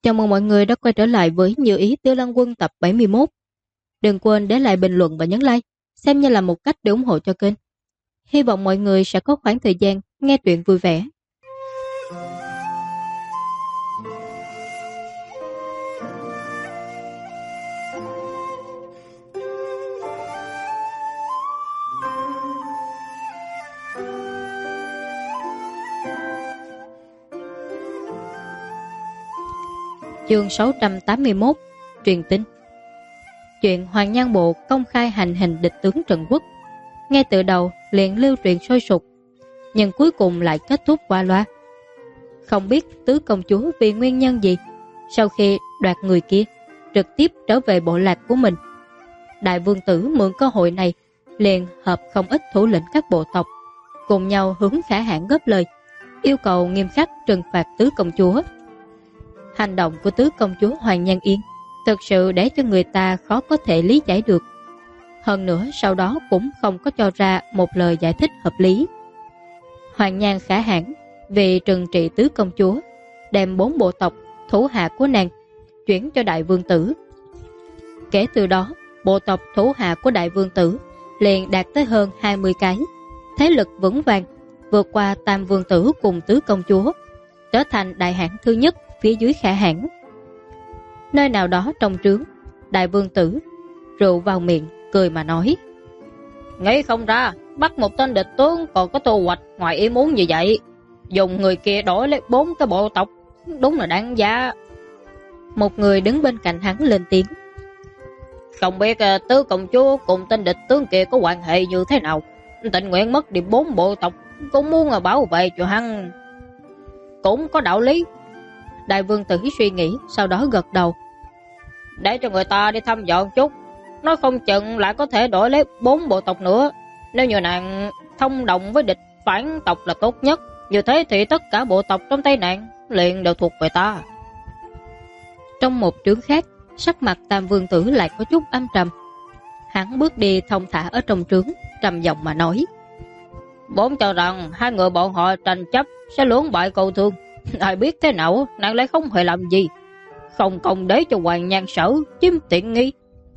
Chào mừng mọi người đã quay trở lại với Như Ý Tiêu Lăng Quân tập 71. Đừng quên để lại bình luận và nhấn like, xem như là một cách để ủng hộ cho kênh. Hy vọng mọi người sẽ có khoảng thời gian nghe truyện vui vẻ. Chương 681. Truyền tin. Chuyện Hoàng Nhan Bộ công khai hành hình địch tướng Trần Quốc, ngay từ đầu liền lưu truyền sôi sục, nhưng cuối cùng lại kết thúc qua loa. Không biết tứ công chúa vì nguyên nhân gì, sau khi đoạt người kia trực tiếp trở về bộ lạc của mình, đại vương tử mượn cơ hội này liền hợp không ít thủ lĩnh các bộ tộc, cùng nhau hướng Khả Hãn góp lời, yêu cầu nghiêm khắc trừng phạt tứ công chúa. Hành động của tứ công chúa Hoàng Nhan Yên thực sự để cho người ta khó có thể lý giải được. Hơn nữa sau đó cũng không có cho ra một lời giải thích hợp lý. Hoàng Nhan Khả Hãn vì trừng trị tứ công chúa, đem 4 bộ tộc thủ hạ của nàng chuyển cho đại vương tử. Kể từ đó, bộ tộc thủ hạ của đại vương tử liền đạt tới hơn 20 cái, thế lực vững vàng, vượt qua tam vương tử cùng tứ công chúa, trở thành đại hãn thứ nhất phía dưới Khả Hãn. Nơi nào đó trong trướng, đại vương tử rượu vào miệng, cười mà nói: nghĩ không ra bắt một tên địch tướng còn có thu hoạch ngoài ý muốn như vậy, dùng người kia đổi lấy 4 cái bộ tộc, đúng là đáng giá. Một người đứng bên cạnh hắn lên tiếng: không biết tứ công chúa cùng tên địch tướng kia có quan hệ như thế nào, tình nguyện mất đi 4 bộ tộc cũng muốn bảo vệ cho hắn. Cũng có đạo lý. Đại vương tử suy nghĩ, sau đó gật đầu: để cho người ta đi thăm dò chút, nó không chừng lại có thể đổi lấy 4 bộ tộc nữa. Nếu như nàng thông đồng với địch phản tộc là tốt nhất, như thế thì tất cả bộ tộc trong tay nàng liền đều thuộc về ta. Trong một trướng khác, sắc mặt tam vương tử lại có chút âm trầm. Hắn bước đi thong thả ở trong trướng, trầm giọng mà nói: vốn cho rằng hai người bọn họ tranh chấp sẽ lưỡng bại cầu thương, ai biết thế nào nàng lại không hề làm gì, không công để cho Hoàng Nhan Sở chiếm tiện nghi.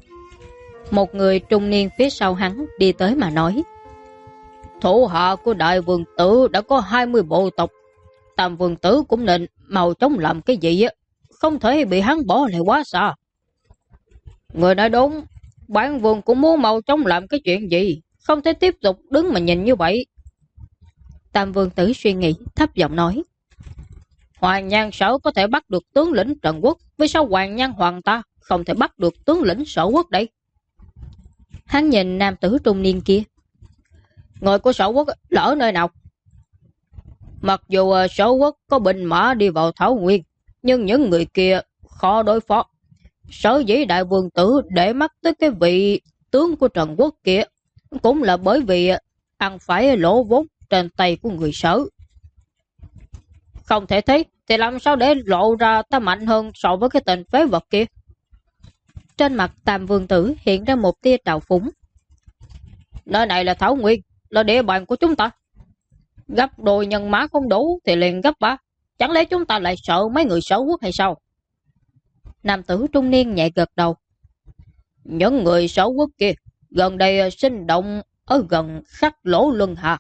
Một người trung niên phía sau hắn đi tới mà nói: thủ hạ của đại vương tử đã có 20 bộ tộc, tam vương tử cũng nên mau chóng làm cái gì á, không thể bị hắn bỏ lại quá xa. Người nói đúng, bản vương cũng muốn mau chóng làm cái chuyện gì, không thể tiếp tục đứng mà nhìn như vậy. Tam vương tử suy nghĩ, thấp giọng nói: Hoàng Nhan Sở có thể bắt được tướng lĩnh Trần Quốc, vì sao Hoàng Nhan Hoàng ta không thể bắt được tướng lĩnh Sở Quốc đây? Hắn nhìn nam tử trung niên kia: người của Sở Quốc là ở nơi nào? Mặc dù Sở Quốc có binh mã đi vào Thảo Nguyên, nhưng những người kia khó đối phó. Sở dĩ đại vương tử để mắt tới cái vị tướng của Trần Quốc kia cũng là bởi vì ăn phải lỗ vốn trên tay của người Sở. Không thể thế thì làm sao để lộ ra ta mạnh hơn so với cái tên phế vật kia? Trên mặt tam vương tử hiện ra một tia trào phúng: nơi này là Thảo Nguyên, là địa bàn của chúng ta. Gấp đôi nhân mã không đủ thì liền gấp 3. Chẳng lẽ chúng ta lại sợ mấy người Sở Quốc hay sao? Nam tử trung niên nhẹ gật đầu: những người Sở Quốc kia gần đây sinh động ở gần Khắc Lỗ Luân Hà.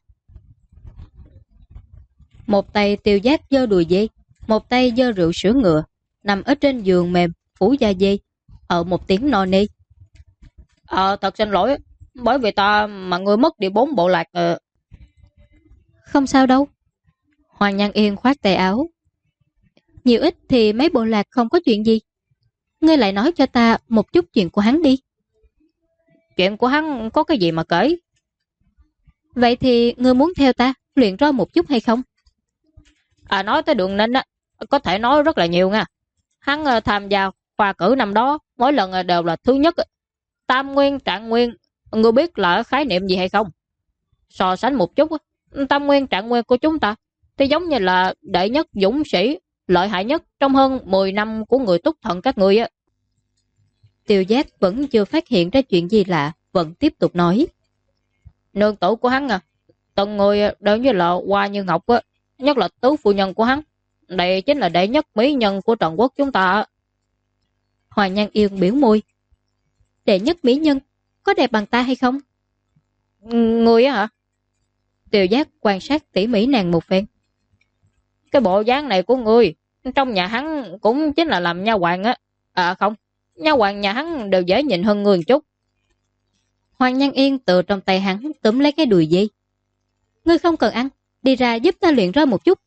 Một tay Tiêu Giác giơ đùi dê, một tay giơ rượu sữa ngựa, nằm ở trên giường mềm phủ da dê, ở một tiếng no nê: thật xin lỗi, bởi vì ta mà người mất đi 4 bộ lạc. Không sao đâu. Hoàng Nhan Yên khoát tay áo: nhiều ít thì mấy bộ lạc không có chuyện gì. Ngươi lại nói cho ta một chút chuyện của hắn đi. Chuyện của hắn có cái gì mà kể? Vậy thì ngươi muốn theo ta luyện roi một chút hay không? Nói tới Đường Ninh á, có thể nói rất là nhiều nha. Hắn tham gia khoa cử năm đó, mỗi lần đều là thứ nhất. Tam nguyên, trạng nguyên, ngươi biết là khái niệm gì hay không? So sánh một chút, tam nguyên, trạng nguyên của chúng ta thì giống như là đệ nhất dũng sĩ, lợi hại nhất trong hơn 10 năm của người Túc Thần các ngươi á. Tiêu Giác vẫn chưa phát hiện ra chuyện gì lạ, vẫn tiếp tục nói: nương tử của hắn từng người đều như là hoa như ngọc á, nhất là tứ phu nhân của hắn, Đây chính là đệ nhất mỹ nhân của Trần Quốc chúng ta. Hoàng Nhan Yên biểu môi. Đệ nhất mỹ nhân có đẹp bằng ta hay không? Người á hả? Tiêu Giác quan sát tỉ mỉ nàng một phen. Cái bộ dáng này của ngươi, trong nhà hắn cũng chính là làm nha hoàn á. À không, nha hoàn nhà hắn đều dễ nhìn hơn người một chút. Hoàng Nhan Yên từ trong tay hắn túm lấy cái đùi dây. Ngươi không cần ăn, đi ra giúp ta luyện roi một chút.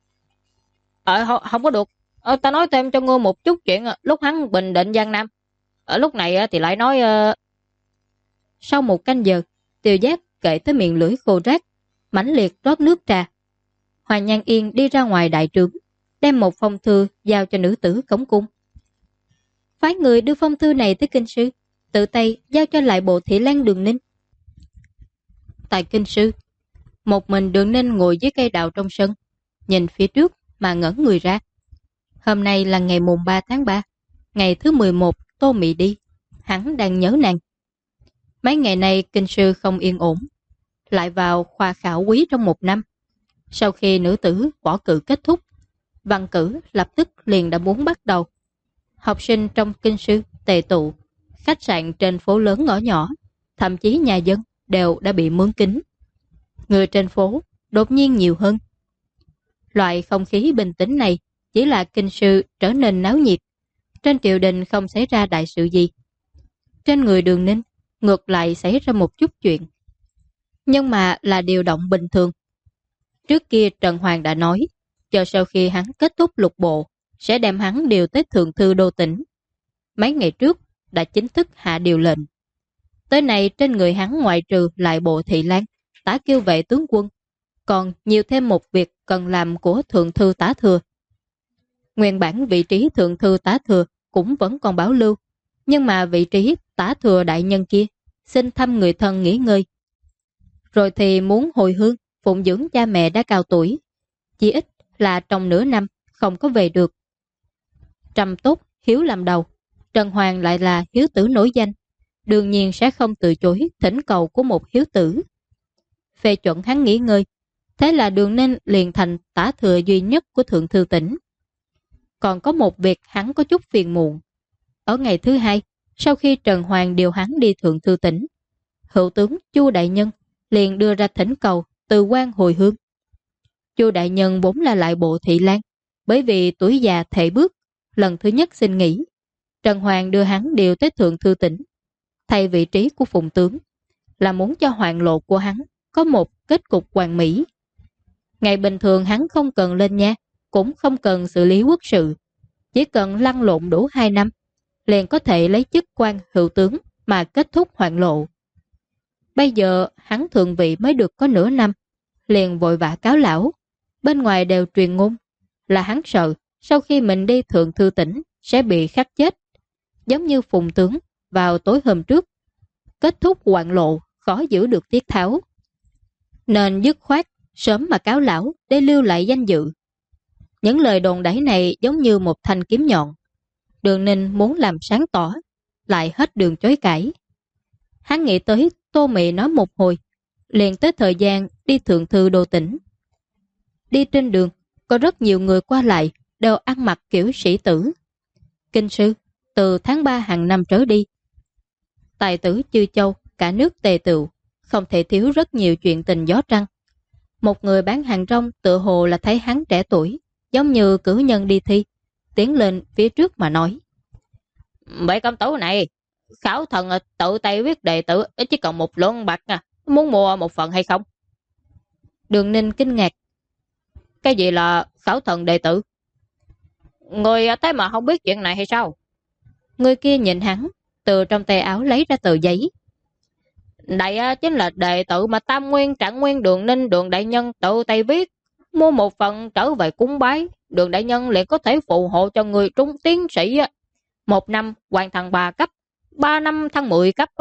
Không có được. Ta nói thêm cho ngươi một chút chuyện lúc hắn bình định Giang Nam. Ở lúc này thì lại nói... Sau một canh giờ, Tiêu Giác kể tới miệng lưỡi khô rác, mãnh liệt rót nước trà. Hoàng Nhan Yên đi ra ngoài đại trướng, đem một phong thư giao cho nữ tử cống cung. Phái người đưa phong thư này tới kinh sư, tự tay giao cho lại bộ thị lang Đường Ninh. Tại kinh sư, một mình Đường Ninh ngồi dưới cây đào trong sân, nhìn phía trước mà ngẩn người ra. Hôm nay là ngày mùng 3 tháng 3, ngày thứ 11 Tô Mị đi, hắn đang nhớ nàng. Mấy ngày nay kinh sư không yên ổn, lại vào khoa khảo quý trong một năm. Sau khi nữ tử võ cử kết thúc, văn cử lập tức liền đã muốn bắt đầu. Học sinh trong kinh sư tề tụ, khách sạn trên phố lớn ngõ nhỏ, thậm chí nhà dân đều đã bị mướn kín. Người trên phố đột nhiên nhiều hơn. Loại không khí bình tĩnh này chỉ là kinh sư trở nên náo nhiệt. Trên triều đình không xảy ra đại sự gì. Trên người Đường Ninh ngược lại xảy ra một chút chuyện. Nhưng mà là điều động bình thường. Trước kia Trần Hoàng đã nói, chờ sau khi hắn kết thúc lục bộ, sẽ đem hắn điều tới thượng thư đô tỉnh. Mấy ngày trước đã chính thức hạ điều lệnh. Tới nay trên người hắn ngoại trừ lại bộ thị lang, tả kiêu vệ tướng quân, còn nhiều thêm một việc cần làm của thượng thư tả thừa. Nguyên bản vị trí thượng thư tả thừa cũng vẫn còn bảo lưu, nhưng mà vị trí tả thừa đại nhân kia xin thăm người thân nghỉ ngơi. Rồi thì muốn hồi hương, phụng dưỡng cha mẹ đã cao tuổi, chỉ ít là trong nửa năm không có về được. Trầm tốt, hiếu làm đầu, Trần Hoàng lại là hiếu tử nổi danh, đương nhiên sẽ không từ chối thỉnh cầu của một hiếu tử. Phê chuẩn hắn nghỉ ngơi, thế là Đường Ninh liền thành tả thừa duy nhất của thượng thư tỉnh. Còn có một việc hắn có chút phiền muộn. Ở ngày thứ hai, sau khi Trần Hoàng điều hắn đi thượng thư tỉnh, hữu tướng Chu Đại Nhân liền đưa ra thỉnh cầu từ quan hồi hương. Chu Đại Nhân vốn là lại bộ thị lang, bởi vì tuổi già thể bước, lần thứ nhất xin nghỉ. Trần Hoàng đưa hắn điều tới thượng thư tỉnh, thay vị trí của phụng tướng, là muốn cho hoàng lộ của hắn có một kết cục hoàn mỹ. Ngày bình thường hắn không cần lên nha, cũng không cần xử lý quốc sự, chỉ cần lăn lộn đủ 2 năm, liền có thể lấy chức quan hữu tướng mà kết thúc hoàng lộ. Bây giờ hắn thượng vị mới được có nửa năm, liền vội vã cáo lão. Bên ngoài đều truyền ngôn là hắn sợ sau khi mình đi thượng thư tỉnh sẽ bị khắc chết, giống như phùng tướng vào tối hôm trước. Kết thúc hoạn lộ khó giữ được tiết tháo, nên dứt khoát sớm mà cáo lão để lưu lại danh dự. Những lời đồn đẩy này giống như một thanh kiếm nhọn. Đường Ninh muốn làm sáng tỏ, lại hết đường chối cãi. Hắn nghĩ tới Tô Mị nói một hồi, liền tới thời gian đi thượng thư đô tỉnh. Đi trên đường, có rất nhiều người qua lại, đều ăn mặc kiểu sĩ tử. Kinh sư, từ tháng 3 hàng năm trở đi. Tài tử Chư Châu, cả nước tề tựu, không thể thiếu rất nhiều chuyện tình gió trăng. Một người bán hàng rong tựa hồ là thấy hắn trẻ tuổi, giống như cử nhân đi thi, tiến lên phía trước mà nói. Vậy công tử này, khảo thần tự tay viết đệ tử chỉ cần một lượng bạc muốn mua một phần hay không? Đường Ninh kinh ngạc. Cái gì là khảo thần đệ tử? Người thế mà không biết chuyện này hay sao? Người kia nhìn hắn, từ trong tay áo lấy ra tờ giấy. Đây chính là đệ tử mà Tam Nguyên, Trạng Nguyên, Đường Ninh, Đường Đại Nhân tự tay viết. Mua một phần trở về cúng bái, Đường Đại Nhân liền có thể phù hộ cho người trung tiến sĩ. 1 năm hoàn thành 3 cấp, 3 năm thăng 10 cấp.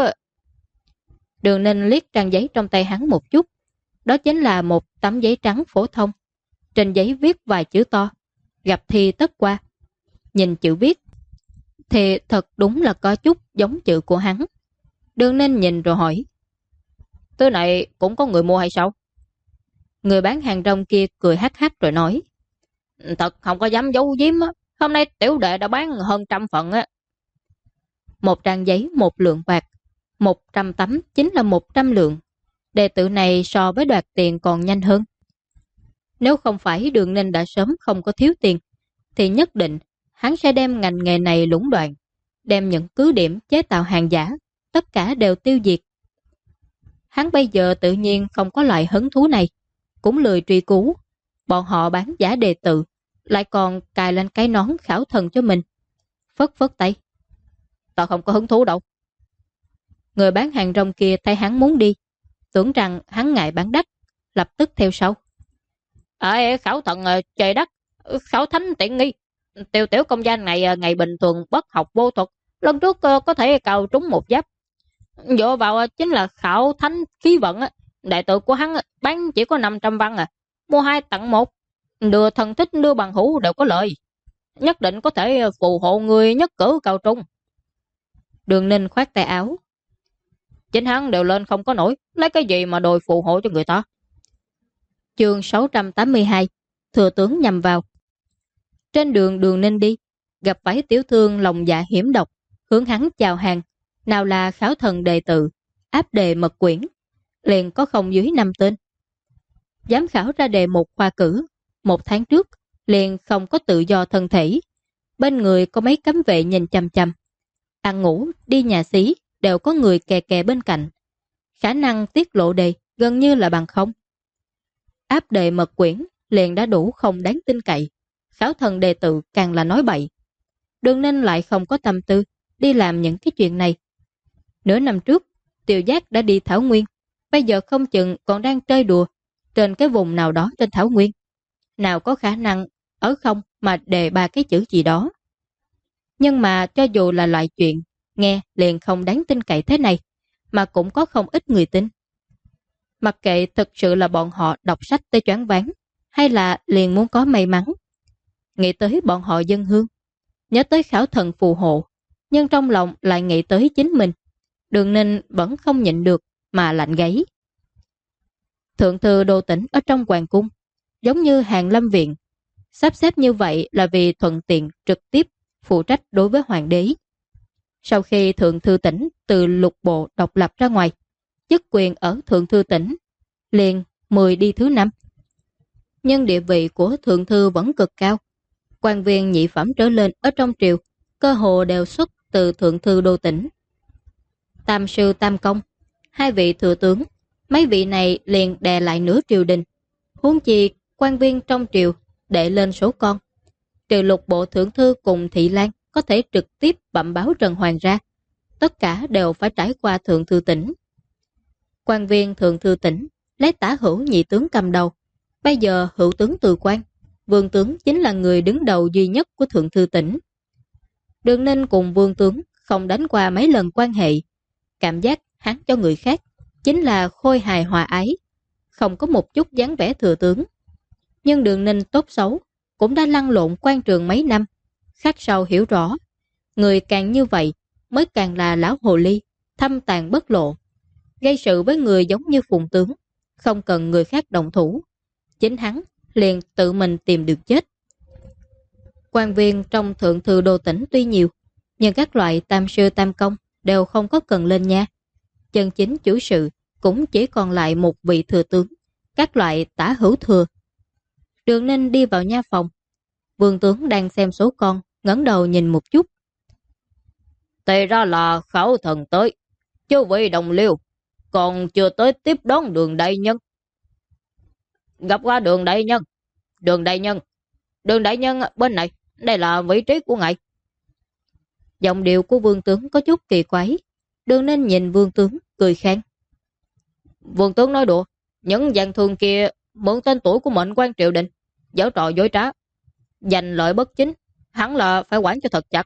Đường Ninh liếc trang giấy trong tay hắn một chút. Đó chính là một tấm giấy trắng phổ thông. Trên giấy viết vài chữ to, gặp thi tất qua. Nhìn chữ viết thì thật đúng là có chút giống chữ của hắn. Đường Ninh nhìn rồi hỏi, Thứ này cũng có người mua hay sao? Người bán hàng rong kia cười hắc hắc rồi nói, Thật không có dám giấu giếm á. Hôm nay tiểu đệ đã bán hơn 100 phần á. 1 trang giấy 1 lượng bạc, 100 tấm chính là 100 lượng. Đệ tử này so với đoạt tiền còn nhanh hơn. Nếu không phải Đường Ninh đã sớm không có thiếu tiền, thì nhất định hắn sẽ đem ngành nghề này lũng đoạn, đem những cứ điểm chế tạo hàng giả, tất cả đều tiêu diệt. Hắn bây giờ tự nhiên không có loại hứng thú này, cũng lười truy cứu. Bọn họ bán giả đệ tử, lại còn cài lên cái nón khảo thần cho mình. Phất phất tay. Tao không có hứng thú đâu. Người bán hàng rong kia thấy hắn muốn đi, tưởng rằng hắn ngại bán đắt, lập tức theo sau. Khảo thần trời đất, khảo thánh tiện nghi. Tiểu tiểu công danh này ngày bình thường bất học vô thuật, lần trước có thể cào trúng một giáp. Dựa vào chính là khảo thánh khí vận á. Đại tử của hắn bán chỉ có 500 văn mua 2 tặng 1, đưa thân thích đưa bằng hữu đều có lợi, nhất định có thể phù hộ người nhất cử cao trung. Đường Ninh khoát tay áo. Chính hắn đều lên không có nổi, lấy cái gì mà đòi phù hộ cho người ta. Chương 682, thừa tướng nhằm vào. Trên đường Đường Ninh đi, gặp phải tiểu thương lòng dạ hiểm độc, hướng hắn chào hàng. Nào là khảo thần đệ tử, áp đề mật quyển, liền có không dưới 5 tên. Giám khảo ra đề một khoa cử, 1 tháng trước, liền không có tự do thân thể. Bên người có mấy cấm vệ nhìn chằm chằm. Ăn ngủ, đi nhà xí, đều có người kè kè bên cạnh. Khả năng tiết lộ đề gần như là bằng không. Áp đề mật quyển liền đã đủ không đáng tin cậy. Khảo thần đệ tử càng là nói bậy. Đường Ninh lại không có tâm tư đi làm những cái chuyện này. Nửa năm trước, Tiểu Giác đã đi Thảo Nguyên, bây giờ không chừng còn đang chơi đùa trên cái vùng nào đó trên Thảo Nguyên. Nào có khả năng ở không mà đề 3 cái chữ gì đó. Nhưng mà cho dù là loại chuyện nghe liền không đáng tin cậy thế này, mà cũng có không ít người tin. Mặc kệ thực sự là bọn họ đọc sách tới choáng váng, hay là liền muốn có may mắn. Nghĩ tới bọn họ dân hương, nhớ tới khảo thần phù hộ, nhưng trong lòng lại nghĩ tới chính mình. Đường Ninh vẫn không nhịn được mà lạnh gáy. Thượng thư đô tỉnh ở trong hoàng cung, giống như Hàn Lâm Viện. Sắp xếp như vậy là vì thuận tiện trực tiếp phụ trách đối với hoàng đế. Sau khi thượng thư tỉnh từ lục bộ độc lập ra ngoài, chức quyền ở thượng thư tỉnh liền 10 đi thứ 5. Nhưng địa vị của thượng thư vẫn cực cao. Quan viên nhị phẩm trở lên ở trong triều cơ hồ đều xuất từ thượng thư đô tỉnh. Tam sư tam công, 2 vị thừa tướng, mấy vị này liền đè lại nửa triều đình. Huống chi quan viên trong triều đệ lên số con. Trừ lục bộ thượng thư cùng thị lang có thể trực tiếp bẩm báo Trần Hoàng ra, tất cả đều phải trải qua thượng thư tỉnh. Quan viên thượng thư tỉnh lấy Tả Hữu nhị tướng cầm đầu. Bây giờ hữu tướng từ quan, vương tướng chính là người đứng đầu duy nhất của thượng thư tỉnh. Đường Ninh cùng vương tướng không đánh qua mấy lần quan hệ, cảm giác hắn cho người khác chính là khôi hài hòa ái, không có một chút dáng vẻ thừa tướng. Nhưng Đường Ninh tốt xấu cũng đã lăn lộn quan trường mấy năm, khắc sâu hiểu rõ, người càng như vậy mới càng là lão hồ ly, thâm tàn bất lộ. Gây sự với người giống như Phùng tướng, không cần người khác động thủ, chính hắn liền tự mình tìm được chết. Quan viên trong thượng thư đô tỉnh tuy nhiều, nhưng các loại tam sư tam công đều không có cần lên nha. Chân chính chủ sự cũng chỉ còn lại một vị thừa tướng, các loại Tả Hữu thừa. Đường Ninh đi vào nha phòng. Vương tướng đang xem số con, ngẩng đầu nhìn một chút. Thì ra là khảo thần tới, chứ vị đồng liêu còn chưa tới tiếp đón Đường đại nhân. Gặp qua Đường đại nhân. Đường đại nhân, Đường đại nhân bên này, đây là vị trí của ngài. Giọng điệu của vương tướng có chút kỳ quái. Đường Ninh nhìn vương tướng cười khen. Vương tướng nói đùa, những gian thương kia mượn tên tuổi của mệnh quan triều đình, giở trò dối trá, giành lợi bất chính, hắn là phải quản cho thật chặt.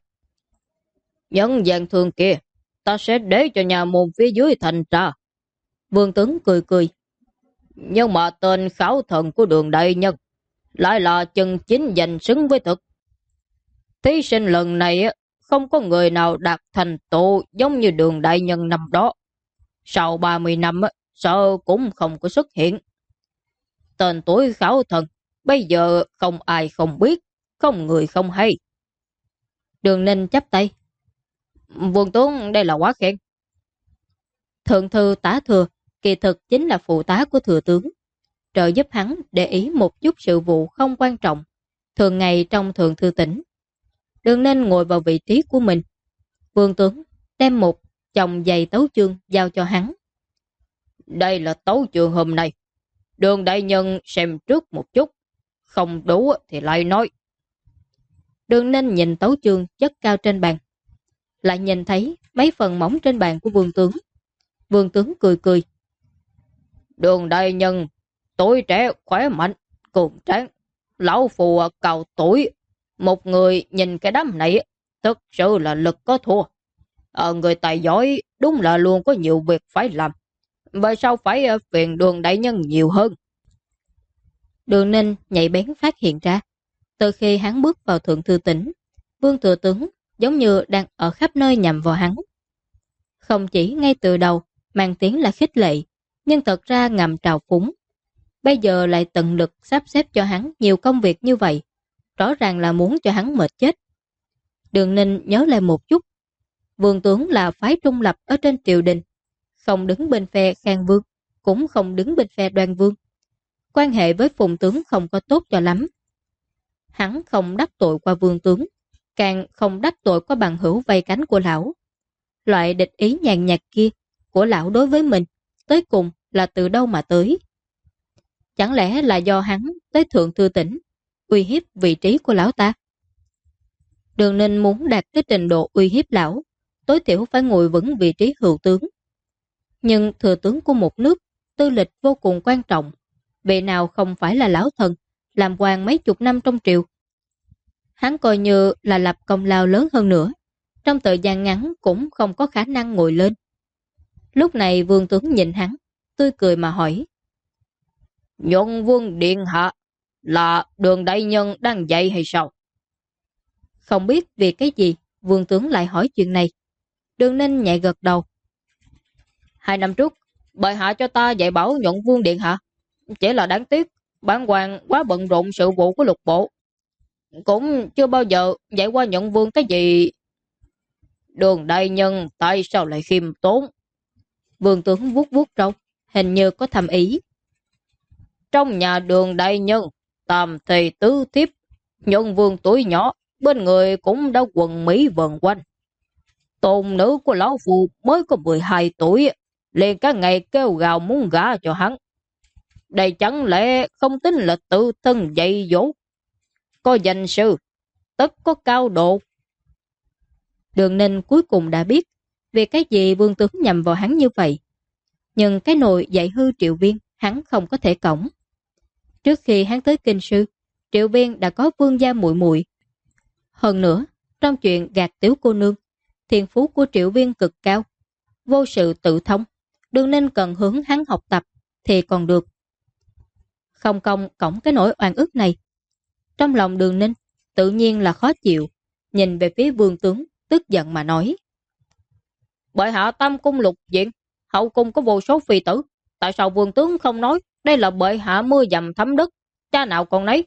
Những gian thương kia ta sẽ để cho nhà môn phía dưới thành tra. Vương tướng cười cười. Nhưng mà tên khảo thần của Đường đại nhân lại là chân chính giành xứng với thực. Thí sinh lần này không có người nào đạt thành tựu giống như Đường đại nhân năm đó. Sau 30 năm sợ cũng không có xuất hiện. Tên tuổi khảo thần Bây giờ không ai không biết, không người không hay. Đường Ninh chắp tay. Vương tướng đây là quá khen. Thượng thư Tả Thừa kỳ thực chính là phụ tá của thừa tướng, trợ giúp hắn để ý một chút sự vụ không quan trọng, thường ngày trong thượng thư tỉnh. Đường Ninh ngồi vào vị trí của mình. Vương tướng đem một chồng giày tấu chương giao cho hắn. Đây là tấu chương hôm nay. Đường đại nhân xem trước một chút, không đủ thì lại nói. Đường Ninh nhìn tấu chương chất cao trên bàn, lại nhìn thấy mấy phần mỏng trên bàn của vương tướng. Vương tướng cười cười. Đường đại nhân, tuổi trẻ khỏe mạnh, cường tráng, lão phù cao tuổi. Một người nhìn cái đám này, thực sự là lực có thua. Người tài giỏi đúng là luôn có nhiều việc phải làm. Vậy sao phải phiền đường đại nhân nhiều hơn? Đường Ninh nhạy bén phát hiện ra, từ khi hắn bước vào thượng thư tỉnh, Vương thừa tướng giống như đang ở khắp nơi nhằm vào hắn. Không chỉ ngay từ đầu mang tiếng là khích lệ, nhưng thật ra ngầm trào phúng. Bây giờ lại tận lực sắp xếp cho hắn nhiều công việc như vậy, rõ ràng là muốn cho hắn mệt chết. Đường Ninh nhớ lại một chút, Vương tướng là phái trung lập ở trên triều đình, không đứng bên phe Khang Vương, cũng không đứng bên phe Đoan Vương. Quan hệ với Phùng tướng không có tốt cho lắm. Hắn không đắc tội qua Vương tướng, càng không đắc tội qua bằng hữu vây cánh của lão. Loại địch ý nhàn nhạt kia của lão đối với mình, tới cùng là từ đâu mà tới? Chẳng lẽ là do hắn tới thượng thư tỉnh, uy hiếp vị trí của lão ta? Đường Ninh muốn đạt tới trình độ uy hiếp lão, tối thiểu phải ngồi vững vị trí hữu tướng. Nhưng thừa tướng của một nước, tư lịch vô cùng quan trọng, vị nào không phải là lão thần, làm quan mấy chục năm trong triều. Hắn coi như là lập công lao lớn hơn nữa, trong thời gian ngắn cũng không có khả năng ngồi lên. Lúc này vương tướng nhìn hắn, tươi cười mà hỏi. Nhuận Vương điện hạ là đường đại nhân đang dạy hay sao? Không biết vì cái gì vương tướng lại hỏi chuyện này. Đường Ninh nhẹ gật đầu. 2 năm trước, bệ hạ cho ta dạy bảo Nhuận Vương điện hạ. Chỉ là đáng tiếc, bản hoàng quá bận rộn sự vụ của lục bộ. Cũng chưa bao giờ dạy qua Nhuận Vương cái gì. Đường đại nhân tại sao lại khiêm tốn? Vương tướng vuốt vuốt râu, hình như có thầm ý. Trong nhà đường đại nhân, tam thì tứ thiếp, Nhuận Vương tuổi nhỏ, bên người cũng đã quần mỹ vần quanh. Tôn nữ của lão phụ mới có 12 tuổi, liền cả ngày kêu gào muốn gả cho hắn. Đây chẳng lẽ không tính là tự thân dạy dỗ? Có danh sư, tất có cao độ. Đường Ninh cuối cùng đã biết vì cái gì vương tướng nhầm vào hắn như vậy. Nhưng cái nồi dạy hư Triệu Viên hắn không có thể cõng. Trước khi hắn tới kinh sư, Triệu Viên đã có vương gia muội muội. Hơn nữa, trong chuyện gạt tiểu cô nương, thiên phú của Triệu Viên cực cao, vô sự tự thông. Đường Ninh cần hướng hắn học tập thì còn được. Không công cõng cái nỗi oan ức này. Trong lòng Đường Ninh tự nhiên là khó chịu, nhìn về phía vương tướng tức giận mà nói. Bệ hạ tam cung lục diện, hậu cung có vô số phi tử. Tại sao vương tướng không nói đây là bệ hạ mưa dầm thấm đất, cha nào còn nấy?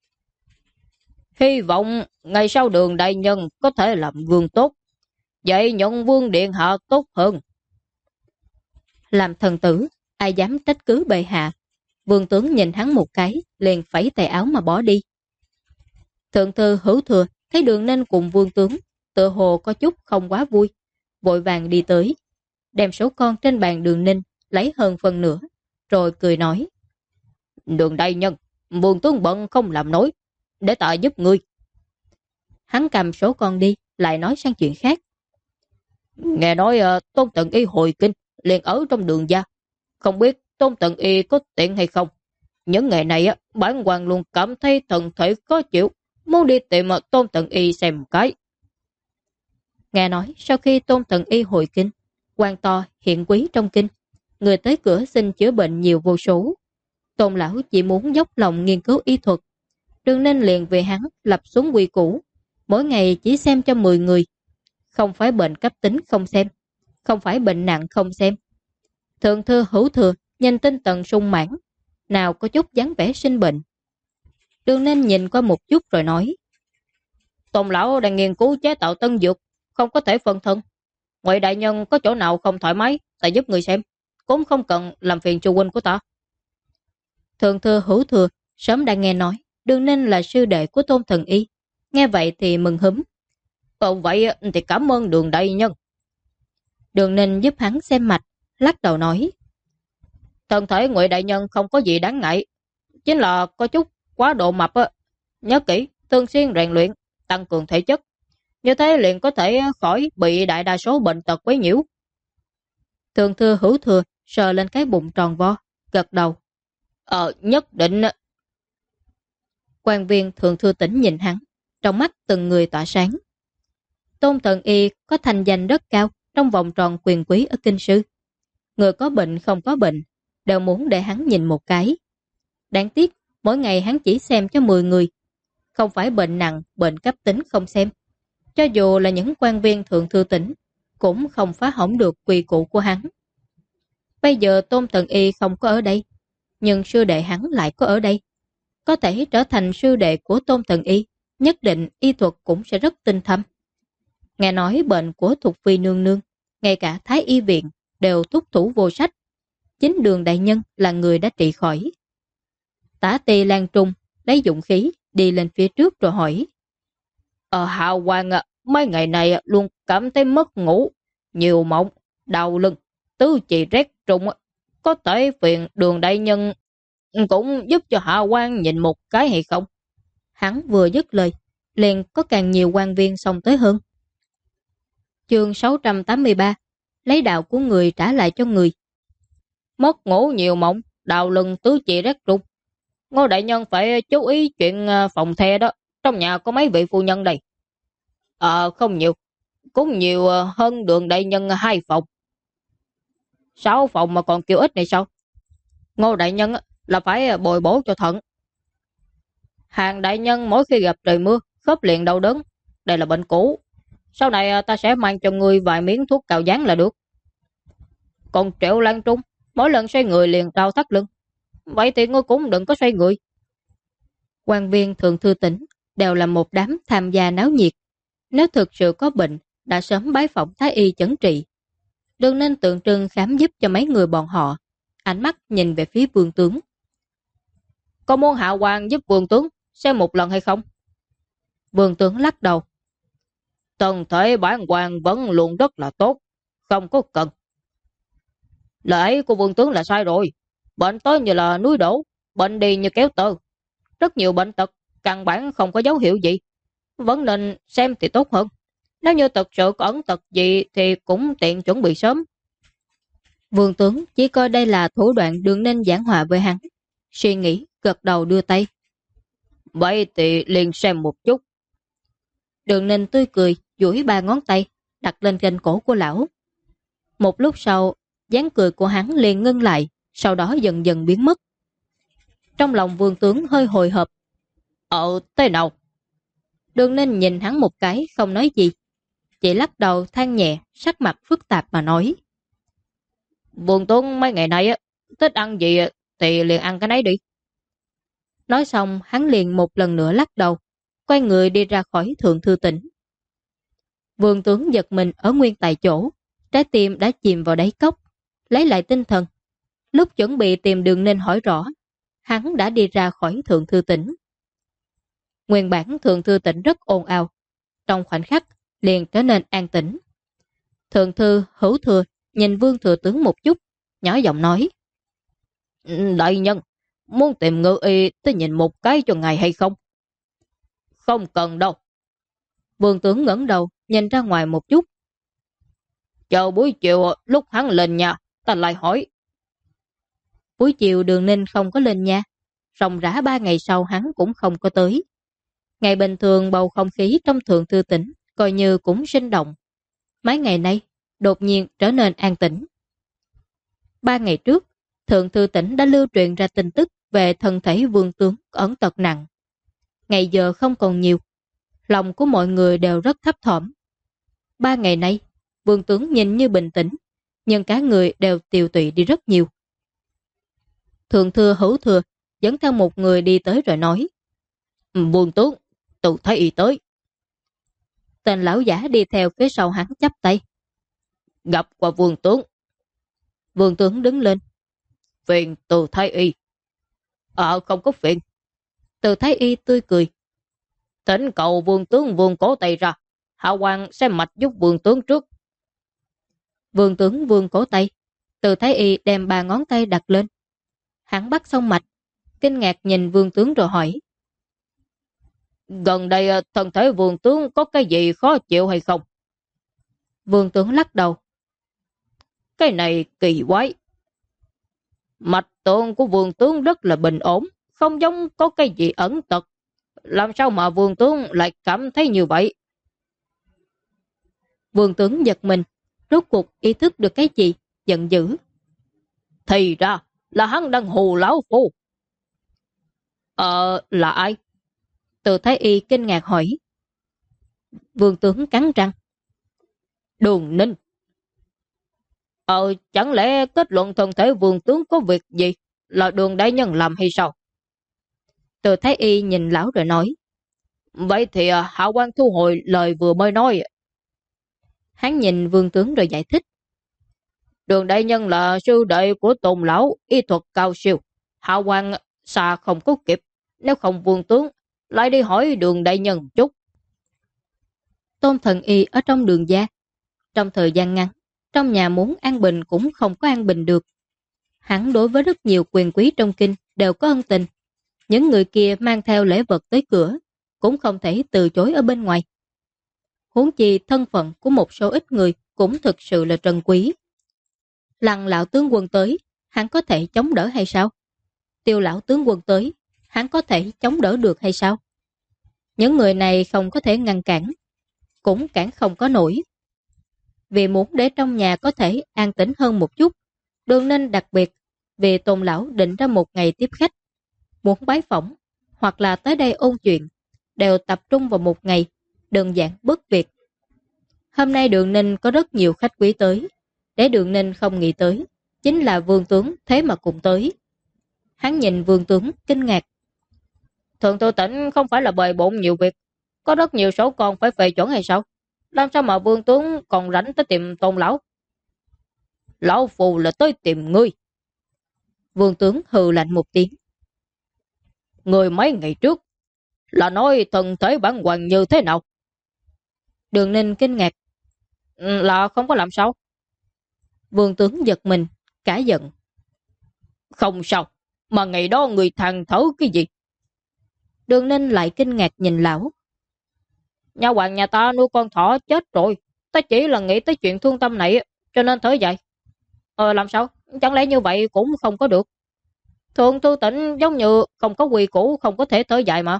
Hy vọng ngày sau đường đại nhân có thể làm vương tốt, vậy Nhuận Vương điện hạ tốt hơn. Làm thần tử, ai dám trách cứ bệ hạ? Vương tướng nhìn hắn một cái, liền phẩy tay áo mà bỏ đi. Thượng thư Hữu Thừa thấy Đường Ninh cùng vương tướng, tựa hồ có chút không quá vui, vội vàng đi tới, đem số con trên bàn Đường Ninh lấy hơn phần nữa, rồi cười nói. Đường đại nhân, vương tướng bận không làm nổi, để ta giúp ngươi. Hắn cầm số con đi, lại nói sang chuyện khác. Nghe nói Tôn Tận Y hồi kinh, liền ở trong đường gia. Không biết Tôn Tận Y có tiện hay không? Những ngày này bản hoàng luôn cảm thấy thần thể khó chịu, muốn đi tìm Tôn Tận Y xem cái. Nghe nói sau khi Tôn Tận Y hồi kinh, quan to hiện quý trong kinh, người tới cửa xin chữa bệnh nhiều vô số. Tôn lão chỉ muốn dốc lòng nghiên cứu y thuật. Đường Ninh liền về hắn lập xuống quy củ, mỗi ngày chỉ xem cho 10 người. Không phải bệnh cấp tính không xem, không phải bệnh nặng không xem. Thượng thư Hữu Thừa nhìn tinh tần sung mãn, nào có chút dáng vẻ sinh bệnh. Đường Ninh nhìn qua một chút rồi nói. Tôn lão đang nghiên cứu chế tạo tân dược, không có thể phân thân. Ngoại đại nhân có chỗ nào không thoải mái, ta giúp người xem. Cũng không cần làm phiền chu huynh của ta. Thượng thư Hữu Thừa sớm đã nghe nói Đường Ninh là sư đệ của Tôn Thần Y. Nghe vậy thì mừng húm. Vậy thì cảm ơn Đường đại nhân. Đường Ninh giúp hắn xem mạch, lắc đầu nói. Thân thể Ngoại đại nhân không có gì đáng ngại, chính là có chút quá độ mập á. Nhớ kỹ, thường xuyên rèn luyện, tăng cường thể chất. Như thế liền có thể khỏi bị đại đa số bệnh tật quấy nhiễu. Thượng thư Hữu Thừa sờ lên cái bụng tròn vo, gật đầu. Nhất định. Quan viên Thượng thư tỉnh nhìn hắn, trong mắt từng người tỏa sáng. Tôn Thần Y có thành danh rất cao trong vòng tròn quyền quý ở Kinh Sư. Người có bệnh không có bệnh đều muốn để hắn nhìn một cái. Đáng tiếc mỗi ngày hắn chỉ xem cho 10 người. Không phải bệnh nặng, bệnh cấp tính không xem. Cho dù là những quan viên Thượng thư tỉnh cũng không phá hỏng được quy củ của hắn. Bây giờ Tôn Thần Y không có ở đây, nhưng sư đệ hắn lại có ở đây. Có thể trở thành sư đệ của Tôn Thần Y, nhất định y thuật cũng sẽ rất tinh thâm. Nghe nói bệnh của Thục Phi nương nương, ngay cả Thái Y viện đều thúc thủ vô sách. Chính Đường đại nhân là người đã trị khỏi. Tả Tỳ Lan Trung lấy dũng khí đi lên phía trước rồi hỏi. Hào Quang mấy ngày này luôn cảm thấy mất ngủ, nhiều mộng, đau lưng, tứ chi rét trùng. Có thể phiền Đường đại nhân cũng giúp cho Hạ Quang nhìn một cái hay không? Hắn vừa dứt lời, liền có càng nhiều quan viên xông tới hơn. Chương 683, lấy đạo của người trả lại cho người. Mất ngủ nhiều mộng, đau lưng, tứ chi rét trùng. Ngô đại nhân phải chú ý chuyện phòng the đó. Trong nhà có mấy vị phu nhân đây? Không nhiều, cũng nhiều hơn Đường đại nhân 2 phòng. 6 phòng mà còn kêu ít này sao? Ngô đại nhân là phải bồi bổ cho thận. Hàng đại nhân mỗi khi gặp trời mưa, khớp liền đau đớn. Đây là bệnh cũ. Sau này ta sẽ mang cho ngươi vài miếng thuốc cào dán là được. Còn Triệu Lan Trung, mỗi lần xoay người liền đau thắt lưng. Vậy thì ngươi cũng đừng có xoay người. Quan viên Thượng thư tỉnh đều là một đám tham gia náo nhiệt. Nếu thực sự có bệnh, đã sớm bái phỏng Thái Y chẩn trị. Đừng nên tượng trưng khám giúp cho mấy người bọn họ. Ánh mắt nhìn về phía vương tướng. Có muốn Hạ Quang giúp vương tướng xem một lần hay không? Vương tướng lắc đầu. Thân thể bản hoàng vẫn luôn rất là tốt, không có cần. Lời ấy của vương tướng là sai rồi. Bệnh tới như là núi đổ, bệnh đi như kéo tơ. Rất nhiều bệnh tật, căn bản không có dấu hiệu gì. Vẫn nên xem thì tốt hơn. Nếu như thật sự có ẩn tật gì thì cũng tiện chuẩn bị sớm. Vương tướng chỉ coi đây là thủ đoạn Đường Ninh giảng hòa với hắn. Suy nghĩ, gật đầu đưa tay. Vậy thì liền xem một chút. Đường Ninh tươi cười, duỗi 3 ngón tay, đặt lên gành cổ của lão. Một lúc sau, dáng cười của hắn liền ngưng lại, sau đó dần dần biến mất. Trong lòng vương tướng hơi hồi hộp. Thế nào? Đường Ninh nhìn hắn một cái, không nói gì. Chỉ lắc đầu than nhẹ, sắc mặt phức tạp mà nói. Vương tướng mấy ngày nay thích ăn gì thì liền ăn cái nấy đi. Nói xong, hắn liền một lần nữa lắc đầu, quay người đi ra khỏi Thượng thư tỉnh. Vương tướng giật mình ở nguyên tại chỗ, trái tim đã chìm vào đáy cốc, lấy lại tinh thần. Lúc chuẩn bị tìm Đường Ninh hỏi rõ, hắn đã đi ra khỏi Thượng thư tỉnh. Nguyên bản Thượng thư tỉnh rất ồn ào, trong khoảnh khắc liền trở nên an tĩnh. Thượng thư Hữu Thừa nhìn Vương thừa tướng một chút, nhỏ giọng nói. Đại nhân, muốn tìm ngự y tới nhìn một cái cho ngài hay không? Không cần đâu. Vương tướng ngẩng đầu, nhìn ra ngoài một chút. Chờ buổi chiều lúc hắn lên nhà, ta lại hỏi. Buổi chiều Đường Ninh không có lên nhà, ròng rã 3 ngày sau hắn cũng không có tới. Ngày bình thường bầu không khí trong Thượng thư tỉnh coi như cũng sinh động. Mấy ngày nay, đột nhiên trở nên an tĩnh. 3 ngày trước, Thượng thư tỉnh đã lưu truyền ra tin tức về thân thể vương tướng ẩn tật nặng. Ngày giờ không còn nhiều, lòng của mọi người đều rất thấp thỏm. 3 ngày nay, vương tướng nhìn như bình tĩnh, nhưng cả người đều tiều tụy đi rất nhiều. Thượng thư Hữu Thừa dẫn theo một người đi tới rồi nói. Vương tướng, Từ Thái Y tới. Tên lão giả đi theo phía sau hắn chắp tay. Gặp qua vương tướng. Vương tướng đứng lên. Phiền Từ Thái Y. Không có phiền. Từ Thái Y tươi cười. Thỉnh cầu vương tướng vương cổ tay ra. Hạ quan sẽ mạch giúp vương tướng trước. Vương tướng vương cổ tay. Từ Thái Y đem 3 ngón tay đặt lên. Hắn bắt xong mạch, kinh ngạc nhìn vương tướng rồi hỏi. Gần đây thân thể vương tướng có cái gì khó chịu hay không? Vương tướng lắc đầu. Cái này kỳ quái. Mạch tượng của vương tướng rất là bình ổn, không giống có cái gì ẩn tật. Làm sao mà vương tướng lại cảm thấy như vậy? Vương tướng giật mình, rốt cuộc ý thức được cái gì, giận dữ. Thì ra là hắn đang hù lão phu. Là ai? Từ Thái Y kinh ngạc hỏi. Vương tướng cắn răng. Đường Ninh. Chẳng lẽ kết luận thân thể vương tướng có việc gì là Đường đại nhân làm hay sao? Từ Thái Y nhìn lão rồi nói. Vậy thì hạ quan thu hồi lời vừa mới nói. Hắn nhìn vương tướng rồi giải thích. Đường đại nhân là sư đệ của Tôn lão, y thuật cao siêu. Hạ quan xa không có kịp. Nếu không vương tướng, lại đi hỏi Đường đại nhân chút. Tôn thần y ở trong Đường gia. Trong thời gian ngắn, trong nhà muốn an bình cũng không có an bình được. Hắn đối với rất nhiều quyền quý trong kinh đều có ân tình. Những người kia mang theo lễ vật tới cửa, cũng không thể từ chối ở bên ngoài. Huống chi thân phận của một số ít người cũng thực sự là trân quý. Lăng lão tướng quân tới, hắn có thể chống đỡ hay sao? Tiêu lão tướng quân tới, hắn có thể chống đỡ được hay sao? Những người này không có thể ngăn cản, cũng cản không có nổi. Vì muốn để trong nhà có thể an tĩnh hơn một chút, Đường Ninh đặc biệt vì Tôn lão định ra một ngày tiếp khách, muốn bái phỏng hoặc là tới đây ôn chuyện, đều tập trung vào một ngày, đơn giản bất việc. Hôm nay Đường Ninh có rất nhiều khách quý tới, để Đường Ninh không nghĩ tới, chính là vương tướng thế mà cùng tới. Hắn nhìn vương tướng kinh ngạc. Thượng thư tỉnh không phải là bề bộn nhiều việc, có rất nhiều số con phải phê chuẩn hay sao? Làm sao mà vương tướng còn rảnh tới tìm Tôn lão? Lão phù là tới tìm ngươi. Vương tướng hừ lạnh một tiếng. Người mấy ngày trước là nói thân thể bản hoàng như thế nào? Đường Ninh kinh ngạc. Là không có làm sao? Vương tướng giật mình, cả giận. Không sao, mà ngày đó người than thở cái gì? Đường Ninh lại kinh ngạc nhìn lão. Nhà hoàng nhà ta nuôi con thỏ chết rồi, ta chỉ là nghĩ tới chuyện thương tâm này cho nên thở dài. Làm sao? Chẳng lẽ như vậy cũng không có được? Thượng thư tỉnh giống như không có quy củ, không có thể thở dài mà.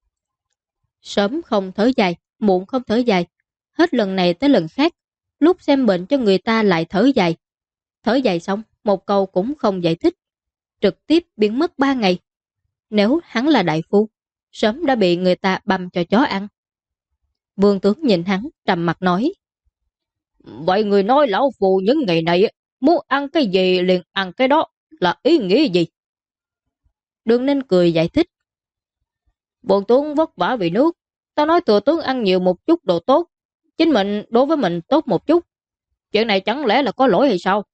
Sớm không thở dài, muộn không thở dài. Hết lần này tới lần khác, lúc xem bệnh cho người ta lại thở dài. Thở dài xong, một câu cũng không giải thích. Trực tiếp biến mất 3 ngày. Nếu hắn là đại phu, sớm đã bị người ta băm cho chó ăn. Vương tướng nhìn hắn, trầm mặt nói. Vậy người nói lão phù những ngày này muốn ăn cái gì liền ăn cái đó, là ý nghĩa gì? Đường Ninh cười giải thích. Bọn tướng vất vả vì nước, ta nói thừa tướng ăn nhiều một chút đồ tốt, chính mình đối với mình tốt một chút. Chuyện này chẳng lẽ là có lỗi hay sao?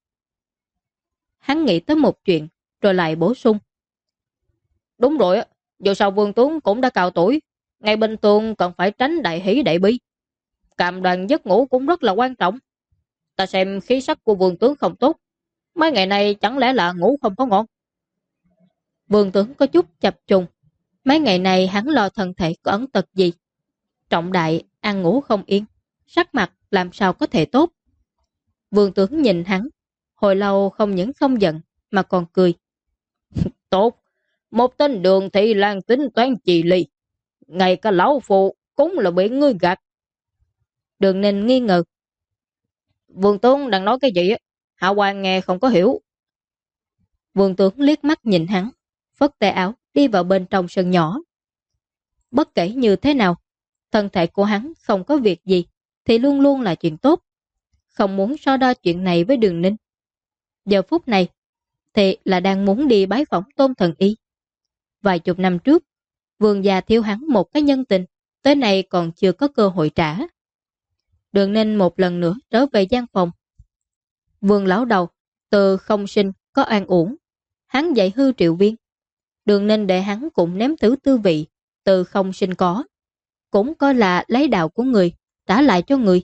Hắn nghĩ tới một chuyện, rồi lại bổ sung. Đúng rồi, dù sao vương tướng cũng đã cao tuổi, ngày bình thường cần phải tránh đại hỷ đại bi. Càm đoàn giấc ngủ cũng rất là quan trọng. Ta xem khí sắc của vương tướng không tốt, mấy ngày này chẳng lẽ là ngủ không có ngon? Vương tướng có chút chập trùng. Mấy ngày này hắn lo thân thể có ẩn tật gì. Trọng đại, ăn ngủ không yên, sắc mặt làm sao có thể tốt. Vương tướng nhìn hắn, hồi lâu không những không giận, mà còn cười. Tốt, một tên Đường thị lan tính toán trì ly. Ngay cả lão phụ cũng là bị ngươi gạt. Đường Ninh nghi ngờ. Vương tướng đang nói cái gì á? Hạ quan nghe không có hiểu. Vương tướng liếc mắt nhìn hắn, phất tay áo đi vào bên trong sân nhỏ. Bất kể như thế nào, thân thể của hắn không có việc gì thì luôn luôn là chuyện tốt. Không muốn so đo chuyện này với Đường Ninh. Giờ phút này thì là đang muốn đi bái phỏng Tôn thần y. Vài chục năm trước, Vương gia thiếu hắn một cái nhân tình, tới nay còn chưa có cơ hội trả. Đường Ninh một lần nữa trở về gian phòng. Vương lão đầu, từ không sinh có an uổng, hắn dạy hư Triệu Viên. Đường Ninh để hắn cũng nếm thử tư vị, từ không sinh có. Cũng coi là lấy đạo của người, trả lại cho người.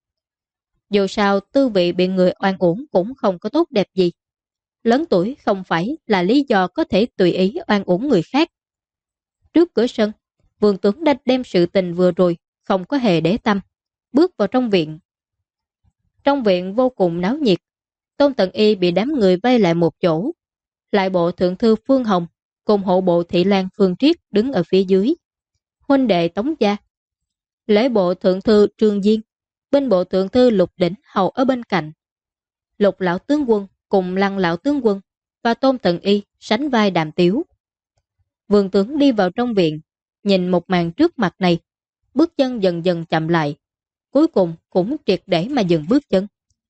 Dù sao tư vị bị người oan uổng cũng không có tốt đẹp gì. Lớn tuổi không phải là lý do có thể tùy ý oan uổng người khác. Trước cửa sân, Vương tướng đã đem sự tình vừa rồi, không có hề để tâm, bước vào trong viện. Trong viện vô cùng náo nhiệt, Tôn Tần Y bị đám người vây lại một chỗ. Lại bộ thượng thư Phương Hồng cùng hộ bộ thị lang Phương Triết đứng ở phía dưới. Huynh đệ Tống gia, lễ bộ thượng thư Trương Diên, binh bộ thượng thư Lục Đỉnh hầu ở bên cạnh. Lục lão tướng quân cùng Lăng lão tướng quân và Tôn Tần Y sánh vai đàm tiếu. Vương tướng đi vào trong viện, nhìn một màn trước mặt này, bước chân dần dần chậm lại, cuối cùng cũng triệt để mà dừng bước chân.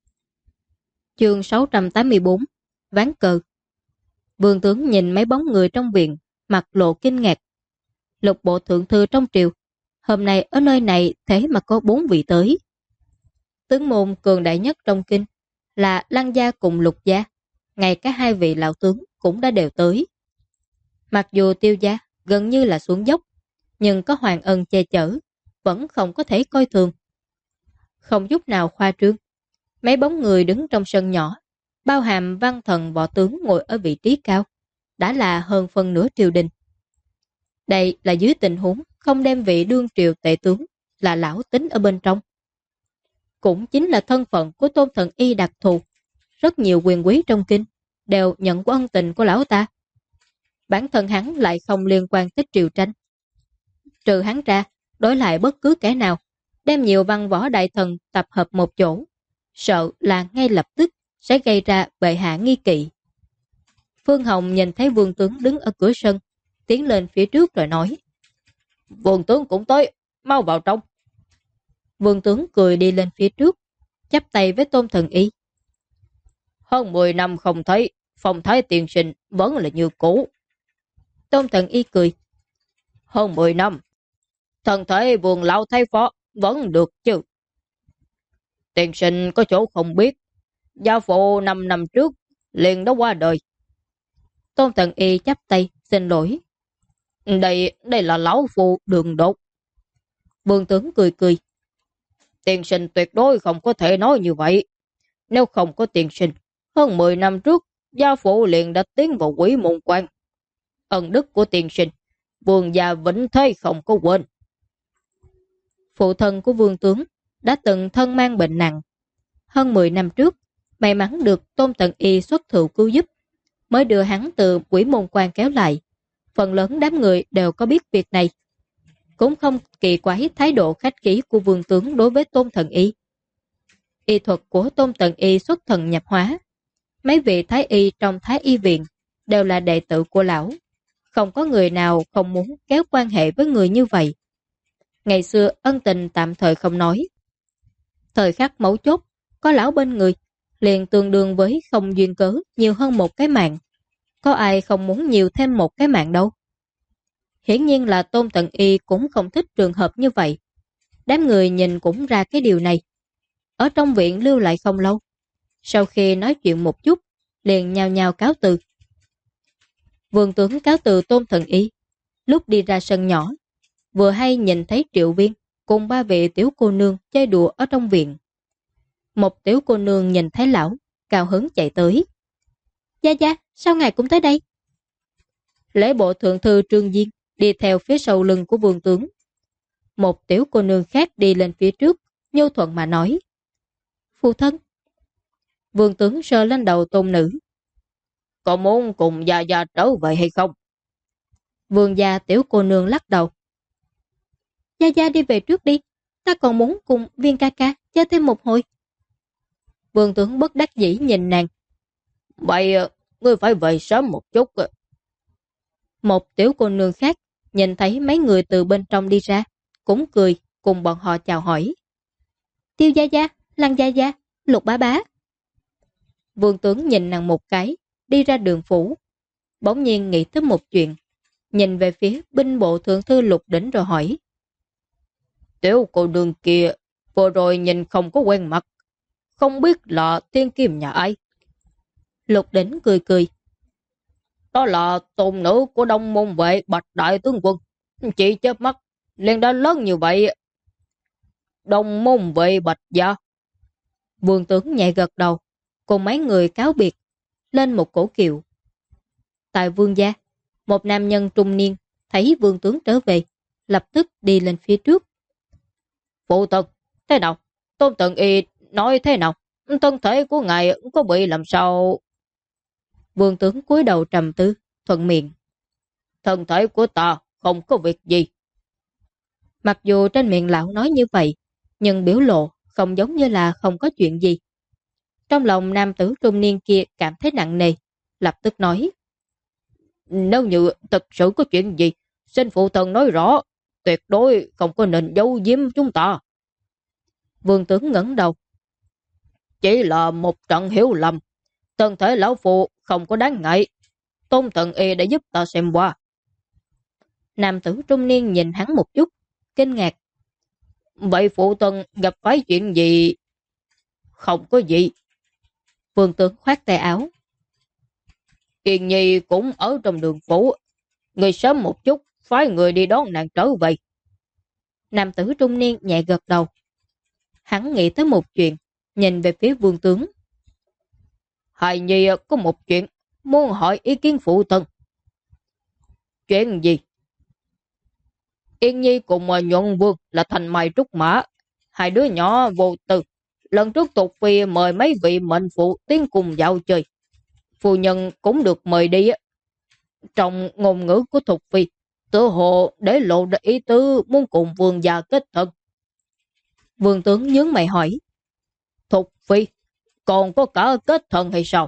Chương 684, ván cờ. Vương tướng nhìn mấy bóng người trong viện, mặt lộ kinh ngạc. Lục bộ thượng thư trong triều, hôm nay ở nơi này thế mà có 4 vị tới. Tướng môn cường đại nhất trong kinh là Lăng gia cùng Lục gia, ngay cả hai vị lão tướng cũng đã đều tới. Mặc dù Tiêu gia gần như là xuống dốc, nhưng có Hoàng Ân che chở, vẫn không có thể coi thường. Không chút nào khoa trương, mấy bóng người đứng trong sân nhỏ, bao hàm văn thần võ tướng ngồi ở vị trí cao, đã là hơn phần nửa triều đình. Đây là dưới tình huống không đem vị đương triều tể tướng là lão tính ở bên trong. Cũng chính là thân phận của Tôn Thần Y đặc thù, rất nhiều quyền quý trong kinh đều nhận của ân tình của lão ta. Bản thân hắn lại không liên quan tới triều tranh. Trừ hắn ra, đối lại bất cứ kẻ nào, đem nhiều văn võ đại thần tập hợp một chỗ, sợ là ngay lập tức sẽ gây ra bệ hạ nghi kỵ. Phương Hồng nhìn thấy vương tướng đứng ở cửa sân, tiến lên phía trước rồi nói: Vương tướng cũng tới, mau vào trong. Vương tướng cười đi lên phía trước, chắp tay với Tôn Thần Y. Hơn 10 năm không thấy, phong thái tiền sinh vẫn là như cũ. Tôn Thần Y cười. Hơn 10 năm, thần thể Vương lão thái phó vẫn được chứ. Tiền sinh có chỗ không biết, gia phụ 5 năm trước liền đã qua đời. Tôn Thần Y chắp tay xin lỗi. Đây là lão phụ Đường Đột. Vương tướng cười cười. Tiền sinh tuyệt đối không có thể nói như vậy. Nếu không có tiền sinh, hơn 10 năm trước, gia phụ liền đã tiến vào Quỷ Môn Quan. Ân đức của tiền sinh, vương gia vĩnh thế không có quên. Phụ thân của vương tướng đã từng thân mang bệnh nặng. Hơn 10 năm trước, may mắn được Tôn Tần Y xuất thủ cứu giúp, mới đưa hắn từ Quỷ Môn Quan kéo lại. Phần lớn đám người đều có biết việc này. Cũng không kỳ quái thái độ khách khí của vương tướng đối với Tôn Thần Y. Y thuật của Tôn Tần Y xuất thần nhập hóa. Mấy vị thái y trong thái y viện đều là đệ tử của lão. Không có người nào không muốn kéo quan hệ với người như vậy. Ngày xưa ân tình tạm thời không nói. Thời khắc mấu chốt, có lão bên người, liền tương đương với không duyên cớ nhiều hơn một cái mạng. Có ai không muốn nhiều thêm một cái mạng đâu. Hiển nhiên là Tôn Tần Y cũng không thích trường hợp như vậy. Đám người nhìn cũng ra cái điều này. Ở trong viện lưu lại không lâu. Sau khi nói chuyện một chút, liền nhao nhao cáo từ. Vương tướng cáo từ Tôn Thần Y. Lúc đi ra sân nhỏ, vừa hay nhìn thấy Triệu Viên cùng 3 vị tiểu cô nương chơi đùa ở trong viện. Một tiểu cô nương nhìn thấy lão, cao hứng chạy tới. Gia Gia, sao ngài cũng tới đây? Lễ bộ thượng thư Trương Diên đi theo phía sau lưng của vương tướng. Một tiểu cô nương khác đi lên phía trước, nhu thuận mà nói. Phụ thân. Vương tướng sờ lên đầu tôn nữ. Có muốn cùng Gia Gia trở về hay không? Vương gia tiểu cô nương lắc đầu. Gia Gia đi về trước đi, ta còn muốn cùng Viên ca ca chơi thêm một hồi. Vương tướng bất đắc dĩ nhìn nàng. Vậy ngươi phải về sớm một chút. Một tiểu cô nương khác nhìn thấy mấy người từ bên trong đi ra, cũng cười cùng bọn họ chào hỏi. Tiêu Gia Gia, Lăng Gia Gia, Lục bá bá. Vương tướng nhìn nàng một cái, đi ra đường phủ. Bỗng nhiên nghĩ tới một chuyện, nhìn về phía binh bộ thượng thư Lục Đỉnh rồi hỏi. Tiểu cô đường kia, vừa rồi nhìn không có quen mặt, không biết là tiên kim nhà ai. Lục Đỉnh cười cười. Đó là tôn nữ của Đông Môn Vệ Bạch Đại Tướng Quân. Chị chớp mắt, liền đã lớn như vậy. Đông Môn Vệ Bạch Gia. Vương tướng nhẹ gật đầu, cùng mấy người cáo biệt, lên một cổ kiệu. Tại vương gia, một nam nhân trung niên thấy vương tướng trở về, lập tức đi lên phía trước. Phụ thân, thế nào? Tôn Tần Y nói thế nào? Thân thể của ngài có bị làm sao? Vương tướng cúi đầu trầm tư, thuận miệng. Thân thể của ta không có việc gì. Mặc dù trên miệng lão nói như vậy, nhưng biểu lộ không giống như là không có chuyện gì. Trong lòng nam tử trung niên kia cảm thấy nặng nề, lập tức nói. Nếu như thật sự có chuyện gì, xin phụ thân nói rõ, tuyệt đối không có nên giấu giếm chúng ta. Vương tướng ngẩng đầu. Chỉ là một trận hiểu lầm, thân thể lão phụ không có đáng ngại. Tôn Tần Y đã giúp ta xem qua. Nam tử trung niên nhìn hắn một chút, kinh ngạc. Vậy phụ thân gặp phải chuyện gì? Không có gì. Vương tướng khoát tay áo. Yên Nhi cũng ở trong đường phủ. Người sớm một chút, phái người đi đón nàng trở về. Nam tử trung niên nhẹ gật đầu. Hắn nghĩ tới một chuyện, nhìn về phía vương tướng. Hài Nhi có một chuyện, muốn hỏi ý kiến phụ thân. Chuyện gì? Yên Nhi cùng Nhuận Vương là thành mày trúc mã. Hai đứa nhỏ vô tư. Lần trước Tục Phi mời mấy vị mệnh phụ tiến cùng dạo chơi. Phu nhân cũng được mời đi. Trong ngôn ngữ của Tục Phi, tự hồ để lộ ra ý tứ muốn cùng vương gia kết thân. Vương tướng nhướng mày hỏi. Tục Phi, còn có cả kết thân hay sao?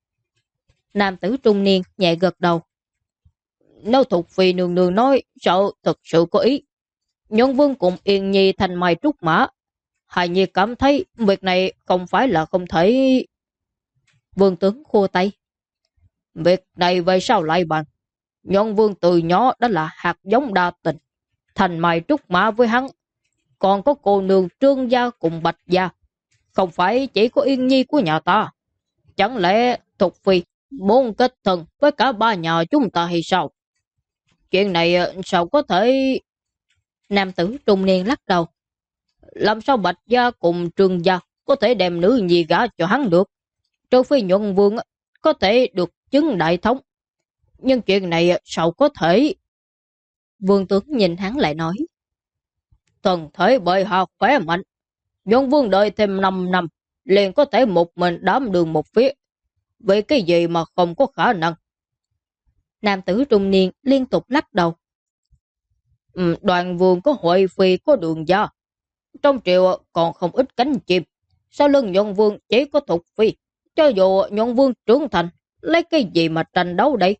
Nam tử trung niên nhẹ gật đầu. Nếu Thục Phi nương nương nói, sợ thật sự có ý. Nhuận Vương cùng Yên Nhi thành mày trúc mã. Hài Nhi cảm thấy việc này không phải là không thể. Vương tướng khua tay. Việc này về sao lại bàn? Nhuận Vương từ nhỏ đã là hạt giống đa tình. Thành mày trúc mã với hắn. Còn có cô nương Trương Gia cùng Bạch Gia. Không phải chỉ có Yên Nhi của nhà ta. Chẳng lẽ Thục Phi muốn kết thân với cả ba nhà chúng ta hay sao? Chuyện này sao có thể. Nam tử trung niên lắc đầu. Làm sao Bạch Gia cùng Trương Gia có thể đem nữ nhi gả cho hắn được? Trừ phi Nhuận Vương có thể được chứng đại thống. Nhưng chuyện này sao có thể. Vương tướng nhìn hắn lại nói. Thần thể bệ hạ khỏe mạnh. Nhuận Vương đợi thêm 5 năm liền có thể một mình đảm đường một phía. Vì cái gì mà không có khả năng? Nam tử trung niên liên tục lắc đầu. Đoàn Vương có Huệ Phi, có Đường Gia. Trong triều còn không ít cánh chim. Sau lưng Nhuận Vương chỉ có Thục Phi. Cho dù Nhuận Vương trưởng thành, lấy cái gì mà tranh đấu đây?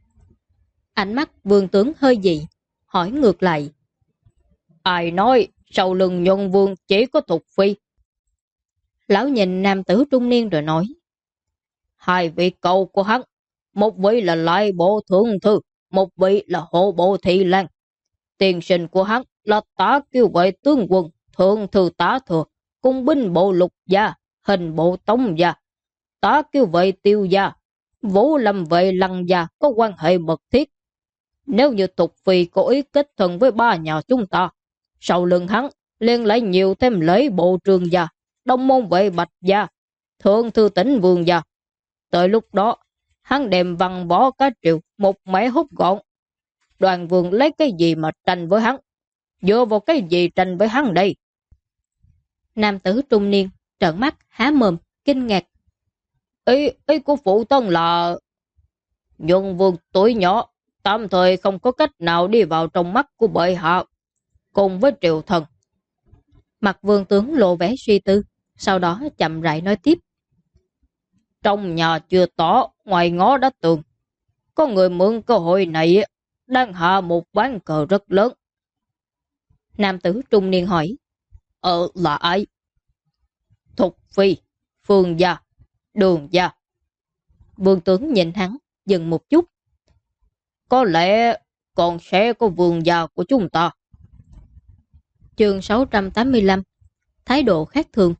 Ánh mắt vương tướng hơi dị, hỏi ngược lại. Ai nói sau lưng Nhuận Vương chỉ có Thục Phi? Lão nhìn nam tử trung niên rồi nói. Hai vị cậu của hắn, một vị là Lại Bộ Thượng Thư, một vị là Hộ Bộ Thị Lan. Tiền sinh của hắn là Tá Kiêu Vệ Tướng Quân, Thượng Thư Tá Thừa, Cung binh bộ Lục Gia, Hình bộ Tống Gia, Tá Kiêu Vệ Tiêu Gia, Vũ Lâm Vệ Lăng Gia có quan hệ mật thiết. Nếu như Tục Phi có ý kết thân với ba nhà chúng ta, sau lưng hắn liền lại nhiều thêm lễ bộ Trường Gia, Đông Môn Vệ Bạch Gia, Thượng Thư Tỉnh Vương Gia. Tới lúc đó, hắn đem văn võ cả triệu một mẻ hút gọn. Đoàn Vương lấy cái gì mà tranh với hắn? Dựa vào cái gì tranh với hắn đây? Nam tử trung niên trợn mắt há mồm kinh ngạc. Ý của phụ thân là Nhuận Vương tuổi nhỏ, tạm thời không có cách nào đi vào trong mắt của bệ hạ cùng với triều thần. Mặt vương tướng lộ vẻ suy tư, sau đó chậm rãi nói tiếp. Trong nhà chưa tỏ, ngoài ngó đã tường. Có người mượn cơ hội này đang hạ một ván cờ rất lớn. Nam tử trung niên hỏi. Là ai? Thục Phi, Phương Gia, Đường Gia. Vương tướng nhìn hắn, dừng một chút. Có còn sẽ có vương gia của chúng ta. Chương 685. Thái độ khác thường.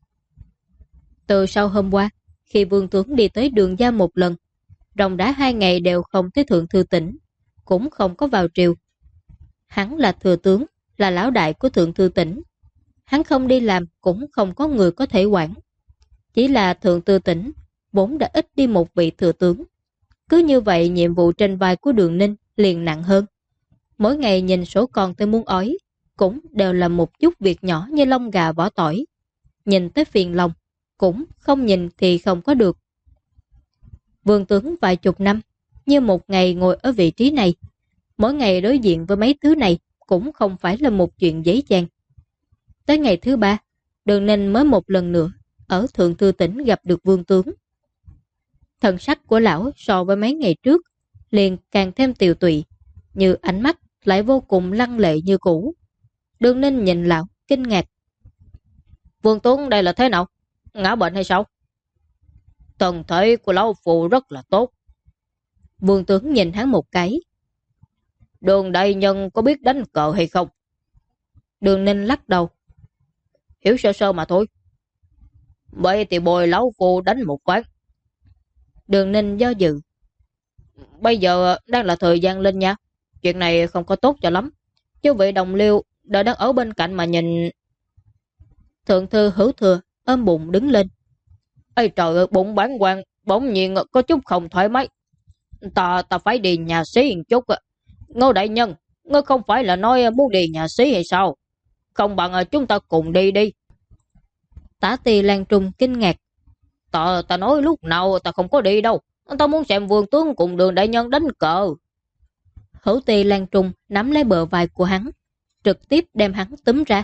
Từ sau hôm qua, khi vương tướng đi tới Đường gia một lần, ròng rã 2 ngày đều không thấy Thượng Thư Tỉnh, cũng không có vào triều. Hắn là thừa tướng, là lão đại của Thượng Thư Tỉnh. Hắn không đi làm cũng không có người có thể quản. Chỉ là Thượng Thư Tỉnh vốn đã ít đi một vị thừa tướng. Cứ như vậy nhiệm vụ trên vai của Đường Ninh liền nặng hơn. Mỗi ngày nhìn số con tới muốn ói, cũng đều là một chút việc nhỏ như lông gà vỏ tỏi. Nhìn tới phiền lòng, cũng không nhìn thì không có được. Vương tướng vài chục năm, như một ngày ngồi ở vị trí này. Mỗi ngày đối diện với mấy thứ này cũng không phải là một chuyện dễ dàng. Tới ngày thứ 3, Đường Ninh mới một lần nữa ở Thượng Thư Tỉnh gặp được vương tướng. Thần sắc của lão so với mấy ngày trước liền càng thêm tiều tụy, như ánh mắt lại vô cùng lăng lệ như cũ. Đường Ninh nhìn lão kinh ngạc. Vương tướng đây là thế nào? Ngã bệnh hay sao? Thân thể của lão phụ rất là tốt. Vương tướng nhìn hắn một cái. Đường đại nhân có biết đánh cờ hay không? Đường Ninh lắc đầu. Hiểu sơ sơ mà thôi. Vậy thì bồi lão phụ đánh một ván. Đường Ninh do dự. Bây giờ đang là thời gian lên nha. Chuyện này không có tốt cho lắm. Chứ vị đồng liêu đã đang ở bên cạnh mà nhìn. Thượng Thư Hữu Thừa ôm bụng đứng lên. Ây trời ơi, bụng bán quan bỗng nhiên có chút không thoải mái. Ta phải đi nhà xí một chút. Ngô đại nhân, ngươi không phải là nói muốn đi nhà xí hay sao? Không bằng chúng ta cùng đi đi. Tả Tỳ Lan Trung kinh ngạc. Ta nói lúc nào ta không có đi đâu. Ta muốn xem vương tướng cùng Đường đại nhân đánh cờ. Hữu Tỳ Lan Trung nắm lấy bờ vai của hắn, trực tiếp đem hắn túm ra.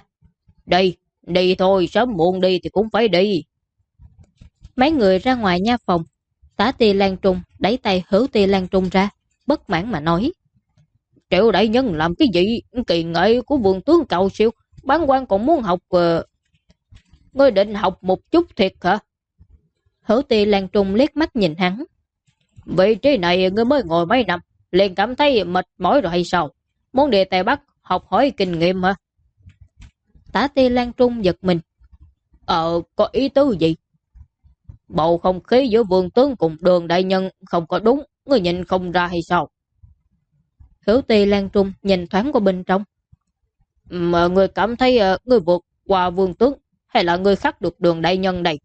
Đi thôi, sớm muộn đi thì cũng phải đi. Mấy người ra ngoài nha phòng. Tả Tỳ Lan Trung đẩy tay Hữu Tỳ Lan Trung ra, bất mãn mà nói. Triệu đại nhân làm cái gì? Kỳ nghệ của vương tướng cao siêu, bán quan còn muốn học. Ngươi định học một chút thiệt hả? Hữu Tỳ Lan Trung liếc mắt nhìn hắn. Vị trí này ngươi mới ngồi mấy năm, liền cảm thấy mệt mỏi rồi hay sao? Muốn đi Tây Bắc học hỏi kinh nghiệm hả? Tả Tỳ Lan Trung giật mình. Có ý tứ gì? Bầu không khí giữa vương tướng cùng Đường đại nhân không có đúng, ngươi nhìn không ra hay sao? Hữu Tỳ Lan Trung nhìn thoáng qua bên trong. Mà ngươi cảm thấy ngươi vượt qua vương tướng hay là ngươi khắc được Đường đại nhân đây?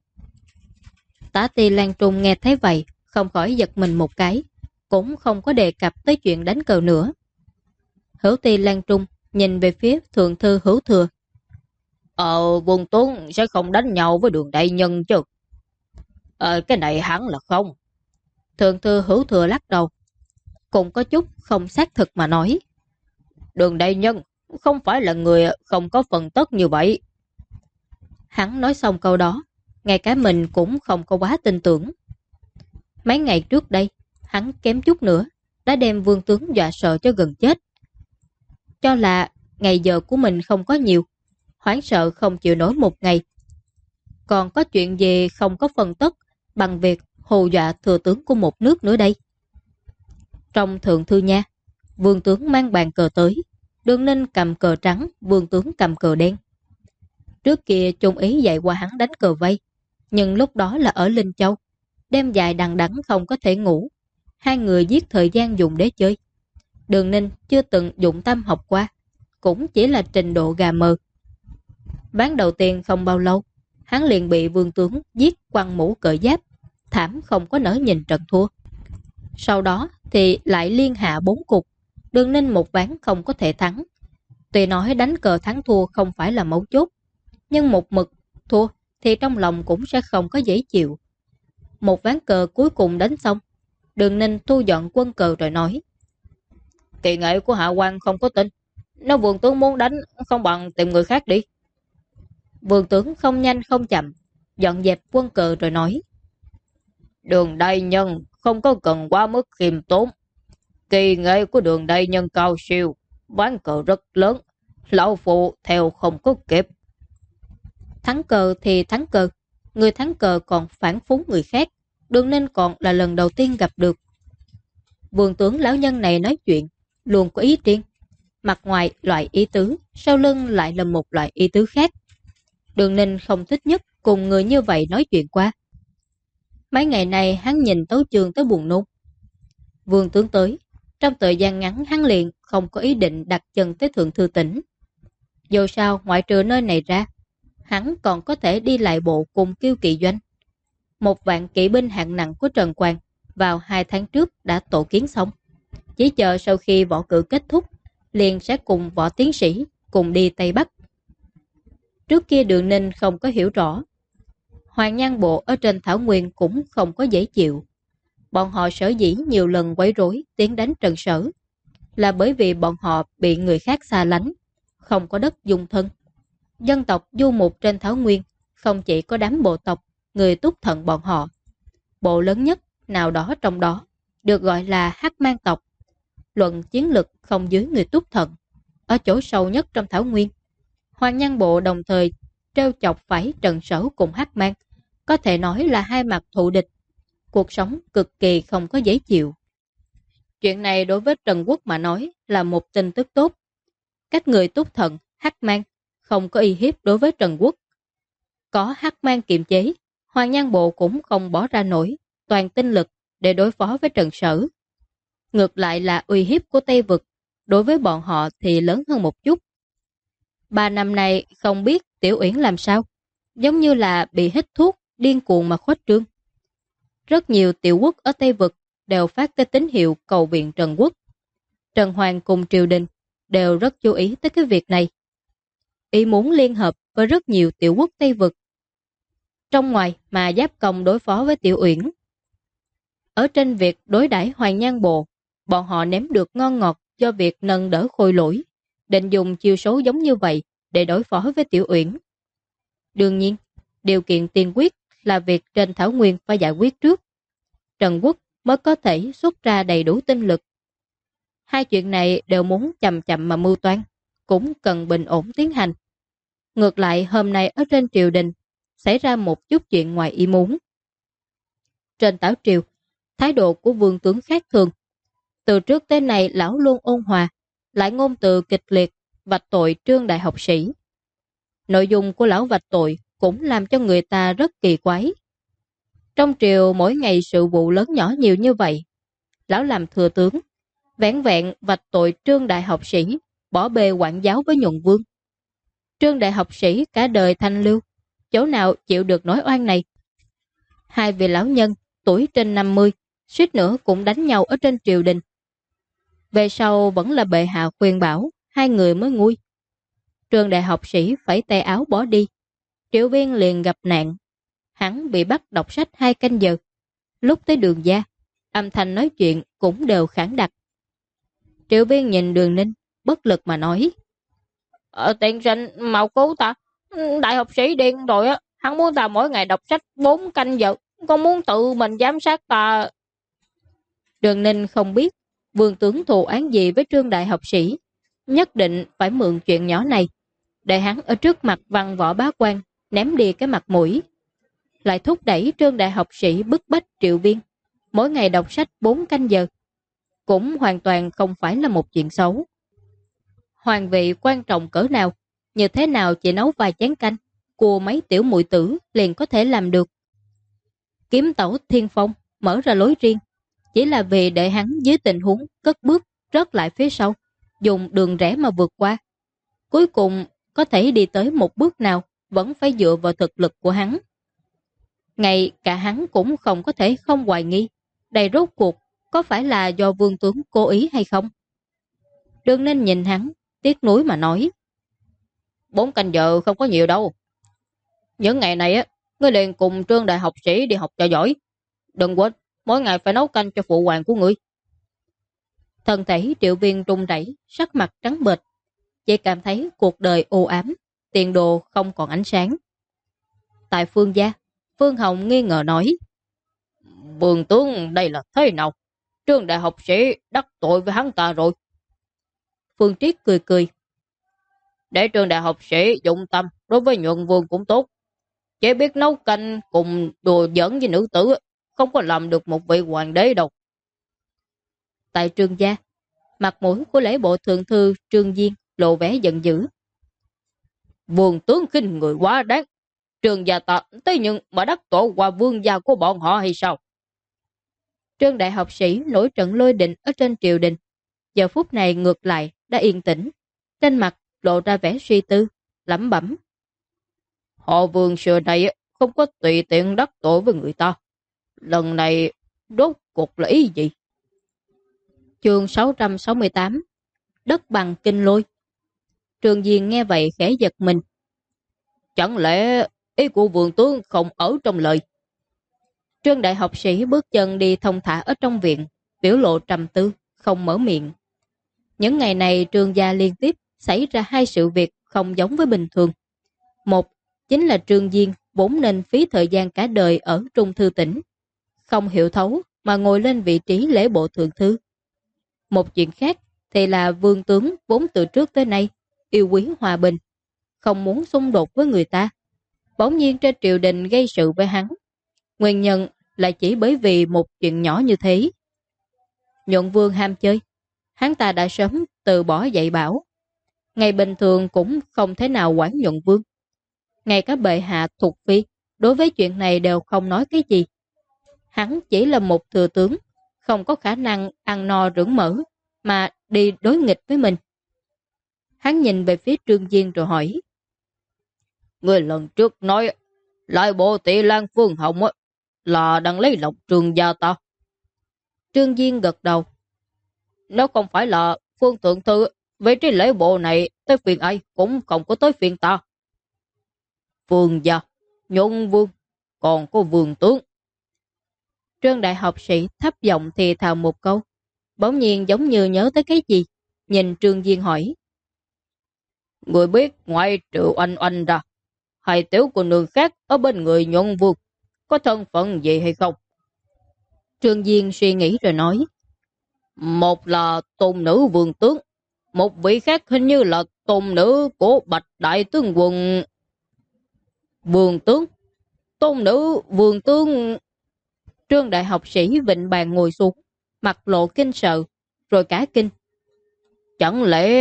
Tả Tỳ Lan Trung nghe thấy vậy, không khỏi giật mình một cái, cũng không có đề cập tới chuyện đánh cờ nữa. Hữu Tỳ Lan Trung nhìn về phía Thượng Thư Hữu Thừa. Vương tướng sẽ không đánh nhau với Đường đại nhân chứ? Cái này hẳn là không. Thượng Thư Hữu Thừa lắc đầu, cũng có chút không xác thực mà nói. Đường đại nhân không phải là người không có phần tất như vậy. Hắn nói xong câu đó, ngay cả mình cũng không có quá tin tưởng. Mấy ngày trước đây, hắn kém chút nữa đã đem vương tướng dọa sợ cho gần chết. Cho là ngày giờ của mình không có nhiều, hoảng sợ không chịu nổi một ngày. Còn có chuyện gì không có phần tất bằng việc hù dọa thừa tướng của một nước nữa đây? Trong Thượng Thư nha, vương tướng mang bàn cờ tới, Đường Ninh cầm cờ trắng, vương tướng cầm cờ đen. Trước kia Trung Ý dạy qua hắn đánh cờ vây, nhưng lúc đó là ở Linh Châu, đêm dài đằng đẵng không có thể ngủ. Hai người giết thời gian dùng để chơi. Đường Ninh chưa từng dụng tâm học qua, cũng chỉ là trình độ gà mờ. Ván đầu tiên không bao lâu, hắn liền bị vương tướng giết quăng mũ cởi giáp, thảm không có nỡ nhìn trận thua. Sau đó thì lại liên hạ 4 cục, Đường Ninh một ván không có thể thắng. Tuy nói đánh cờ thắng thua không phải là mấu chốt, nhưng một mực thua thì trong lòng cũng sẽ không có dễ chịu. Một ván cờ cuối cùng đánh xong, Đường Ninh thu dọn quân cờ rồi nói. Kỳ nghệ của hạ quan không có tin. Nếu vương tướng muốn đánh, không bằng tìm người khác đi. Vương tướng không nhanh không chậm, dọn dẹp quân cờ rồi nói. Đường đại nhân không có cần quá mức khiêm tốn. Kỳ nghệ của Đường đại nhân cao siêu, ván cờ rất lớn, lão phụ theo không có kịp. Thắng cờ thì thắng cờ, người thắng cờ còn phản phúng người khác, Đường Ninh còn là lần đầu tiên gặp được. Vương tướng lão nhân này nói chuyện, luôn có ý riêng. Mặt ngoài loại ý tứ, sau lưng lại là một loại ý tứ khác. Đường Ninh không thích nhất cùng người như vậy nói chuyện qua. Mấy ngày này hắn nhìn Tấu Chương tới buồn nôn. Vương tướng tới, trong thời gian ngắn hắn liền không có ý định đặt chân tới Thượng Thư Tỉnh. Dù sao ngoại trừ nơi này ra, hắn còn có thể đi lại bộ cùng Kiêu Kỵ Doanh. 1.000 kỵ binh hạng nặng của Trần Quang vào 2 tháng trước đã tổ kiến xong. Chỉ chờ sau khi võ cử kết thúc, liền sẽ cùng võ tiến sĩ cùng đi Tây Bắc. Trước kia Đường Ninh không có hiểu rõ. Hoàng Nhan Bộ ở trên Thảo Nguyên cũng không có dễ chịu. Bọn họ sở dĩ nhiều lần quấy rối tiến đánh Trần Sở là bởi vì bọn họ bị người khác xa lánh, không có đất dung thân. Dân tộc du mục trên Thảo Nguyên không chỉ có đám bộ tộc, người Túc Thận bọn họ. Bộ lớn nhất nào đó trong đó được gọi là Hắc Mang tộc. Luận chiến lực không dưới người Túc Thận. Ở chỗ sâu nhất trong Thảo Nguyên, Hoàng Nhan Bộ đồng thời trêu chọc phải Trần Sở cùng Hắc Mang, có thể nói là hai mặt thù địch. Cuộc sống cực kỳ không có dễ chịu. Chuyện này đối với Trần Quốc mà nói là một tin tức tốt. Các người Túc Thận, Hắc Mang không có uy hiếp đối với Trần Quốc. Có Hắc Mang kiềm chế, Hoàng Nhan Bộ cũng không bỏ ra nổi toàn tinh lực để đối phó với Trần Sở. Ngược lại là uy hiếp của Tây Vực, đối với bọn họ thì lớn hơn một chút. 3 năm nay không biết Tiểu Uyển làm sao, giống như là bị hít thuốc, điên cuồng mà khuếch trương. Rất nhiều tiểu quốc ở Tây Vực đều phát tới tín hiệu cầu viện Trần Quốc. Trần Hoàng cùng triều đình đều rất chú ý tới cái việc này. Ý muốn liên hợp với rất nhiều tiểu quốc Tây Vực. Trong ngoài mà giáp công đối phó với Tiểu Uyển. Ở trên việc đối đãi Hoàng Nhan Bộ, bọn họ nếm được ngon ngọt do việc nâng đỡ Khôi Lỗi, định dùng chiêu số giống như vậy để đối phó với Tiểu Uyển. Đương nhiên, điều kiện tiên quyết là việc trên Thảo Nguyên phải giải quyết trước. Trần Quốc mới có thể xuất ra đầy đủ tinh lực. Hai chuyện này đều muốn chậm chậm mà mưu toan, cũng cần bình ổn tiến hành. Ngược lại hôm nay ở trên triều đình xảy ra một chút chuyện ngoài ý muốn. Trên Tảo Triều, thái độ của vương tướng khác thường. Từ trước tới nay lão luôn ôn hòa, lại ngôn từ kịch liệt, vạch tội Trương đại học sĩ. Nội dung của lão vạch tội cũng làm cho người ta rất kỳ quái. Trong triều mỗi ngày sự vụ lớn nhỏ nhiều như vậy, lão làm thừa tướng, vẻn vẹn vạch tội Trương đại học sĩ, bỏ bê quản giáo với nhuận vương. Trương đại học sĩ cả đời thanh lưu, chỗ nào chịu được nỗi oan này. Hai vị lão nhân, tuổi trên 50, suýt nữa cũng đánh nhau ở trên triều đình. Về sau vẫn là bệ hạ khuyên bảo, hai người mới nguôi. Trương đại học sĩ phải tay áo bỏ đi. Triệu Viên liền gặp nạn. Hắn bị bắt đọc sách 2 canh giờ. Lúc tới Đường Gia, âm thanh nói chuyện cũng đều khản đặc. Triệu Viên nhìn Đường Ninh, bất lực mà nói. Tiên sinh mau cứu ta. Đại học sĩ điên rồi á. Hắn muốn ta mỗi ngày đọc sách 4 canh giờ. Con muốn tự mình giám sát ta. Đường Ninh không biết vương tướng thù án gì với Trương đại học sĩ. Nhất định phải mượn chuyện nhỏ này để hắn ở trước mặt văn võ bá quan ném đi cái mặt mũi. Lại thúc đẩy Trương đại học sĩ bức bách Triệu Viên mỗi ngày đọc sách 4 canh giờ. Cũng hoàn toàn không phải là một chuyện xấu. Hoàng vị quan trọng cỡ nào, như thế nào chỉ nấu vài chén canh, cua mấy tiểu muội tử liền có thể làm được. Kiếm Tẩu Thiên Phong mở ra lối riêng, chỉ là vì để hắn dưới tình huống cất bước rớt lại phía sau, dùng đường rẽ mà vượt qua. Cuối cùng có thể đi tới một bước nào vẫn phải dựa vào thực lực của hắn. Ngay cả hắn cũng không có thể không hoài nghi, đây rốt cuộc có phải là do vương tướng cố ý hay không. Đường Ninh nhìn hắn, tiếc nuối mà nói. 4 canh giờ không có nhiều đâu. Những ngày này á, ngươi liền cùng Trương đại học sĩ đi học cho giỏi. Đừng quên, mỗi ngày phải nấu canh cho phụ hoàng của ngươi. Thân thể Triệu Viên run rẩy, sắc mặt trắng bệch, chỉ cảm thấy cuộc đời u ám, tiền đồ không còn ánh sáng. Tại Phương gia, Phương Hồng nghi ngờ nói. Vương tướng đây là thế nào? Trương đại học sĩ đắc tội với hắn ta rồi. Phương Triết cười cười. Để Trương đại học sĩ dụng tâm đối với nhuận vương cũng tốt. Chỉ biết nấu canh cùng đùa giỡn với nữ tử, không có làm được một vị hoàng đế đâu. Tại Trương gia, Mặt mũi của lễ bộ thượng thư Trương Diên lộ vẻ giận dữ. Vương tướng khinh người quá đáng. Trương gia ta thế nhưng mà đắc tội qua vương gia của bọn họ hay sao? Trương đại học sĩ nổi trận lôi đình ở trên triều đình, giờ phút này ngược lại đã yên tĩnh, trên mặt lộ ra vẻ suy tư, lẩm bẩm. Họ Vương xưa này không có tùy tiện đắc tội với người ta. Lần này rốt cuộc là ý gì? Chương 668 Đất bằng kinh lôi. Trương Diên nghe vậy khẽ giật mình. Chẳng lẽ ý của vương tướng không ở trong lời? Trương đại học sĩ bước chân đi thông thả ở trong viện, biểu lộ trầm tư, không mở miệng. Những ngày này Trương gia liên tiếp xảy ra hai sự việc không giống với bình thường. Một chính là Trương Diên vốn nên phí thời gian cả đời ở Trung Thư tỉnh, không hiểu thấu mà ngồi lên vị trí lễ bộ thượng thư. Một chuyện khác thì là vương tướng vốn từ trước tới nay yêu quý hòa bình, không muốn xung đột với người ta, bỗng nhiên trên triều đình gây sự với hắn. Nguyên nhân là chỉ bởi vì một chuyện nhỏ như thế. Nhuận vương ham chơi, hắn ta đã sớm từ bỏ dạy bảo. Ngày bình thường cũng không thể nào quản Nhuận vương. Ngay cả bệ hạ thuộc phi đối với chuyện này đều không nói cái gì. Hắn chỉ là một thừa tướng, không có khả năng ăn no rưỡng mỡ mà đi đối nghịch với mình. Hắn nhìn về phía Trương Diên rồi hỏi. Người lần trước nói lại bộ tỷ Lan Phương Hồng là đang lấy lòng Trương gia ta. Trương Diên gật đầu. Nếu không phải là Phương thượng thư, vị trí lễ bộ này tới phiền ai cũng không có tới phiền ta. Phương gia, Nhuận vương, còn có vương tướng. Trương đại học sĩ thấp giọng thì thào một câu, bỗng nhiên giống như nhớ tới cái gì, nhìn Trương Diên hỏi. Người biết ngoại trừ oanh oanh ra, hai tiểu cô nương khác ở bên người Nhuận vương có thân phận gì hay không? Trương Diên suy nghĩ rồi nói. Một là tôn nữ vương tướng, một vị khác hình như là tôn nữ của Bạch Đại Tướng Quân. Vương tướng, tôn nữ vương tướng. Trương đại học sĩ vịnh bàn ngồi xuống, mặt lộ kinh sợ, rồi cả kinh. Chẳng lẽ...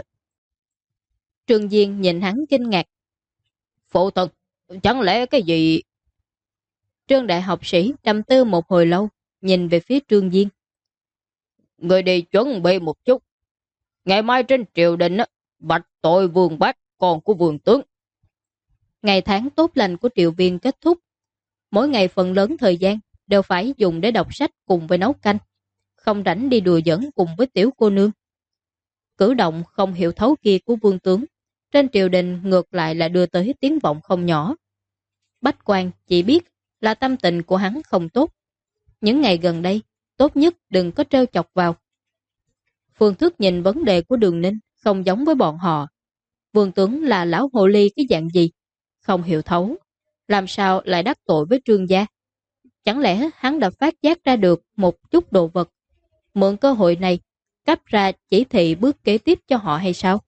Trương Diên nhìn hắn kinh ngạc. Phụ thân, chẳng lẽ cái gì... Trương đại học sĩ trầm tư một hồi lâu, nhìn về phía Trương Diên. Người đi chuẩn bị một chút. Ngày mai trên triều đình, bạch tội vương bác, con của vương tướng. Ngày tháng tốt lành của triệu viên kết thúc. Mỗi ngày phần lớn thời gian đều phải dùng để đọc sách cùng với nấu canh, không rảnh đi đùa giỡn cùng với tiểu cô nương. Cử động không hiểu thấu kia của vương tướng trên triều đình ngược lại là đưa tới tiếng vọng không nhỏ. Bách quan chỉ biết là tâm tình của hắn không tốt. Những ngày gần đây, tốt nhất đừng có trêu chọc vào. Phương Thức nhìn vấn đề của Đường Ninh không giống với bọn họ. Vương tướng là lão hồ ly cái dạng gì? Không hiểu thấu. Làm sao lại đắc tội với Trương gia? Chẳng lẽ hắn đã phát giác ra được một chút đồ vật, mượn cơ hội này cấp ra chỉ thị bước kế tiếp cho họ hay sao?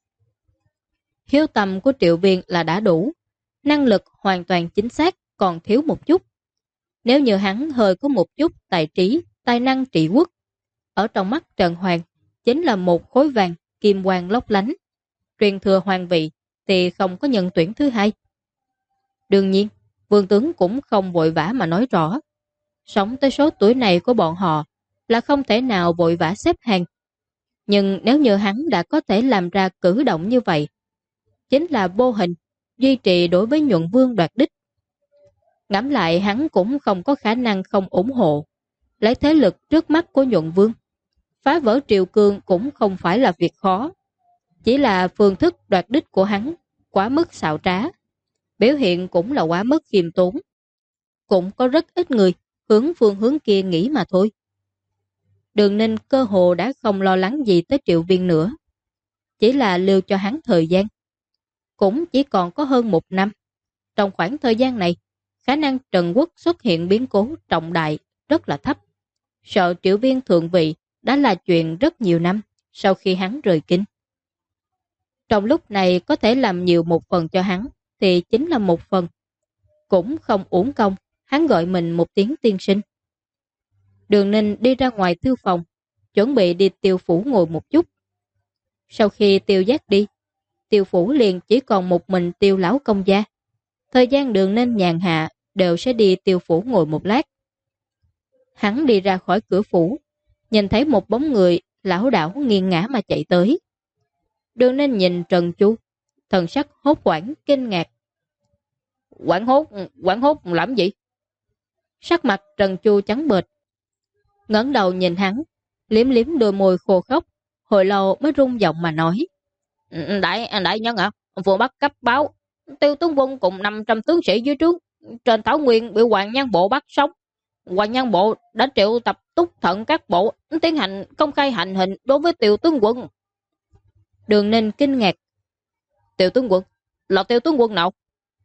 Hiếu tâm của Triệu Viên là đã đủ, năng lực hoàn toàn chính xác còn thiếu một chút. Nếu như hắn hơi có một chút tài trí, tài năng trị quốc, ở trong mắt Trần Hoàng chính là một khối vàng kim quang lấp lánh. Truyền thừa hoàng vị thì không có nhân tuyển thứ hai. Đương nhiên, vương tướng cũng không vội vã mà nói rõ. Sống tới số tuổi này của bọn họ là không thể nào vội vã xếp hàng. Nhưng nếu như hắn đã có thể làm ra cử động như vậy, chính là vô hình duy trì đối với Nhuận Vương đoạt đích. Ngẫm lại hắn cũng không có khả năng không ủng hộ. Lấy thế lực trước mắt của Nhuận Vương, phá vỡ triều cương cũng không phải là việc khó. Chỉ là phương thức đoạt đích của hắn quá mức xạo trá, biểu hiện cũng là quá mức khiêm tốn. Cũng có rất ít người hướng phương hướng kia nghĩ mà thôi. Đường Ninh cơ hồ đã không lo lắng gì tới Triệu Viên nữa. Chỉ là lưu cho hắn thời gian. Cũng chỉ còn có hơn 1 năm. Trong khoảng thời gian này, khả năng Trần Quốc xuất hiện biến cố trọng đại rất là thấp. Sợ Triệu Viên thượng vị đã là chuyện rất nhiều năm sau khi hắn rời kinh. Trong lúc này có thể làm nhiều một phần cho hắn thì chính là một phần. Cũng không uổng công, hắn gọi mình một tiếng tiên sinh. Đường Ninh đi ra ngoài thư phòng, chuẩn bị đi Tiêu phủ ngồi một chút. Sau khi Tiêu Giác đi, Tiêu phủ liền chỉ còn một mình Tiêu lão công gia. Thời gian Đường Ninh nhàn hạ đều sẽ đi Tiêu phủ ngồi một lát. Hắn đi ra khỏi cửa phủ, nhìn thấy một bóng người lảo đảo nghiêng ngã mà chạy tới. Đường Ninh nhìn Trần Chu, thần sắc hốt hoảng kinh ngạc. Quảng hốt làm gì? Sắc mặt Trần Chu trắng bệch, ngẩng đầu nhìn hắn, liếm liếm đôi môi khô khốc, hồi lâu mới rung giọng mà nói. Đại nhân ạ, vừa bắt cấp báo, Tiêu tướng quân cùng 500 tướng sĩ dưới trướng trên Thảo Nguyên bị Hoàng Nhan Bộ bắt sống. Hoàng Nhan Bộ đã triệu tập túc thận các bộ tiến hành công khai hành hình đối với Tiêu tướng quân. Đường Ninh kinh ngạc. Tiêu tướng quân? Là Tiêu tướng quân nào?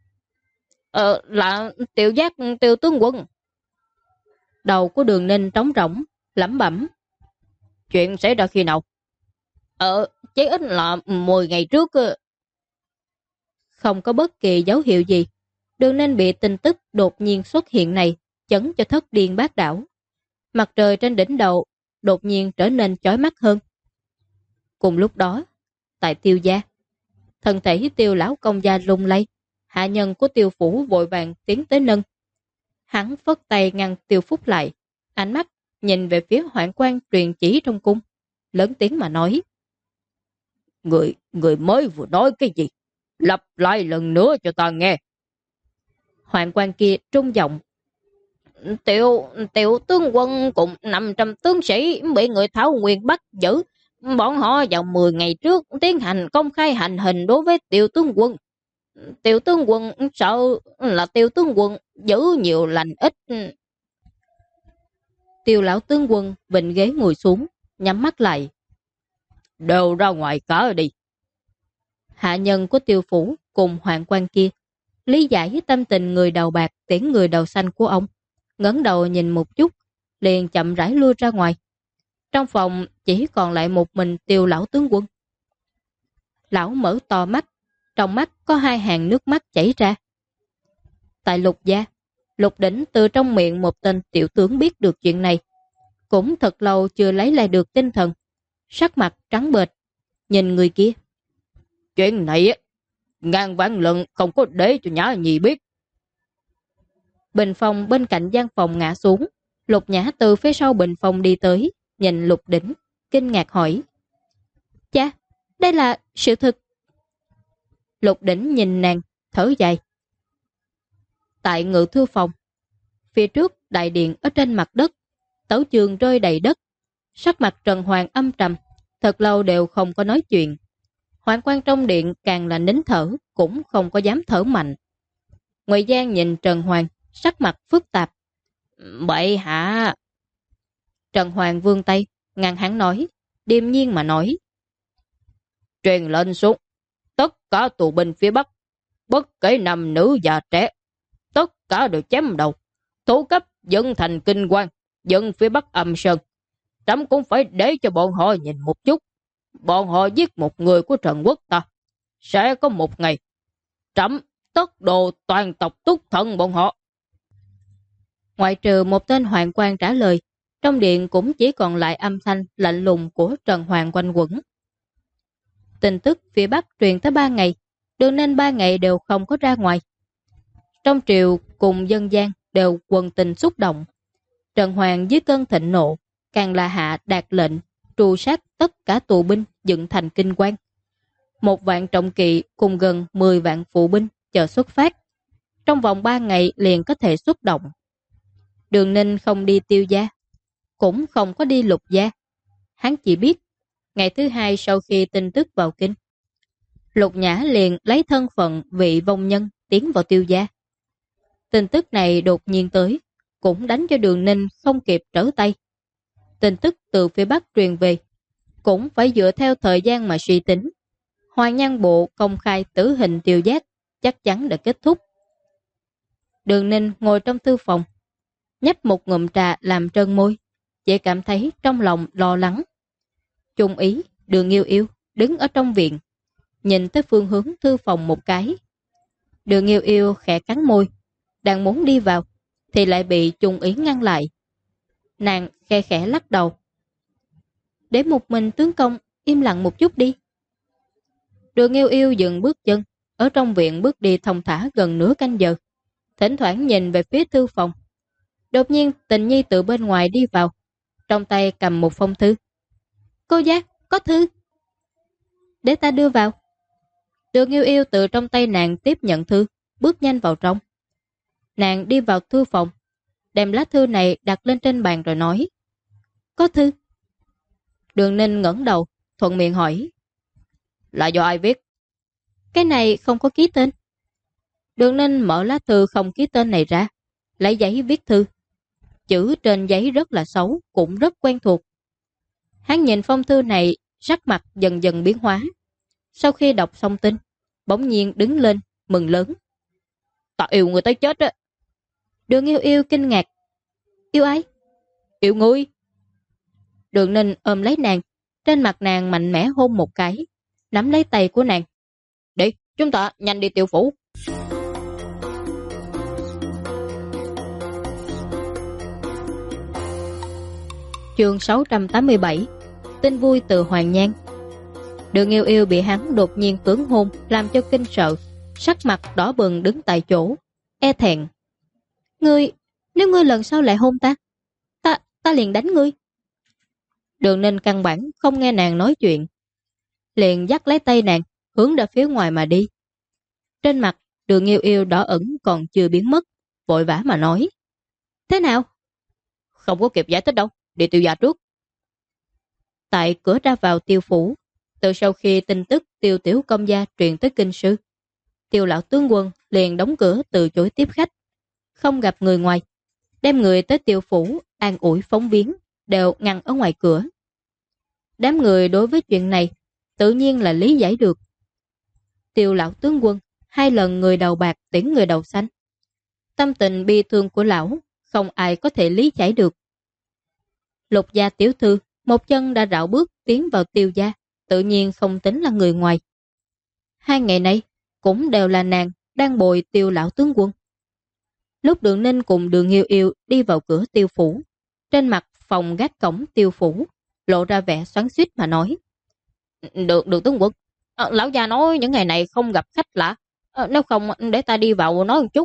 Là Tiêu Giác Tiêu tướng quân. Đầu của Đường Ninh trống rỗng, lẩm bẩm. Chuyện xảy ra khi nào? Chỉ ít là 10 ngày trước. Không có bất kỳ dấu hiệu gì. Đường Ninh bị tin tức đột nhiên xuất hiện này chấn cho thất điên bát đảo. Mặt trời trên đỉnh đầu đột nhiên trở nên chói mắt hơn. Cùng lúc đó, tại Tiêu gia, thân thể Tiêu lão công gia lung lay, hạ nhân của Tiêu phủ vội vàng tiến tới nâng. Hắn phất tay ngăn Tiêu Phúc lại, ánh mắt nhìn về phía hoạn quan truyền chỉ trong cung, lớn tiếng mà nói. Người mới vừa nói cái gì? Lặp lại lần nữa cho ta nghe. Hoạn quan kia trung giọng. Tiểu tướng quân cùng 500 tướng sĩ bị người Thảo Nguyên bắt giữ. Bọn họ vào 10 ngày trước tiến hành công khai hành hình đối với Tiêu tướng quân. Tiêu tướng quân sợ là Tiêu tướng quân giữ nhiều lành ít. Tiêu lão tướng quân vịnh ghế ngồi xuống, nhắm mắt lại. Đều ra ngoài cả đi. Hạ nhân của Tiêu phủ cùng hoạn quan kia lý giải tâm tình người đầu bạc tiễn người đầu xanh của ông, ngẩng đầu nhìn một chút, liền chậm rãi lui ra ngoài. Trong phòng chỉ còn lại một mình Tiêu lão tướng quân. Lão mở to mắt, trong mắt có 2 hàng nước mắt chảy ra. Tại Lục gia, Lục Đỉnh từ trong miệng một tên tiểu tướng biết được chuyện này, cũng thật lâu chưa lấy lại được tinh thần, sắc mặt trắng bệch, nhìn người kia. Chuyện này ngàn vạn lần không có để cho Nhã Nhi biết. Bình phong bên cạnh gian phòng ngã xuống, Lục Nhã từ phía sau bình phong đi tới, nhìn Lục Đỉnh, kinh ngạc hỏi. Cha, đây là sự thực. Lục Đỉnh nhìn nàng, thở dài. Tại ngự thư phòng, phía trước đại điện ở trên mặt đất, tấu chương rơi đầy đất. Sắc mặt Trần Hoàng âm trầm, thật lâu đều không có nói chuyện. Hoạn quan trong điện càng là nín thở, cũng không có dám thở mạnh. Ngoại Giang nhìn Trần Hoàng, sắc mặt phức tạp. Bậy hạ. Trần Hoàng vươn tay, ngăn hắn nói, điềm nhiên mà nói. Truyền lệnh xuống, tất cả tù binh phía Bắc, bất kể nam nữ già trẻ, tất cả đều chém đầu, thủ cấp dẫn thành kinh quan, dẫn phía Bắc Âm Sơn. Trẫm cũng phải để cho bọn họ nhìn một chút. Bọn họ giết một người của Trần Quốc ta, sẽ có một ngày trẫm tất đồ toàn tộc túc thân bọn họ. Ngoại trừ một tên hoạn quan trả lời, trong điện cũng chỉ còn lại âm thanh lạnh lùng của Trần Hoàng quanh quẩn. Tin tức phía Bắc truyền tới 3 ngày, Đường Ninh 3 ngày đều không có ra ngoài. Trong triều cùng dân gian đều quần tình xúc động. Trần Hoàng dưới cơn thịnh nộ, càng là hạ đạt lệnh tru sát tất cả tù binh dựng thành kinh quan. 1 vạn trọng kỵ cùng gần 10 vạn phụ binh chờ xuất phát. Trong vòng 3 ngày liền có thể xuất động. Đường Ninh không đi Tiêu gia, cũng không có đi Lục gia. Hắn chỉ biết, ngày thứ 2 sau khi tin tức vào kinh, Lục Nhã liền lấy thân phận vị vong nhân tiến vào Tiêu gia. Tin tức này đột nhiên tới, cũng đánh cho Đường Ninh không kịp trở tay. Tin tức từ phía Bắc truyền về, cũng phải dựa theo thời gian mà suy tính. Hoàng Nhan Bộ công khai tử hình Tiêu Giác chắc chắn đã kết thúc. Đường Ninh ngồi trong thư phòng, nhấp một ngụm trà làm trơn môi, chỉ cảm thấy trong lòng lo lắng. Trung ý, Đường Yêu Yêu đứng ở trong viện, nhìn tới phương hướng thư phòng một cái. Đường Yêu Yêu khẽ cắn môi, đang muốn đi vào, thì lại bị Trung ý ngăn lại. Nàng khe khẽ lắc đầu. để một mình tướng công im lặng một chút đi. Đường Yêu Yêu dừng bước chân, ở trong viện bước đi thong thả gần nửa canh giờ, thỉnh thoảng nhìn về phía thư phòng. Đột nhiên Tình Nhi từ bên ngoài đi vào, trong tay cầm một phong thư. Cô giác, có thư. Để ta đưa vào. Đường Yêu Yêu từ trong tay nàng tiếp nhận thư, bước nhanh vào trong. Nàng đi vào thư phòng, đem lá thư này đặt lên trên bàn rồi nói. Có thư. Đường Ninh ngẩng đầu, thuận miệng hỏi. Là do ai viết? Cái này không có ký tên. Đường Ninh mở lá thư không ký tên này ra, lấy giấy viết thư. Chữ trên giấy rất là xấu, cũng rất quen thuộc. Hắn nhìn phong thư này, sắc mặt dần dần biến hóa. Sau khi đọc xong tin, bỗng nhiên đứng lên, mừng lớn. Ta yêu người tới chết á. Đường Yêu Yêu kinh ngạc. Yêu ai? Yêu ngươi. Đường Ninh ôm lấy nàng, trên mặt nàng mạnh mẽ hôn một cái, nắm lấy tay của nàng. Đi, chúng ta nhanh đi Tiêu phủ. Chương 687. Tin vui từ Hoàng Nhan. Đường Yêu Yêu bị hắn đột nhiên cưỡng hôn làm cho kinh sợ, sắc mặt đỏ bừng đứng tại chỗ, e thẹn. Nếu ngươi lần sau lại hôn ta liền đánh ngươi. Đường Ninh căn bản không nghe nàng nói chuyện, liền dắt lấy tay nàng hướng ra phía ngoài mà đi. Trên mặt Đường Yêu Yêu đỏ ửng còn chưa biến mất, vội vã mà nói. Thế nào? Không có kịp giải thích đâu, đi Tiêu gia trước. Tại cửa ra vào Tiêu phủ, từ sau khi tin tức Tiêu tiểu công gia truyền tới kinh sư, Tiêu lão tướng quân liền đóng cửa từ chối tiếp khách, không gặp người ngoài, đem người tới Tiêu phủ an ủi phóng viếng đều ngăn ở ngoài cửa. Đám người đối với chuyện này tự nhiên là lý giải được. Tiêu lão tướng quân 2 lần người đầu bạc tiễn người đầu xanh, tâm tình bi thương của lão không ai có thể lý giải được. Lục gia tiểu thư một chân đã rảo bước tiến vào Tiêu gia, tự nhiên không tính là người ngoài. 2 ngày nay cũng đều là nàng đang bồi Tiêu lão tướng quân. Lúc Đường Ninh cùng Đường Yêu Yêu đi vào cửa Tiêu phủ, trên mặt phòng gác cổng Tiêu phủ lộ ra vẻ xoắn xuýt mà nói. Đường tướng quân, lão gia nói những ngày này không gặp khách lạ, nếu không để ta đi vào nói một chút.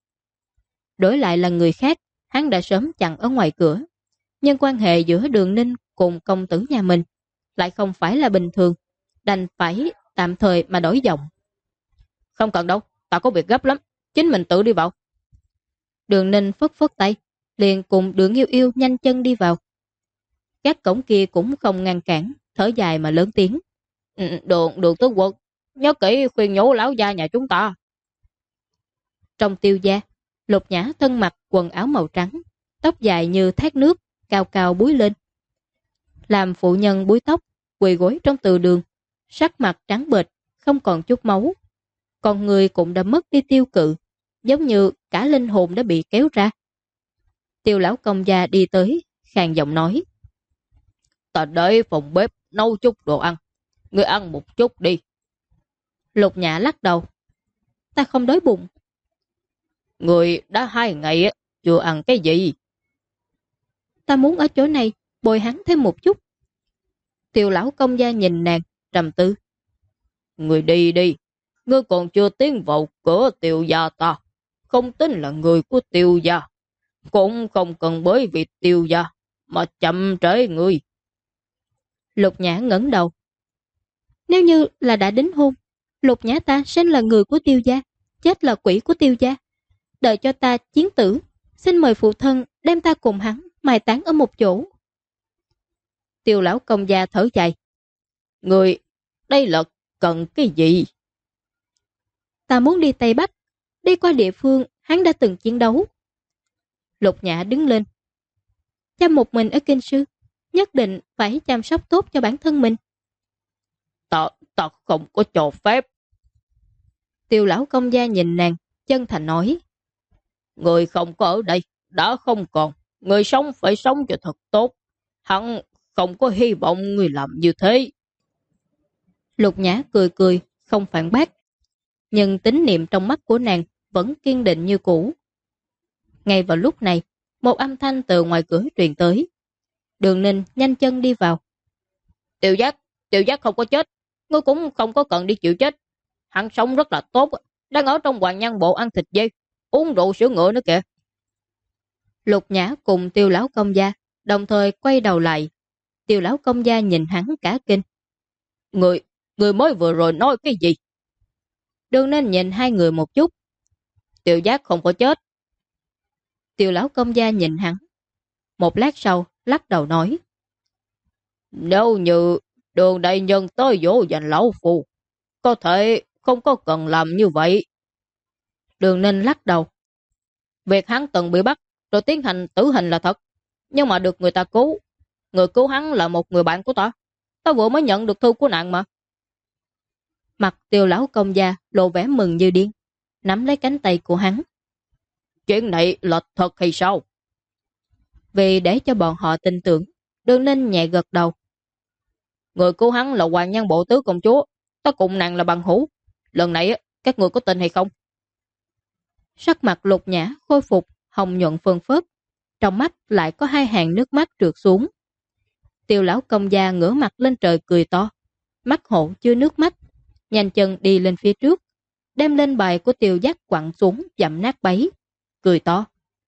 Đổi lại là người khác, hắn đã sớm chặn ở ngoài cửa, nhưng quan hệ giữa Đường Ninh cùng công tử nhà mình lại không phải là bình thường, đành phải tạm thời mà đổi giọng. Không cần đâu, ta có việc gấp lắm, chính mình tự đi vào. Đường Ninh phất phất tay, liền cùng Đường Yêu Yêu nhanh chân đi vào. Các cổng kia cũng không ngăn cản, thở dài mà lớn tiếng. Đường tướng quân, nhớ kỹ khuyên nhủ lão gia nhà chúng ta. Trong Tiêu gia, Lục Nhã thân mặc quần áo màu trắng, tóc dài như thác nước, cao cao búi lên. Làm phụ nhân búi tóc, quỳ gối trong từ đường, sắc mặt trắng bệch, không còn chút máu. Còn người cũng đã mất đi tiêu cự, giống như cả linh hồn đã bị kéo ra. Tiêu lão công gia đi tới, khàn giọng nói. Ta đợi phòng bếp nấu chút đồ ăn, ngươi ăn một chút đi. Lục Nhã lắc đầu. Ta không đói bụng. Người đã 2 ngày chưa ăn cái gì? Ta muốn ở chỗ này bồi hắn thêm một chút. Tiêu lão công gia nhìn nàng, trầm tư. Người đi đi, ngươi còn chưa tiến vào cửa Tiêu gia ta, không tính là người của Tiêu gia, cũng không cần bởi vì Tiêu gia mà chậm trễ người. Lục Nhã ngẩng đầu. Nếu như là đã đính hôn, Lục Nhã ta sẽ là người của Tiêu gia, chết là quỷ của Tiêu gia. Đợi cho ta chiến tử, xin mời phụ thân đem ta cùng hắn mai táng ở một chỗ. Tiêu lão công gia thở dài. Người, đây là cần cái gì? Ta muốn đi Tây Bắc, đi qua địa phương hắn đã từng chiến đấu. Lục Nhã đứng lên. Cha một mình ở kinh sư, nhất định phải chăm sóc tốt cho bản thân mình. Ta không có cho phép. Tiêu lão công gia nhìn nàng, chân thành nói. Người không có ở đây, đã không còn. Người sống phải sống cho thật tốt. Hắn không có hy vọng người làm như thế. Lục Nhã cười cười, không phản bác. Nhưng tín niệm trong mắt của nàng vẫn kiên định như cũ. Ngay vào lúc này, một âm thanh từ ngoài cửa truyền tới. Đường Ninh nhanh chân đi vào. Tiêu Giác, Tiêu Giác không có chết, ngươi cũng không có cần đi chịu chết. Hắn sống rất là tốt, đang ở trong Hoàng Nhân Bộ ăn thịt dê, uống rượu sữa ngựa nữa kìa. Lục Nhã cùng Tiêu lão công gia đồng thời quay đầu lại. Tiêu lão công gia nhìn hắn cả kinh. Người mới vừa rồi nói cái gì? Đường Ninh nhìn hai người một chút. Tiêu Giác không có chết. Tiêu lão công gia nhìn hắn. Một lát sau, lắc đầu nói. Nếu như Đường đại nhân tới dỗ dành lão phu, có thể không có cần làm như vậy. Đường Ninh lắc đầu. Việc hắn từng bị bắt rồi tiến hành tử hình là thật, nhưng mà được người ta cứu. Người cứu hắn là một người bạn của ta. Ta vừa mới nhận được thư của nạn mà. Mặt Tiêu lão công gia lộ vẻ mừng như điên, nắm lấy cánh tay của hắn. Chuyện này là thật hay sao? Vì để cho bọn họ tin tưởng, Đường Ninh nhẹ gật đầu. Người cứu hắn là Hoàng Nhân Bộ Tứ công chúa. Ta cùng nàng là bằng hữu. Lần này các người có tin hay không? Sắc mặt Lục Nhã khôi phục, hồng nhuận phơn phớt. Trong mắt lại có hai hàng nước mắt trượt xuống. Tiêu lão công gia ngửa mặt lên trời cười to. Mắt hộ chưa nước mắt. Nhanh chân đi lên phía trước. Đem lên bài của Tiêu Giác quặn xuống dặm nát bấy. Cười to.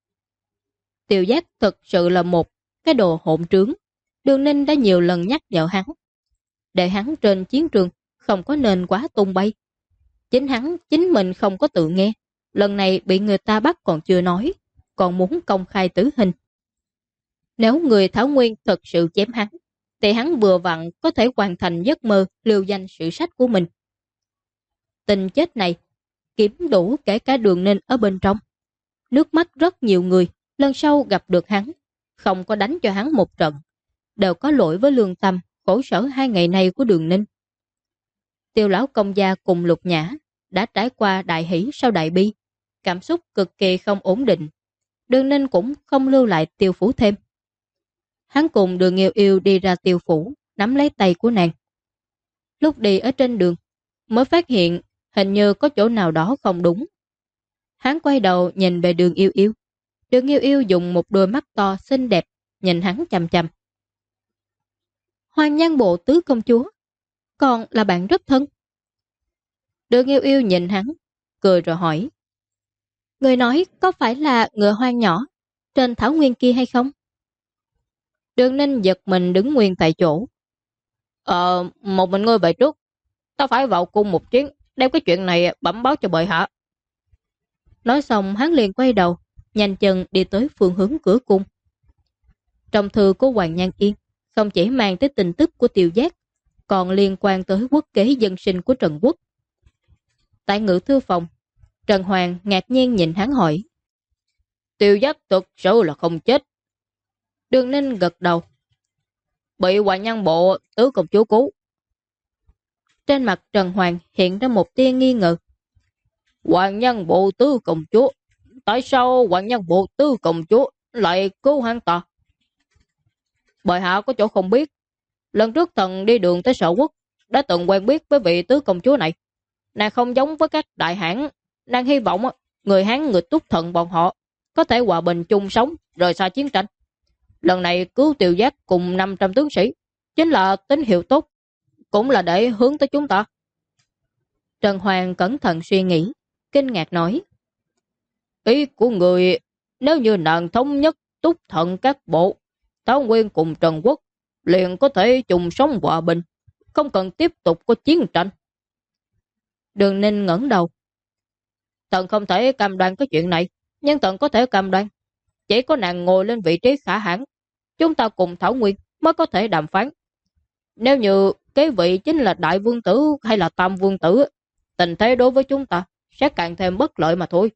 Tiêu Giác thực sự là một cái đồ hỗn trướng. Đường Ninh đã nhiều lần nhắc nhở hắn. Để hắn trên chiến trường không có nên quá tung bay. Chính mình không có tự nghe. Lần này bị người ta bắt còn chưa nói, còn muốn công khai tử hình. Nếu người Thảo Nguyên thật sự chém hắn, thì hắn vừa vặn có thể hoàn thành giấc mơ lưu danh sử sách của mình. Tình chết này kiếm đủ kể cả Đường Ninh ở bên trong. Nước mắt rất nhiều người lần sau gặp được hắn, không có đánh cho hắn một trận, đều có lỗi với lương tâm khổ sở 2 ngày nay của Đường Ninh. Tiêu lão công gia cùng Lục Nhã đã trải qua đại hỷ sau đại bi, cảm xúc cực kỳ không ổn định. Đường Ninh cũng không lưu lại Tiêu phủ thêm. Hắn cùng Đường Yêu Yêu đi ra Tiêu phủ, nắm lấy tay của nàng. Lúc đi ở trên đường, mới phát hiện hình như có chỗ nào đó không đúng. Hắn quay đầu nhìn về Đường Yêu Yêu. Đường Yêu Yêu dùng một đôi mắt to xinh đẹp nhìn hắn chằm chằm. Hoàng Nhan Bộ Tứ công chúa, còn là bạn rất thân. Đường Yêu Yêu nhìn hắn, cười rồi hỏi. Người nói có phải là ngựa hoang nhỏ trên thảo nguyên kia hay không? Đường Ninh giật mình đứng nguyên tại chỗ. Một mình ngươi về trước. Ta phải vào cung một chuyến, đem cái chuyện này bẩm báo cho bệ hạ. Nói xong hắn liền quay đầu, nhanh chân đi tới phương hướng cửa cung. Trong thư của Hoàng Nhan Yên không chỉ mang tới tin tức của Tiêu Giác, còn liên quan tới quốc kế dân sinh của Trần Quốc. Tại ngự thư phòng, Trần Hoàng ngạc nhiên nhìn hắn hỏi. Tiêu Giác thực sự là không chết. Đường Ninh gật đầu. Bị Hoàng Nhân Bộ Tứ công chúa cứu. Trên mặt Trần Hoàng hiện ra một tia nghi ngờ. Hoàng Nhân Bộ Tứ công chúa? Tại sao Hoàng Nhân Bộ Tứ công chúa lại cứu hắn ta? Bệ hạ có chỗ không biết. Lần trước thần đi đường tới Sở Quốc đã từng quen biết với vị Tứ công chúa này. Nàng không giống với các đại hãn. Nàng hy vọng người Hán người Túc Thần bọn họ có thể hòa bình chung sống, rời xa chiến tranh. Lần này cứu Tiêu Giác cùng 500 tướng sĩ chính là tín hiệu tốt, cũng là để hướng tới chúng ta. Trần Hoàng cẩn thận suy nghĩ, kinh ngạc nói. Ý của người, nếu như nàng thống nhất Túc Thần các bộ, Thảo Nguyên cùng Trần Quốc liền có thể chung sống hòa bình, không cần tiếp tục có chiến tranh. Đường Ninh ngẩng đầu. Thần không thể cam đoan cái chuyện này, nhưng thần có thể cam đoan. Chỉ có nàng ngồi lên vị trí khả hãn, chúng ta cùng Thảo Nguyên mới có thể đàm phán. Nếu như cái vị chính là Đại Vương Tử hay là Tam Vương Tử, tình thế đối với chúng ta sẽ càng thêm bất lợi mà thôi.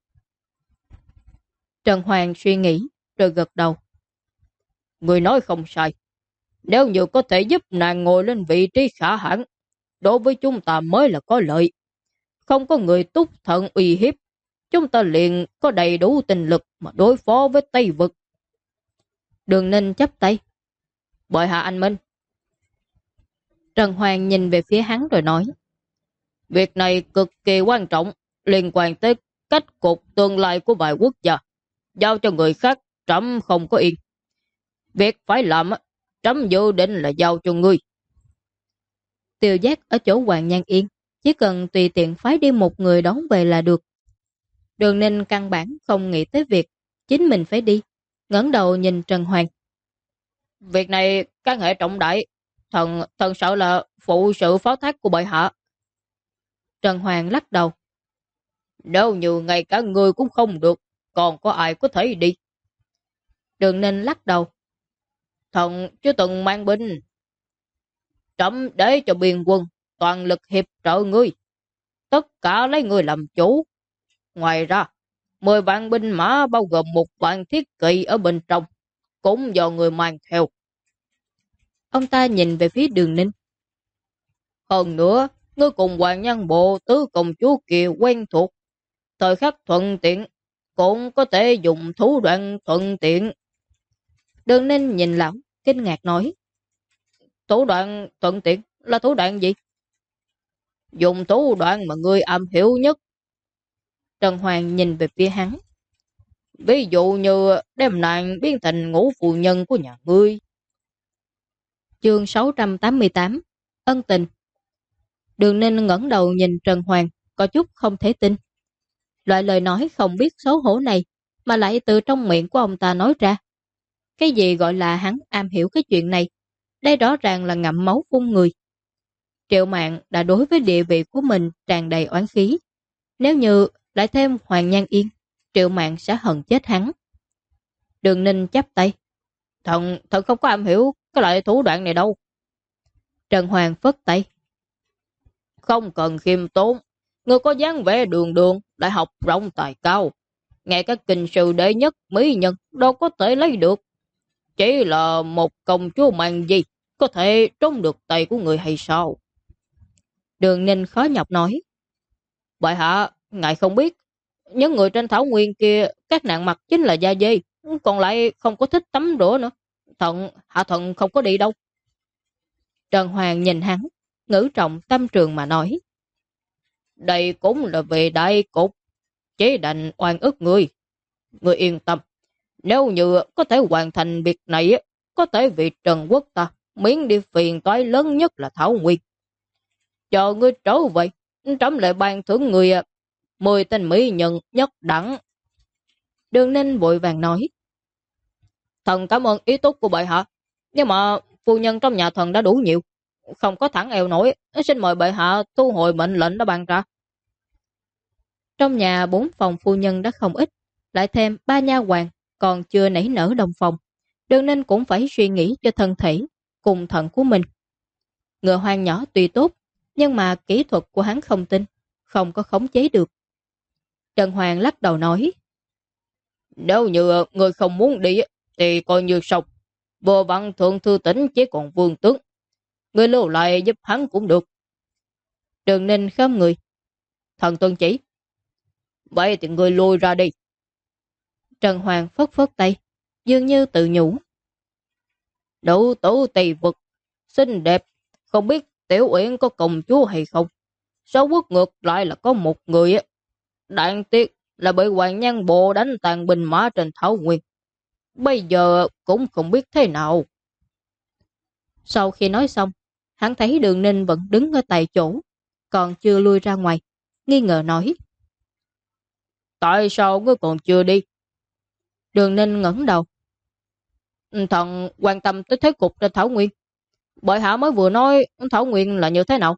Trần Hoàng suy nghĩ, rồi gật đầu. Người nói không sai. Nếu như có thể giúp nàng ngồi lên vị trí khả hãn, đối với chúng ta mới là có lợi. Không có người Túc Thần uy hiếp, chúng ta liền có đầy đủ tình lực mà đối phó với Tây Vực. Đường Ninh chắp tay. Bệ hạ anh minh. Trần Hoàng nhìn về phía hắn rồi nói. Việc này cực kỳ quan trọng, liên quan tới cách cục tương lai của vài quốc gia. Giao cho người khác, trẫm không có yên. Việc phải làm, trẫm dự định là giao cho ngươi. Tiêu giác ở chỗ Hoàng Nhan Yên, chỉ cần tùy tiện phái đi một người đón về là được. Đường Ninh căn bản không nghĩ tới việc chính mình phải đi, ngẩng đầu nhìn Trần Hoàng. Việc này can hệ trọng đại, thần sợ là phụ sự phó thác của bệ hạ. Trần Hoàng lắc đầu. Nếu như ngay cả người cũng không được, còn có ai có thể đi? Đường Ninh lắc đầu. Thần chưa từng mang binh. Trẫm để cho biên quân toàn lực hiệp trợ ngươi, tất cả lấy ngươi làm chủ. Ngoài ra, 10 vạn binh mã bao gồm 1 vạn thiết kỵ ở bên trong, cũng do người mang theo. Ông ta nhìn về phía Đường Ninh. Hơn nữa, ngươi cùng Hoàng Nhan Bộ tứ công chúa kia quen thuộc, thời khắc thuận tiện, cũng có thể dùng thủ đoạn thuận tiện. Đường Ninh nhìn lão, kinh ngạc nói. Thủ đoạn thuận tiện là thủ đoạn gì? Dùng thủ đoạn mà ngươi am hiểu nhất. Trần Hoàng nhìn về phía hắn. Ví dụ như đem nàng biến thành ngũ phụ nhân của nhà ngươi. Chương 688 Ân tình. Đường Ninh ngẩng đầu nhìn Trần Hoàng, có chút không thể tin. Loại lời nói không biết xấu hổ này mà lại từ trong miệng của ông ta nói ra. Cái gì gọi là hắn am hiểu cái chuyện này? Đây rõ ràng là ngậm máu phun người. Triệu Mạn đã đối với địa vị của mình tràn đầy oán khí. Nếu như lại thêm Hoàng Nhan Yên, Triệu Mạn sẽ hận chết hắn. Đường Ninh chắp tay. Thần không có am hiểu cái loại thủ đoạn này đâu. Trần Hoàng phất tay. Không cần khiêm tốn. Ngươi có dáng vẻ đường đường, đại học rộng tài cao. Ngay các kinh sư đệ nhất mỹ nhân đâu có thể lấy được. Chỉ là một công chúa mang gì có thể trốn được tay của người hay sao? Đường Ninh khó nhọc nói. Bệ hạ, ngài không biết. Những người trên thảo nguyên kia, các nạn mặc chính là da dê, còn lại không có thích tắm rửa nữa. Hạ thần không có đi đâu. Trần Hoàng nhìn hắn, ngữ trọng tâm trường mà nói. Đây cũng là về đại cục, chế đành oan ức người. Người yên tâm, nếu như có thể hoàn thành việc này, có thể vì Trần Quốc ta miễn đi phiền toái lớn nhất là Thảo Nguyên. Chờ ngươi trở về, trẫm lại ban thưởng người 10 tên mỹ nhân nhất đẳng. Đường Ninh vội vàng nói. Thần cảm ơn ý tốt của bệ hạ, nhưng mà phu nhân trong nhà thần đã đủ nhiều, không có thẳng eo nổi, xin mời bệ hạ thu hồi mệnh lệnh đã ban ra. Trong nhà 4 phòng phu nhân đã không ít, lại thêm 3 nha hoàn còn chưa nảy nở đồng phòng. Đường Ninh cũng phải suy nghĩ cho thân thể cùng thận của mình. Ngựa hoang nhỏ tuy tốt, nhưng mà kỹ thuật của hắn không tin, không có khống chế được. Trần Hoàng lắc đầu nói. Nếu như người không muốn đi thì coi như xong. Vừa vặn thượng thư tỉnh chỉ còn vương tướng, người lưu lại giúp hắn cũng được. Đường Ninh khom người. Thần tuân chỉ. Vậy thì người lui ra đi. Trần Hoàng phất phất tay, dường như tự nhủ. Đủ tử tỳ vực, xinh đẹp, không biết Tiểu Uyển có công chúa hay không. Số quốc ngược lại là có một người. Đáng tiếc là bị Hoàng Nhan Bộ đánh tàn binh mã trên Thảo Nguyên. Bây giờ cũng không biết thế nào. Sau khi nói xong, hắn thấy Đường Ninh vẫn đứng ở tại chỗ, còn chưa lui ra ngoài, nghi ngờ nói. Tại sao ngươi còn chưa đi? Đường Ninh ngẩng đầu. Thần quan tâm tới thế cục trên Thảo Nguyên. Bệ hạ mới vừa nói Thảo Nguyên là như thế nào?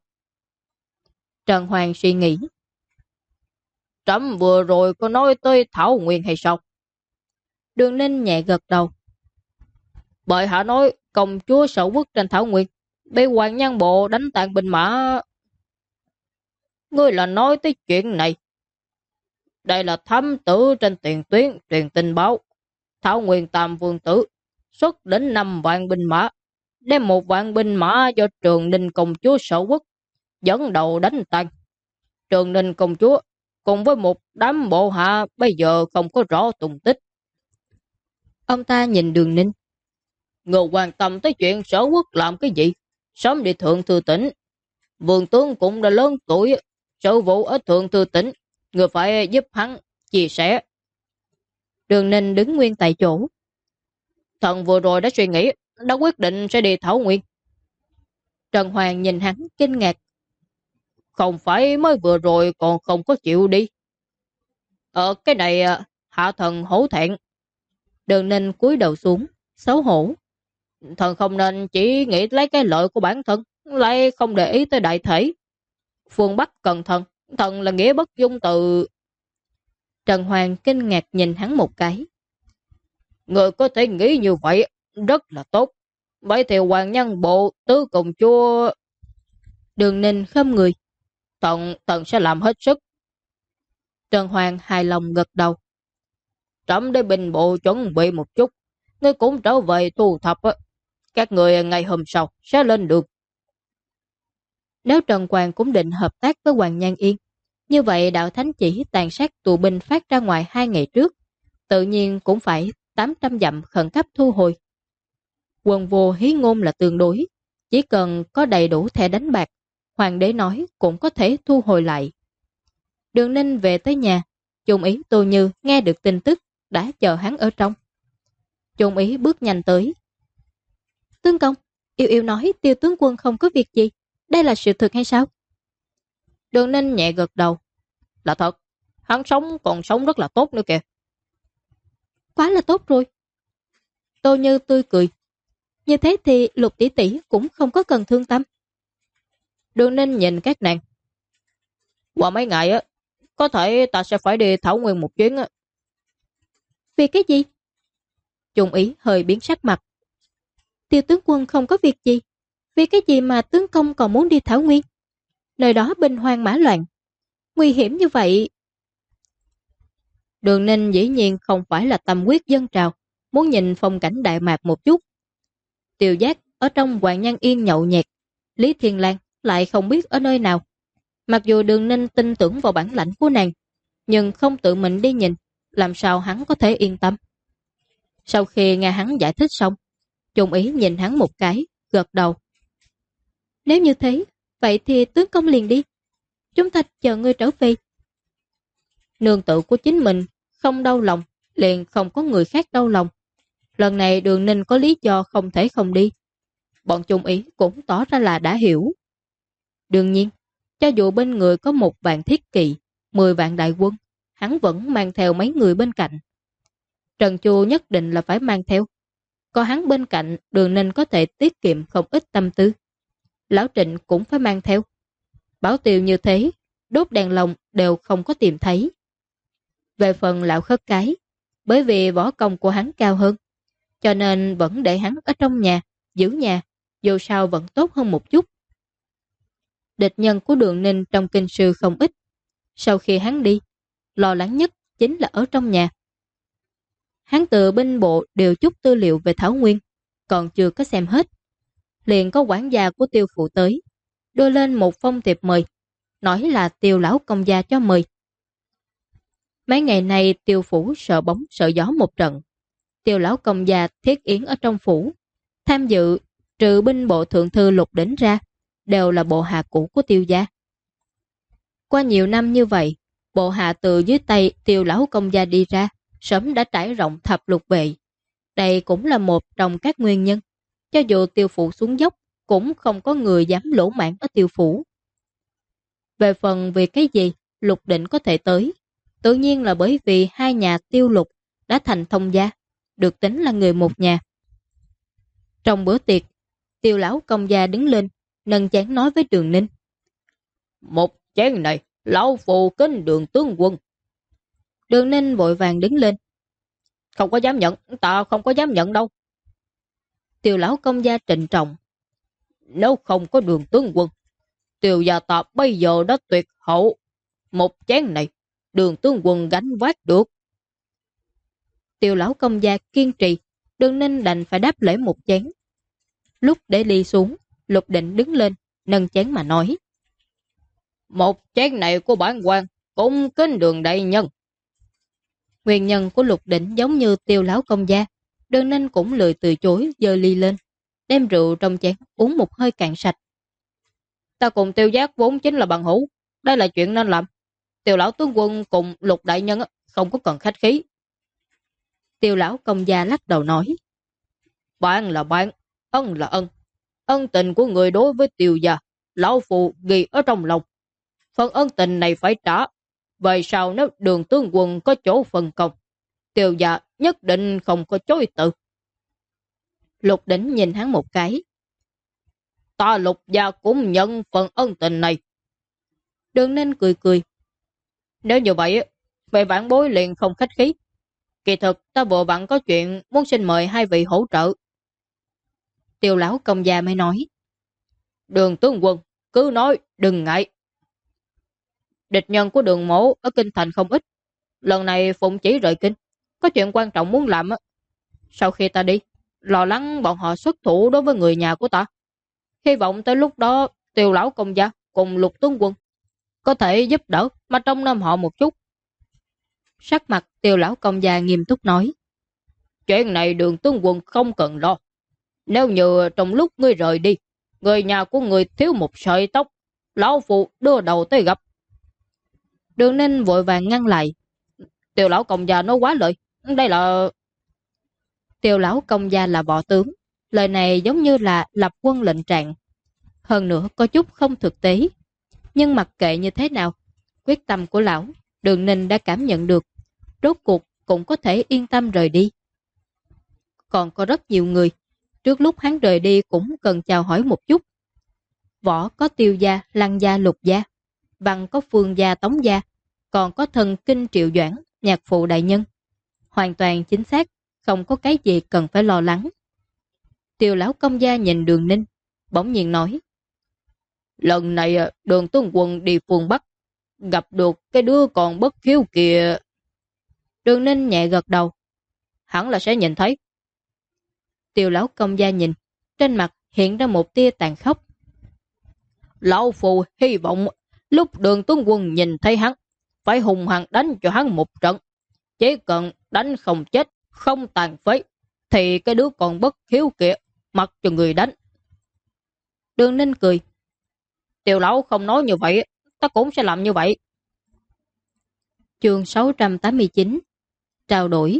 Trần Hoàng suy nghĩ. Trẫm vừa rồi có nói tới Thảo Nguyên hay sao? Đường Ninh nhẹ gật đầu. Bệ hạ nói công chúa sở quốc trên Thảo Nguyên bị Hoàng Nhan Bộ đánh tàn binh mã. Ngươi là nói tới chuyện này. Đây là thám tử trên tiền tuyến truyền tình báo. Thảo Nguyên Tam Vương Tử xuất đến 5 vạn binh mã, đem 1 vạn binh mã do Trường Ninh công chúa sở quốc dẫn đầu đánh tan. Trường Ninh công chúa cùng với một đám bộ hạ bây giờ không có rõ tung tích. Ông ta nhìn Đường Ninh. Người quan tâm tới chuyện sở quốc làm cái gì? Sớm đi thượng thư tỉnh. Vương tướng cũng đã lớn tuổi, sự vụ ở thượng thư tỉnh, người phải giúp hắn chia sẻ. Đường Ninh đứng nguyên tại chỗ. Thần vừa rồi đã suy nghĩ, đã quyết định sẽ đi Thảo Nguyên. Trần Hoàng nhìn hắn kinh ngạc. Không phải mới vừa rồi còn không có chịu đi. Cái này hạ thần hổ thẹn. Đường Ninh cúi đầu xuống, xấu hổ. Thần không nên chỉ nghĩ lấy cái lợi của bản thân, lại không để ý tới đại thể. Phương Bắc cần thần, thần là nghĩa bất dung từ. Trần Hoàng kinh ngạc nhìn hắn một cái. Người có thể nghĩ như vậy, rất là tốt. Vậy thì Hoàng Nhân Bộ, tứ công chúa. Đường Ninh khom người. Thần sẽ làm hết sức. Trần Hoàng hài lòng gật đầu. Trẫm để binh bộ chuẩn bị một chút. Ngươi cũng trở về thu thập. Các người ngày hôm sau sẽ lên được. Nếu Trần Hoàng cũng định hợp tác với Hoàng Nhan Yên, như vậy đạo thánh chỉ tàn sát tù binh phát ra ngoài 2 ngày trước, tự nhiên cũng phải 800 dặm khẩn cấp thu hồi. Quần vô hí ngôn là tương đối, chỉ cần có đầy đủ thẻ đánh bạc, hoàng đế nói cũng có thể thu hồi lại. Đường Ninh về tới nhà, Trung ý Tô Như nghe được tin tức, đã chờ hắn ở trong. Trung ý bước nhanh tới. Tướng công, Yêu Yêu nói Tiêu tướng quân không có việc gì, đây là sự thật hay sao? Đường Ninh nhẹ gật đầu. Là thật, hắn sống còn sống rất là tốt nữa kìa. Quá là tốt rồi. Tô Như tươi cười. Như thế thì Lục tỷ tỷ cũng không có cần thương tâm. Đường Ninh nhìn các nàng. Qua mấy ngày á, có thể ta sẽ phải đi Thảo Nguyên một chuyến á. Vì cái gì? Trung ý hơi biến sắc mặt. Tiêu tướng quân không có việc gì, vì cái gì mà tướng công còn muốn đi Thảo Nguyên? Nơi đó binh hoang mã loạn, nguy hiểm như vậy. Đường Ninh dĩ nhiên không phải là tâm quyết dân trào, muốn nhìn phong cảnh Đại Mạc một chút. Tiêu Giác ở trong Hoàng Nhan Yên nhậu nhẹt, Lý Thiên Lang lại không biết ở nơi nào. Mặc dù Đường Ninh tin tưởng vào bản lãnh của nàng, nhưng không tự mình đi nhìn, làm sao hắn có thể yên tâm. Sau khi nghe hắn giải thích xong, Trung ý nhìn hắn một cái, gật đầu. Nếu như thế, vậy thì tướng công liền đi. Chúng ta chờ ngươi trở về. Nương tự của chính mình không đau lòng, liền không có người khác đau lòng. Lần này Đường Ninh có lý do không thể không đi. Bọn Trung ý cũng tỏ ra là đã hiểu. Đương nhiên, cho dù bên người có 1 vạn thiết kỵ, 10 vạn đại quân, hắn vẫn mang theo mấy người bên cạnh. Trần Chu nhất định là phải mang theo. Có hắn bên cạnh, Đường Ninh có thể tiết kiệm không ít tâm tư. Lão Trịnh cũng phải mang theo. Bảo Tiêu như thế, đốt đèn lồng đều không có tìm thấy. Về phần Lão Khất Cái, bởi vì võ công của hắn cao hơn, cho nên vẫn để hắn ở trong nhà, giữ nhà, dù sao vẫn tốt hơn một chút. Địch nhân của Đường Ninh trong kinh sư không ít. Sau khi hắn đi, lo lắng nhất chính là ở trong nhà. Hắn từ binh bộ điều chút tư liệu về Thảo Nguyên, còn chưa có xem hết. Liền có quản gia của Tiêu phụ tới, đưa lên một phong thiệp mời, nói là Tiêu lão công gia cho mời. Mấy ngày nay Tiêu phủ sợ bóng sợ gió một trận. Tiêu lão công gia thiết yến ở trong phủ, tham dự trừ binh bộ thượng thư Lục Đỉnh ra, đều là bộ hạ cũ của Tiêu gia. Qua nhiều năm như vậy, bộ hạ từ dưới tay Tiêu lão công gia đi ra, sớm đã trải rộng thập lục vệ. Đây cũng là một trong các nguyên nhân. Cho dù Tiêu phủ xuống dốc, cũng không có người dám lỗ mãn ở Tiêu phủ. Về phần vì cái gì Lục Định có thể tới, tự nhiên là bởi vì 2 nhà Tiêu Lục đã thành thông gia, được tính là người một nhà. Trong bữa tiệc, Tiêu lão công gia đứng lên, nâng chén nói với Đường Ninh. Một chén này, lão phù kính Đường tướng quân. Đường Ninh vội vàng đứng lên. Không có dám nhận, ta không có dám nhận đâu. Tiêu lão công gia trịnh trọng. Nếu không có Đường tướng quân, Tiêu gia ta bây giờ đã tuyệt hậu. Một chén này, Đường tướng quân gánh vác được. Tiêu lão công gia kiên trì, Đường Ninh đành phải đáp lễ một chén. Lúc để ly xuống, Lục Định đứng lên, nâng chén mà nói. Một chén này của bản quan, cũng kính Đường đại nhân. Nguyên nhân của Lục Định giống như Tiêu lão công gia, Đường Ninh cũng lười từ chối, giơ ly lên, đem rượu trong chén uống một hơi cạn sạch. Ta cùng Tiêu Giác vốn chính là bằng hữu, đây là chuyện nên làm. Tiêu lão tướng quân cùng Lục đại nhân không có cần khách khí. Tiêu lão công gia lắc đầu nói. Bạn là bạn, ân là ân. Ân tình của người đối với Tiêu gia, lão phụ ghi ở trong lòng. Phần ân tình này phải trả. Vậy sao nếu Đường tướng quân có chỗ phần công, Tiêu gia nhất định không có chối từ. Lục Đỉnh nhìn hắn một cái. Ta Lục gia cũng nhận phần ân tình này. Đường Ninh cười cười. Nếu như vậy, về vãn bối liền không khách khí. Kỳ thực ta vừa vặn có chuyện muốn xin mời hai vị hỗ trợ. Tiêu lão công gia mới nói. Đường tướng quân, cứ nói, đừng ngại. Địch nhân của Đường mổ ở kinh thành không ít. Lần này Phụng chỉ rời kinh, có chuyện quan trọng muốn làm. Sau khi ta đi, lo lắng bọn họ xuất thủ đối với người nhà của ta. Hy vọng tới lúc đó Tiêu lão công gia cùng Lục tướng quân có thể giúp đỡ mà trông nom họ một chút. Sắc mặt Tiêu lão công gia nghiêm túc nói. Chuyện này Đường tướng quân không cần lo. Nếu như trong lúc ngươi rời đi, người nhà của người thiếu một sợi tóc, lão phụ đưa đầu tới gặp. Đường Ninh vội vàng ngăn lại. Tiêu lão công gia nói quá lời. Đây là... Tiêu lão công gia là võ tướng. Lời này giống như là lập quân lệnh trạng. Hơn nữa có chút không thực tế. Nhưng mặc kệ như thế nào, quyết tâm của lão, Đường Ninh đã cảm nhận được. Rốt cuộc cũng có thể yên tâm rời đi. Còn có rất nhiều người, trước lúc hắn rời đi cũng cần chào hỏi một chút. Võ có Tiêu gia, Lăng gia, Lục gia. Văn có Phương gia, Tống gia. Còn có thần kinh Triệu Doãn, nhạc phụ đại nhân. Hoàn toàn chính xác, không có cái gì cần phải lo lắng. Tiêu lão công gia nhìn Đường Ninh, bỗng nhiên nói. Lần này Đường tướng quân đi phương Bắc, gặp được cái đứa còn bất hiếu kìa. Đường Ninh nhẹ gật đầu. Hẳn là sẽ nhìn thấy. Tiêu lão công gia nhìn, trên mặt hiện ra một tia tàn khốc. Lão phù hy vọng lúc Đường tướng quân nhìn thấy hắn, phải hùng hăng đánh cho hắn một trận. Chỉ cần đánh không chết, không tàn phế, thì cái đứa còn bất hiếu kìa, mặc cho người đánh. Đường Ninh cười. Tiêu lão không nói như vậy, ta cũng sẽ làm như vậy. Chương 689. Trao đổi.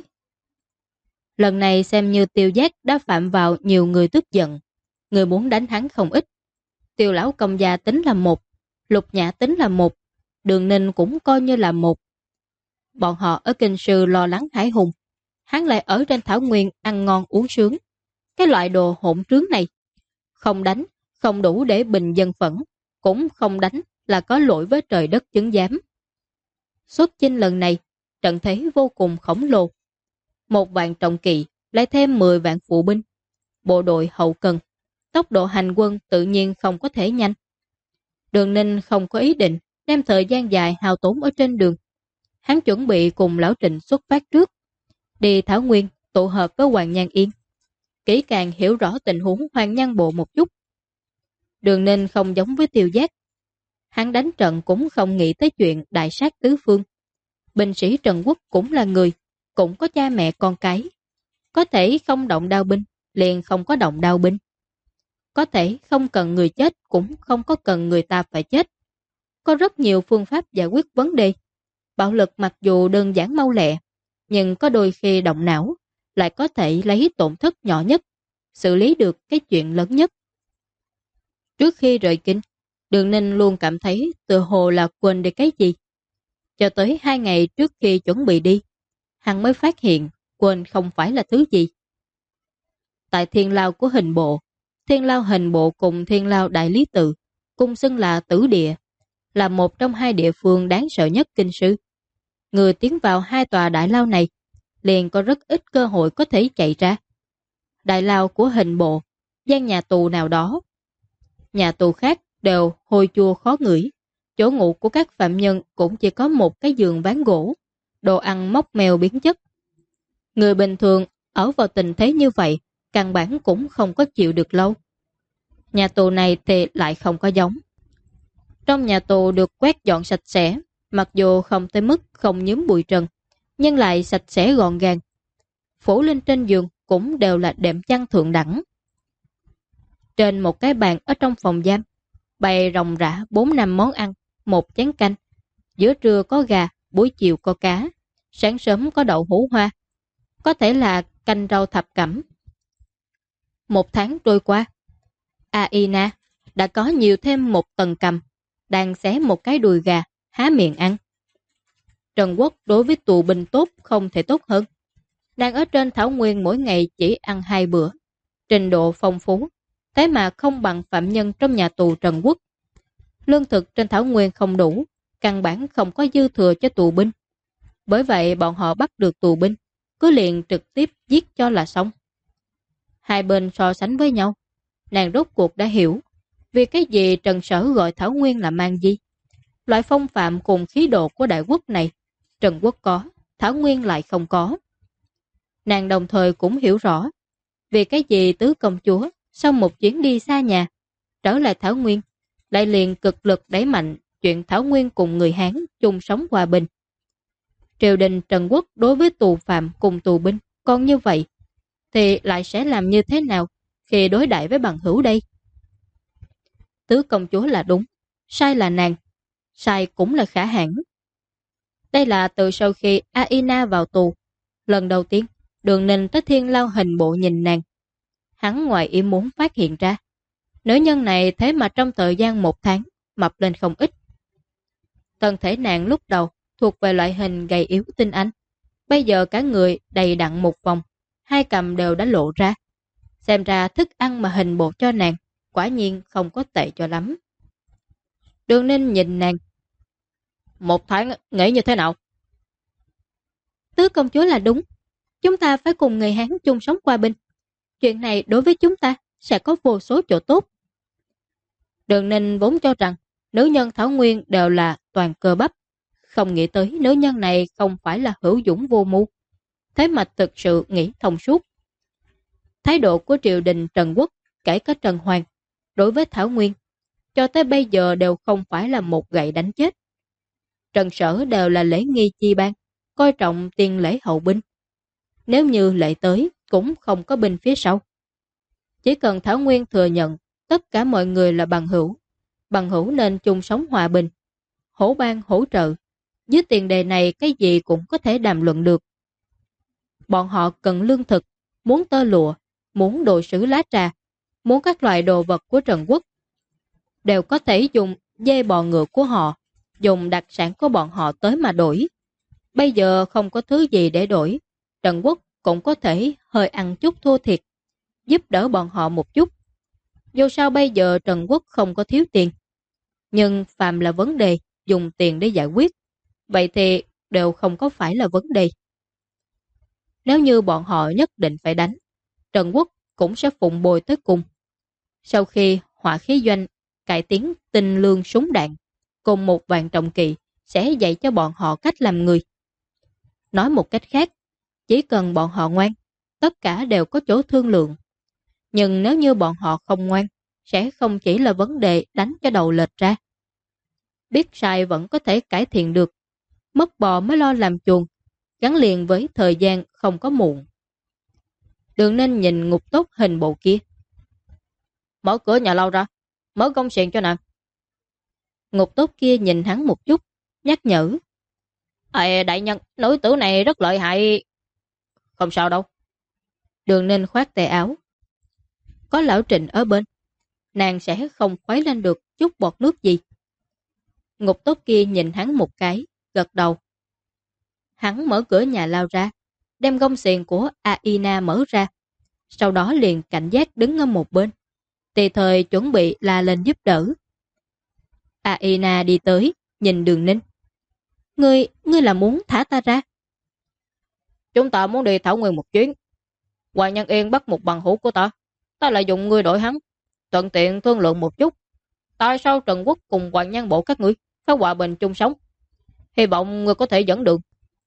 Lần này xem như Tiêu Giác đã phạm vào nhiều người tức giận. Người muốn đánh hắn không ít. Tiêu lão công gia tính là một, Lục Nhã tính là một, Đường Ninh cũng coi như là một. Bọn họ ở kinh sư lo lắng Hải Hùng, hắn lại ở trên thảo nguyên ăn ngon uống sướng. Cái loại đồ hỗn trướng này, không đánh, không đủ để bình dân phẫn, cũng không đánh là có lỗi với trời đất chứng giám. Xuất chinh lần này, trận thế vô cùng khổng lồ. 1 vạn trọng kỵ, lại thêm 10 vạn phụ binh. Bộ đội hậu cần, tốc độ hành quân tự nhiên không có thể nhanh. Đường Ninh không có ý định đem thời gian dài hao tốn ở trên đường. Hắn chuẩn bị cùng Lão Trịnh xuất phát trước, đi Thảo Nguyên tụ hợp với Hoàng Nhan Yên, kỹ càng hiểu rõ tình huống Hoàng Nhan Bộ một chút. Đường Ninh không giống với Tiêu Giác. Hắn đánh trận cũng không nghĩ tới chuyện đại sát tứ phương. Binh sĩ Trần Quốc cũng là người, cũng có cha mẹ con cái. Có thể không động đao binh, liền không có động đao binh. Có thể không cần người chết, cũng không có cần người ta phải chết. Có rất nhiều phương pháp giải quyết vấn đề. Bạo lực mặc dù đơn giản mau lẹ, nhưng có đôi khi động não, lại có thể lấy tổn thất nhỏ nhất, xử lý được cái chuyện lớn nhất. Trước khi rời kinh, Đường Ninh luôn cảm thấy tựa hồ là quên đi cái gì. Cho tới 2 ngày trước khi chuẩn bị đi, hắn mới phát hiện quên không phải là thứ gì. Tại thiên lao của hình bộ, thiên lao hình bộ cùng thiên lao đại lý tự, cùng xưng là tử địa, là một trong 2 địa phương đáng sợ nhất kinh sư. Người tiến vào 2 tòa đại lao này, liền có rất ít cơ hội có thể chạy ra. Đại lao của hình bộ, gian nhà tù nào đó. Nhà tù khác đều hôi chua khó ngửi. Chỗ ngủ của các phạm nhân cũng chỉ có một cái giường ván gỗ, đồ ăn mốc mèo biến chất. Người bình thường ở vào tình thế như vậy, căn bản cũng không có chịu được lâu. Nhà tù này thì lại không có giống. Trong nhà tù được quét dọn sạch sẽ, mặc dù không tới mức không nhúm bụi trần, nhưng lại sạch sẽ gọn gàng. Phủ lên trên giường cũng đều là đệm chăn thượng đẳng. Trên một cái bàn ở trong phòng giam, bày ròng rã 4-5 món ăn, 1 chén canh. Giữa trưa có gà, buổi chiều có cá, sáng sớm có đậu hũ hoa. Có thể là canh rau thập cẩm. 1 tháng trôi qua, Aina đã có nhiều thêm một tầng cầm, đang xé một cái đùi gà, há miệng ăn. Trần Quốc đối với tù binh tốt không thể tốt hơn. Đang ở trên thảo nguyên mỗi ngày chỉ ăn 2 bữa, trình độ phong phú, thế mà không bằng phạm nhân trong nhà tù Trần Quốc. Lương thực trên thảo nguyên không đủ, căn bản không có dư thừa cho tù binh. Bởi vậy bọn họ bắt được tù binh, cứ liền trực tiếp giết cho là xong. Hai bên so sánh với nhau, nàng rốt cuộc đã hiểu vì cái gì Trần Sở gọi thảo nguyên là mang di. Loại phong phạm cùng khí độ của đại quốc này, Trần Quốc có, thảo nguyên lại không có. Nàng đồng thời cũng hiểu rõ vì cái gì tứ công chúa sau một chuyến đi xa nhà, trở lại thảo nguyên, lại liền cực lực đẩy mạnh chuyện thảo nguyên cùng người Hán chung sống hòa bình. Triều đình Trần Quốc đối với tù phạm cùng tù binh còn như vậy, thì lại sẽ làm như thế nào khi đối đãi với bằng hữu đây? Tứ công chúa là đúng, sai là nàng, sai cũng là Khả Hãn. Đây là từ sau khi Aina vào tù, lần đầu tiên Đường Ninh tới Thiên Lao hình bộ nhìn nàng. Hắn ngoài ý muốn phát hiện ra, nữ nhân này thế mà trong thời gian 1 tháng mập lên không ít. Thân thể nàng lúc đầu thuộc về loại hình gầy yếu tinh anh, bây giờ cả người đầy đặn một vòng, 2 cằm đều đã lộ ra. Xem ra thức ăn mà hình bộ cho nàng quả nhiên không có tệ cho lắm. Đường Ninh nhìn nàng. 1 tháng nghĩ như thế nào? Tứ công chúa là đúng, chúng ta phải cùng người Hán chung sống hòa bình. Chuyện này đối với chúng ta sẽ có vô số chỗ tốt. Đường Ninh vốn cho rằng nữ nhân thảo nguyên đều là toàn cơ bắp, không nghĩ tới nữ nhân này không phải là hữu dũng vô mưu, thế mà thực sự nghĩ thông suốt. Thái độ của triều đình Trần Quốc, kể cả Trần Hoàng, đối với Thảo Nguyên, cho tới bây giờ đều không phải là một gậy đánh chết. Trần Sở đều là lễ nghi chi ban, coi trọng tiền lễ hậu binh. Nếu như lễ tới, cũng không có binh phía sau. Chỉ cần Thảo Nguyên thừa nhận tất cả mọi người là bằng hữu nên chung sống hòa bình, hỗ ban hỗ trợ. Dưới tiền đề này cái gì cũng có thể đàm luận được. Bọn họ cần lương thực, muốn tơ lụa, muốn đồ sứ lá trà, muốn các loại đồ vật của Trần Quốc. Đều có thể dùng dê bò ngựa của họ, dùng đặc sản của bọn họ tới mà đổi. Bây giờ không có thứ gì để đổi, Trần Quốc cũng có thể hơi ăn chút thua thiệt, giúp đỡ bọn họ một chút. Dù sao bây giờ Trần Quốc không có thiếu tiền, nhưng phàm là vấn đề dùng tiền để giải quyết, vậy thì đều không có phải là vấn đề. Nếu như bọn họ nhất định phải đánh, Trần Quốc cũng sẽ phụng bồi tới cùng. Sau khi Hỏa Khí Doanh cải tiến tinh lương súng đạn, cùng một vạn trọng kỵ sẽ dạy cho bọn họ cách làm người. Nói một cách khác, chỉ cần bọn họ ngoan, tất cả đều có chỗ thương lượng. Nhưng nếu như bọn họ không ngoan, sẽ không chỉ là vấn đề đánh cho đầu lệch ra. Biết sai vẫn có thể cải thiện được, mất bò mới lo làm chuồng, gắn liền với thời gian không có muộn. Đường Ninh nhìn ngục tốt hình bộ kia. Mở cửa nhà lao ra, mở công xiềng cho nàng. Ngục tốt kia nhìn hắn một chút, nhắc nhở. Đại nhân, nữ tử này rất lợi hại. Không sao đâu. Đường Ninh khoát tay áo. Có lão Trịnh ở bên, nàng sẽ không khuấy lên được chút bọt nước gì. Ngục tốt kia nhìn hắn một cái, gật đầu. Hắn mở cửa nhà lao ra, đem gông xiềng của Aina mở ra, sau đó liền cảnh giác đứng ở một bên, tùy thời chuẩn bị la lên giúp đỡ. Aina đi tới, nhìn Đường Ninh. Ngươi là muốn thả ta ra? Chúng ta muốn đi Thảo Nguyên một chuyến. Hoàng Nhân Yên bắt một bằng hữu của ta, ta lại dùng ngươi đổi hắn, thuận tiện thương lượng một chút. Tại sao Trần Quốc cùng Hoàng Nhân Bộ các ngươi phải hòa bình chung sống? Hy vọng ngươi có thể dẫn đường.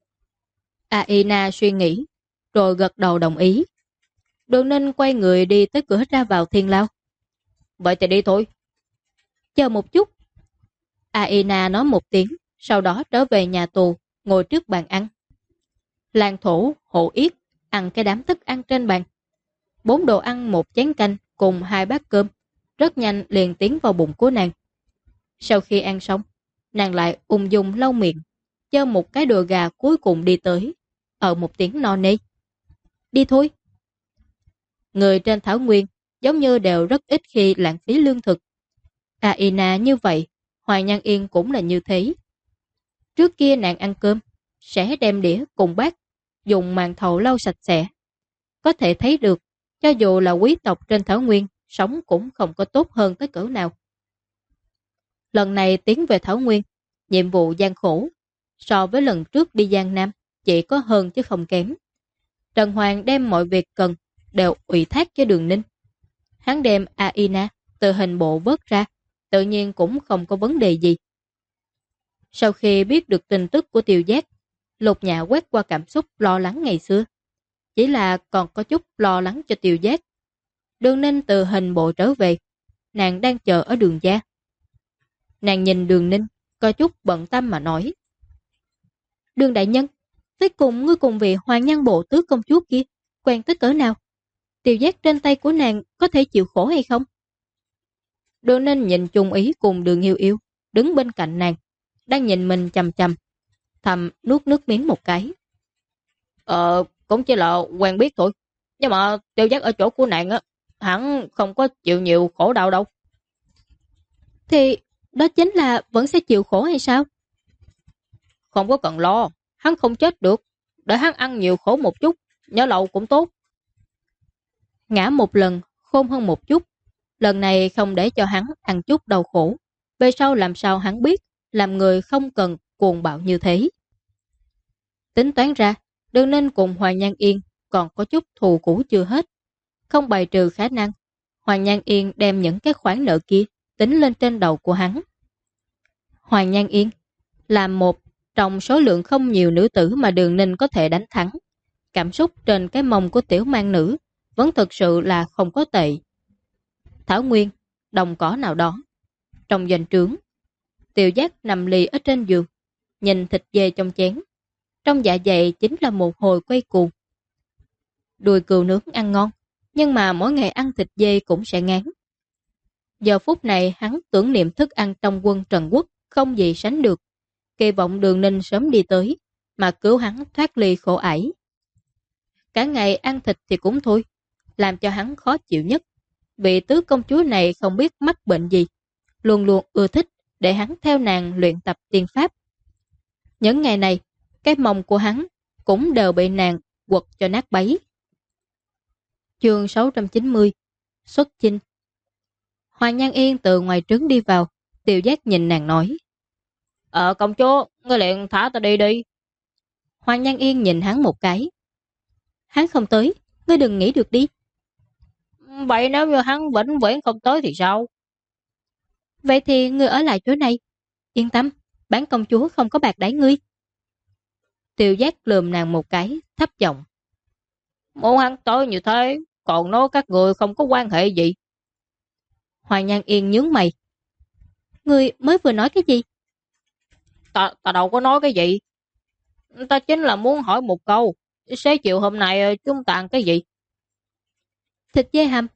Aina suy nghĩ, rồi gật đầu đồng ý. Đường Ninh quay người đi tới cửa ra vào Thiên Lao. Vậy thì đi thôi. Chờ một chút. Aina nói một tiếng, sau đó trở về nhà tù, ngồi trước bàn ăn. Lan Thổ, Hộ Yết ăn cái đám thức ăn trên bàn. 4 đồ ăn, 1 chén canh cùng 2 bát cơm, rất nhanh liền tiến vào bụng của nàng. Sau khi ăn xong, nàng lại ung dung lau miệng, chơ một cái đùi gà cuối cùng đi tới, ở một tiếng no nê. Đi thôi. Người trên thảo nguyên giống như đều rất ít khi lãng phí lương thực. Aina như vậy, Hoàng Nhan Yên cũng là như thế. Trước kia nàng ăn cơm, sẽ đem đĩa cùng bát, dùng màn thầu lau sạch sẽ. Có thể thấy được, cho dù là quý tộc trên Thảo Nguyên, sống cũng không có tốt hơn tới cỡ nào. Lần này tiến về Thảo Nguyên, nhiệm vụ gian khổ, so với lần trước đi Giang Nam, chỉ có hơn chứ không kém. Trần Hoàng đem mọi việc cần, đều ủy thác cho Đường Ninh. Hắn đem Aina từ hình bộ vớt ra, tự nhiên cũng không có vấn đề gì. Sau khi biết được tin tức của Tiêu Giác, Lục Nhã quét qua cảm xúc lo lắng ngày xưa. Chỉ là còn có chút lo lắng cho Tiêu Giác. Đường Ninh từ hình bộ trở về, nàng đang chờ ở Đường gia. Nàng nhìn Đường Ninh, có chút bận tâm mà nói. Đường đại nhân, tới cùng ngươi cùng vị Hoàng Nhan bộ tứ công chúa kia, quen tới cỡ nào? Tiêu Giác trên tay của nàng có thể chịu khổ hay không? Đường Ninh nhìn Trung Ý cùng Đường Yêu Yêu, đứng bên cạnh nàng, đang nhìn mình chằm chằm, thầm nuốt nước miếng một cái. Cũng chỉ là quen biết thôi. Nhưng mà Tiêu Giác ở chỗ của nàng á, hẳn không có chịu nhiều khổ đau đâu. Thì đó chính là vẫn sẽ chịu khổ hay sao? Không có cần lo, hắn không chết được. Để hắn ăn nhiều khổ một chút, nhớ lâu cũng tốt. Ngã một lần, khôn hơn một chút. Lần này không để cho hắn ăn chút đau khổ. Về sau làm sao hắn biết, làm người không cần cuồng bạo như thế. Tính toán ra, Đường Ninh cùng Hoàng Nhan Yên còn có chút thù cũ chưa hết. Không bài trừ khả năng, Hoàng Nhan Yên đem những cái khoản nợ kia tính lên trên đầu của hắn. Hoàng Nhan Yên là một trong số lượng không nhiều nữ tử mà Đường Ninh có thể đánh thắng. Cảm xúc trên cái mông của tiểu mang nữ vẫn thực sự là không có tệ. Thảo Nguyên, đồng cỏ nào đó. Trong doanh trướng, Tiêu Giác nằm lì ở trên giường, nhìn thịt dê trong chén. Trong dạ dày chính là một hồi quay cuồng. Đùi cừu nướng ăn ngon, nhưng mà mỗi ngày ăn thịt dê cũng sẽ ngán. Giờ phút này hắn tưởng niệm thức ăn trong quân Trần Quốc không gì sánh được. Kỳ vọng Đường Ninh sớm đi tới, mà cứu hắn thoát ly khổ ải. Cả ngày ăn thịt thì cũng thôi, làm cho hắn khó chịu nhất. Vị tứ công chúa này không biết mắc bệnh gì, luôn luôn ưa thích để hắn theo nàng luyện tập tiên pháp. Những ngày này, cái mông của hắn cũng đều bị nàng quật cho nát bấy. Chương 690 Xuất chinh. Hoàng Nhan Yên từ ngoài trướng đi vào, Tiêu Giác nhìn nàng nói. Công chúa, ngươi liền thả ta đi đi. Hoàng Nhan Yên nhìn hắn một cái. Hắn không tới, ngươi đừng nghĩ được đi. Vậy nếu như hắn vĩnh viễn không tới thì sao? Vậy thì ngươi ở lại chỗ này. Yên tâm, bản công chúa không có bạc đãi ngươi. Tiêu Giác lườm nàng một cái, thấp giọng. Muốn hắn tới như thế, còn nói các người không có quan hệ gì. Hoàng Nhan Yên nhướng mày. Ngươi mới vừa nói cái gì? Ta đâu có nói cái gì. Ta chính là muốn hỏi một câu. Xế chiều hôm nay chúng ta ăn cái gì? Thịt dê hầm.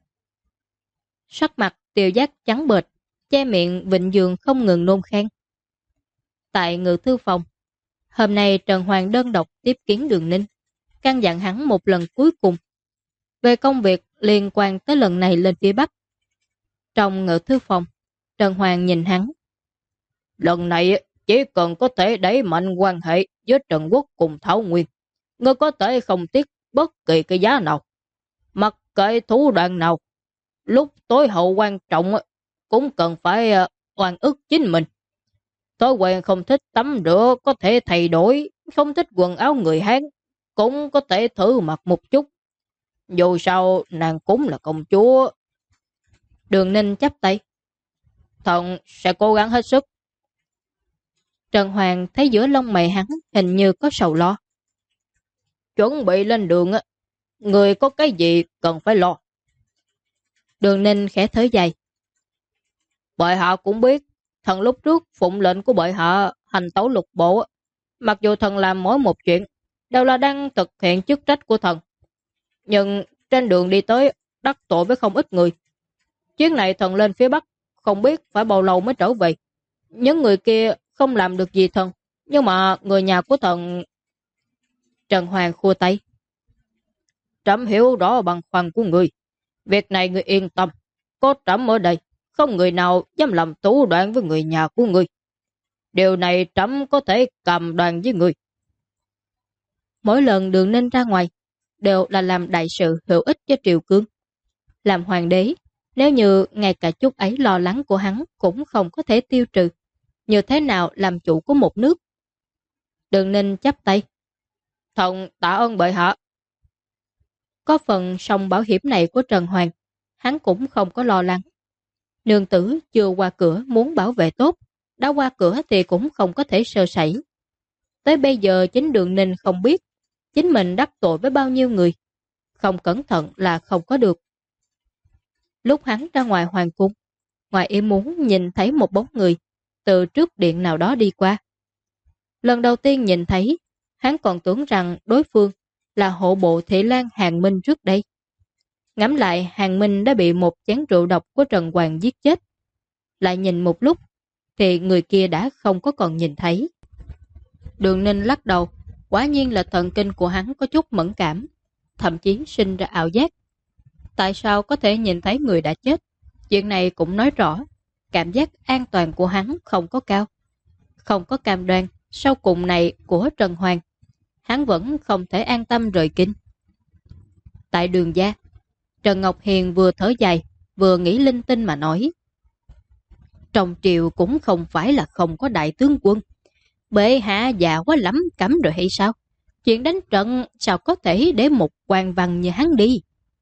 Sắc mặt Tiêu Giác trắng bệch, che miệng vịnh giường không ngừng nôn khan. Tại ngự thư phòng, hôm nay Trần Hoàng đơn độc tiếp kiến Đường Ninh, căn dặn hắn một lần cuối cùng về công việc liên quan tới lần này lên phía Bắc. Trong ngự thư phòng, Trần Hoàng nhìn hắn. Lần này chỉ cần có thể đẩy mạnh quan hệ với Trần Quốc cùng Thảo Nguyên, ngươi có thể không tiếc bất kỳ cái giá nào, mặc kệ thủ đoạn nào. Lúc tối hậu quan trọng cũng cần phải oan ức chính mình. Thói quen không thích tắm rửa có thể thay đổi, không thích quần áo người Hán cũng có thể thử mặc một chút. Dù sao nàng cũng là công chúa. Đường Ninh chắp tay. Thần sẽ cố gắng hết sức. Trần Hoàng thấy giữa lông mày hắn hình như có sầu lo. Chuẩn bị lên đường, người có cái gì cần phải lo. Đường Ninh khẽ thở dài. Bệ hạ cũng biết, thần lúc trước phụng lệnh của bệ hạ hành tấu lục bộ. Mặc dù thần làm mỗi một chuyện đều là đang thực hiện chức trách của thần, nhưng trên đường đi tới đắc tội với không ít người. Chuyến này thần lên phía Bắc không biết phải bao lâu mới trở về. Những người kia không làm được gì thần, nhưng mà người nhà của thần... Trần Hoàng khua tay. Trẫm hiểu rõ bằng khoăn của người, Việc này ngươi yên tâm, có trẫm ở đây, không người nào dám làm thủ đoạn với người nhà của ngươi. Điều này trẫm có thể cầm đoàn với ngươi. Mỗi lần Đường Ninh ra ngoài đều là làm đại sự hữu ích cho triều cương. Làm hoàng đế, nếu như ngay cả chút ấy lo lắng của hắn cũng không có thể tiêu trừ, như thế nào làm chủ của một nước? Đường Ninh chắp tay. Thần tạ ơn bệ hạ. Có phần song bảo hiểm này của Trần Hoàng, hắn cũng không có lo lắng. Nương tử chưa qua cửa muốn bảo vệ tốt, đã qua cửa thì cũng không có thể sơ sẩy. Tới bây giờ chính Đường Ninh không biết chính mình đắc tội với bao nhiêu người. Không cẩn thận là không có được. Lúc hắn ra ngoài hoàng cung, ngoài ý muốn nhìn thấy một bóng người từ trước điện nào đó đi qua. Lần đầu tiên nhìn thấy, hắn còn tưởng rằng đối phương là hộ bộ Thị Lan Hàng Minh trước đây. Ngẫm lại, Hàng Minh đã bị một chén rượu độc của Trần Hoàng giết chết. Lại nhìn một lúc, thì người kia đã không có còn nhìn thấy. Đường Ninh lắc đầu, quả nhiên là thần kinh của hắn có chút mẫn cảm, thậm chí sinh ra ảo giác. Tại sao có thể nhìn thấy người đã chết? Chuyện này cũng nói rõ, cảm giác an toàn của hắn không có cao. Không có cam đoan sau cùng này của Trần Hoàng, hắn vẫn không thể an tâm rời kinh. Tại Đường gia, Trần Ngọc Hiền vừa thở dài, vừa nghĩ linh tinh mà nói. Trong triều cũng không phải là không có đại tướng quân. Bệ hạ già quá lắm cấm rồi hay sao? Chuyện đánh trận sao có thể để một quan văn như hắn đi?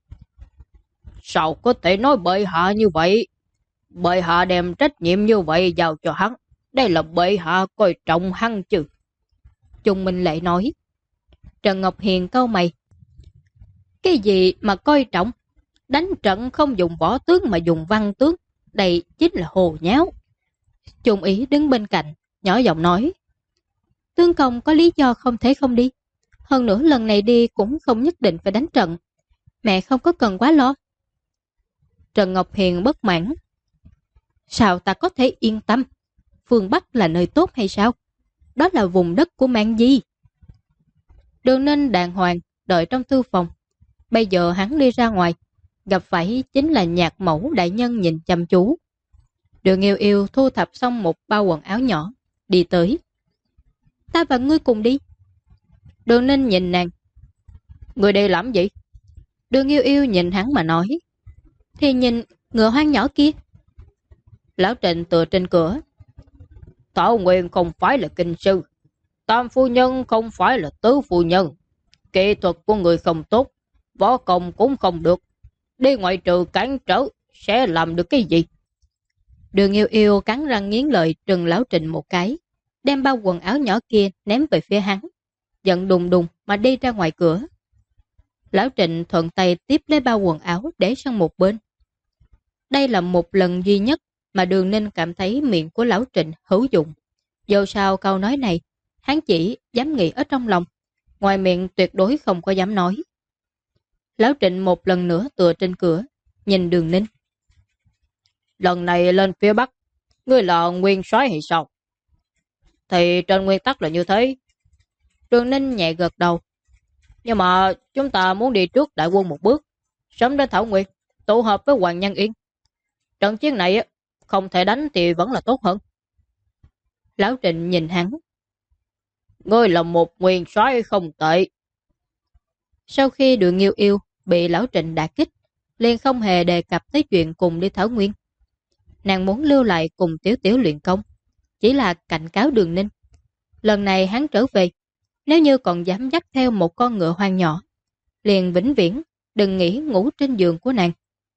Sao có thể nói bệ hạ như vậy? Bệ hạ đem trách nhiệm như vậy giao cho hắn. Đây là bệ hạ coi trọng hắn chứ. Trung Minh Lệ nói. Trần Ngọc Hiền cau mày. Cái gì mà coi trọng? Đánh trận không dùng võ tướng mà dùng văn tướng. Đây chính là hồ nháo. Trung Ý đứng bên cạnh, nhỏ giọng nói. Tướng công có lý do không thể không đi. Hơn nữa lần này đi cũng không nhất định phải đánh trận. Mẹ không có cần quá lo. Trần Ngọc Hiền bất mãn. Sao ta có thể yên tâm? Phương Bắc là nơi tốt hay sao? Đó là vùng đất của Mang Di. Đường Ninh đàng hoàng đợi trong thư phòng. Bây giờ hắn đi ra ngoài, gặp phải chính là Nhạc Mẫu đại nhân nhìn chăm chú. Đường Yêu Yêu thu thập xong một bao quần áo nhỏ, đi tới. Ta và ngươi cùng đi. Đường Ninh nhìn nàng. Ngươi đi làm gì? Đường Yêu Yêu nhìn hắn mà nói. Thì nhìn ngựa hoang nhỏ kia. Lão Trịnh tựa trên cửa. Thảo Nguyên không phải là kinh sư. Tam phu nhân không phải là tứ phu nhân. Kỹ thuật của người không tốt, võ công cũng không được. Đi ngoại trừ cản trở, sẽ làm được cái gì? Đường Yêu Yêu cắn răng nghiến lợi trừng Lão Trịnh một cái, đem bao quần áo nhỏ kia ném về phía hắn, giận đùng đùng mà đi ra ngoài cửa. Lão Trịnh thuận tay tiếp lấy bao quần áo để sang một bên. Đây là một lần duy nhất mà Đường Ninh cảm thấy miệng của Lão Trịnh hữu dụng. Dù sao câu nói này, hắn chỉ dám nghĩ ở trong lòng, ngoài miệng tuyệt đối không có dám nói. Lão Trịnh một lần nữa tựa trên cửa, nhìn Đường Ninh. Lần này lên phía Bắc, ngươi là nguyên soái hay sao? Thì trên nguyên tắc là như thế. Đường Ninh nhẹ gật đầu. Nhưng mà chúng ta muốn đi trước đại quân một bước, sớm đến Thảo Nguyên, tụ hợp với Hoàng Nhân Yên. Trận chiến này không thể đánh thì vẫn là tốt hơn. Lão Trịnh nhìn hắn. Ngươi là một nguyên soái không tệ. Sau khi Đường Yêu Yêu bị Lão Trịnh đả kích, liền không hề đề cập tới chuyện cùng đi Thảo Nguyên. Nàng muốn lưu lại cùng Tiểu Tiểu luyện công, chỉ là cảnh cáo Đường Ninh. Lần này hắn trở về, nếu như còn dám dắt theo một con ngựa hoang nhỏ, liền vĩnh viễn đừng nghĩ ngủ trên giường của nàng.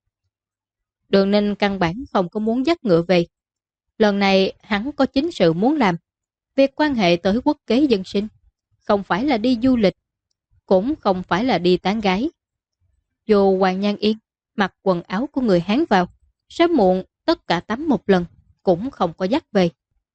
Đường Ninh căn bản không có muốn dắt ngựa về. Lần này hắn có chính sự muốn làm. Việc quan hệ tới quốc kế dân sinh, không phải là đi du lịch, cũng không phải là đi tán gái. Dù Hoàng Nhan Yên mặc quần áo của người Hán vào, sớm muộn tất cả tắm một lần, cũng không có dắt về.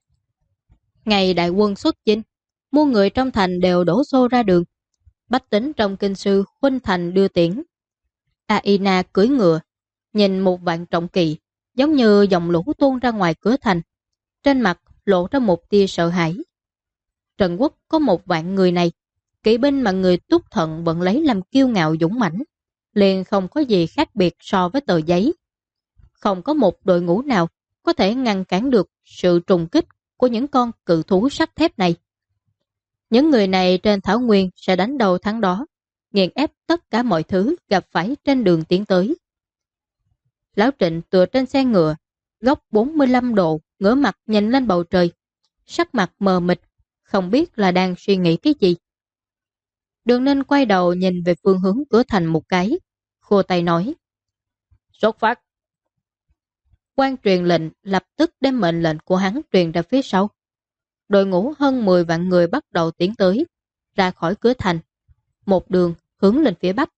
Ngày đại quân xuất chinh, muôn người trong thành đều đổ xô ra đường. Bách tính trong kinh sư khuynh thành đưa tiễn. Aina cưỡi ngựa, nhìn một vạn trọng kỵ, giống như dòng lũ tuôn ra ngoài cửa thành. Trên mặt lộ ra một tia sợ hãi. Trần Quốc có một vạn người này, kỵ binh mà người Túc Thận vẫn lấy làm kiêu ngạo dũng mãnh, liền không có gì khác biệt so với tờ giấy. Không có một đội ngũ nào có thể ngăn cản được sự trùng kích của những con cự thú sắt thép này. Những người này trên thảo nguyên sẽ đánh đầu thắng đó, nghiền ép tất cả mọi thứ gặp phải trên đường tiến tới. Lão Trịnh tựa trên xe ngựa, góc 45 độ, ngửa mặt nhìn lên bầu trời, sắc mặt mờ mịt, không biết là đang suy nghĩ cái gì. Đường Ninh quay đầu nhìn về phương hướng cửa thành một cái, khô tay nói: "Xuất phát." Quan truyền lệnh lập tức đem mệnh lệnh của hắn truyền ra phía sau. Đội ngũ hơn 10 vạn người bắt đầu tiến tới, ra khỏi cửa thành, một đường hướng lên phía bắc.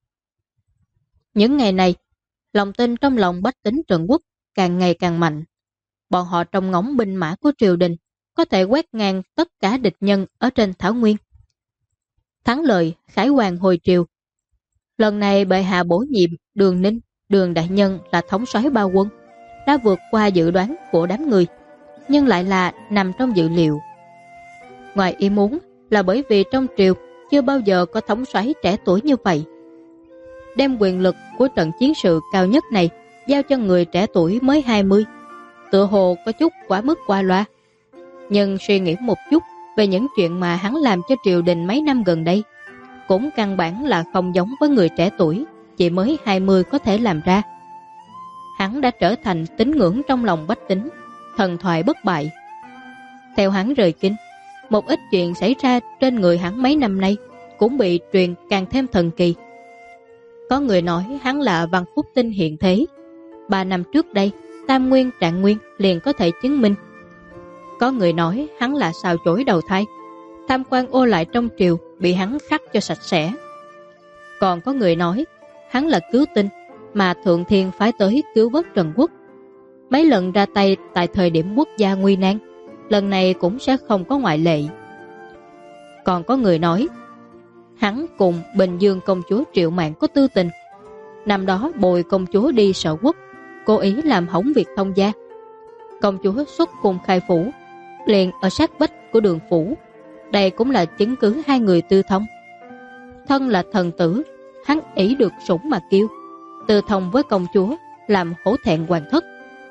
Những ngày này, lòng tin trong lòng bách tính Trần Quốc càng ngày càng mạnh. Bọn họ trông ngóng binh mã của triều đình có thể quét ngang tất cả địch nhân ở trên thảo nguyên. Thắng lợi, khải hoàng hồi triều. Lần này bệ hạ bổ nhiệm Đường Ninh, Đường đại nhân là thống soái ba quân, đã vượt qua dự đoán của đám người, nhưng lại là nằm trong dự liệu. Ngoài ý muốn là bởi vì trong triều chưa bao giờ có thống soái trẻ tuổi như vậy. Đem quyền lực của trận chiến sự cao nhất này giao cho người trẻ tuổi mới 20, tựa hồ có chút quá mức qua loa. Nhưng suy nghĩ một chút về những chuyện mà hắn làm cho triều đình mấy năm gần đây, cũng căn bản là không giống với người trẻ tuổi chỉ mới 20 có thể làm ra. Hắn đã trở thành tín ngưỡng trong lòng bách tính, thần thoại bất bại. Theo hắn rời kinh, một ít chuyện xảy ra trên người hắn mấy năm nay cũng bị truyền càng thêm thần kỳ. Có người nói hắn là Văn Phúc Tinh hiện thế, 3 năm trước đây Tam Nguyên Trạng Nguyên liền có thể chứng minh. Có người nói hắn là sao chổi đầu thai, tham quan ô lại trong triều bị hắn khắc cho sạch sẽ. Còn có người nói hắn là cứu tinh mà Thượng Thiên phái tới cứu vớt Trần Quốc. Mấy lần ra tay tại thời điểm quốc gia nguy nan, lần này cũng sẽ không có ngoại lệ. Còn có người nói hắn cùng Bình Dương công chúa Triệu Mạn có tư tình. Năm đó bồi công chúa đi Sở Quốc, cố ý làm hỏng việc thông gia. Công chúa xuất cùng khai phủ, liền ở sát vách của Đường phủ. Đây cũng là chứng cứ hai người tư thông. Thân là thần tử, hắn ỷ được sủng mà kêu, tư thông với công chúa, làm hổ thẹn hoàng thất.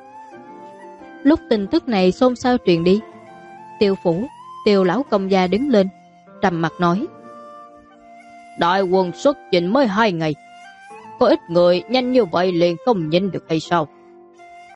Lúc tin tức này xôn xao truyền đi, Tiêu phủ, Tiêu lão công gia đứng lên, trầm mặt nói: "Đại quân xuất chinh mới 2 ngày, có ít người nhanh như vậy liền không nhìn được hay sao?"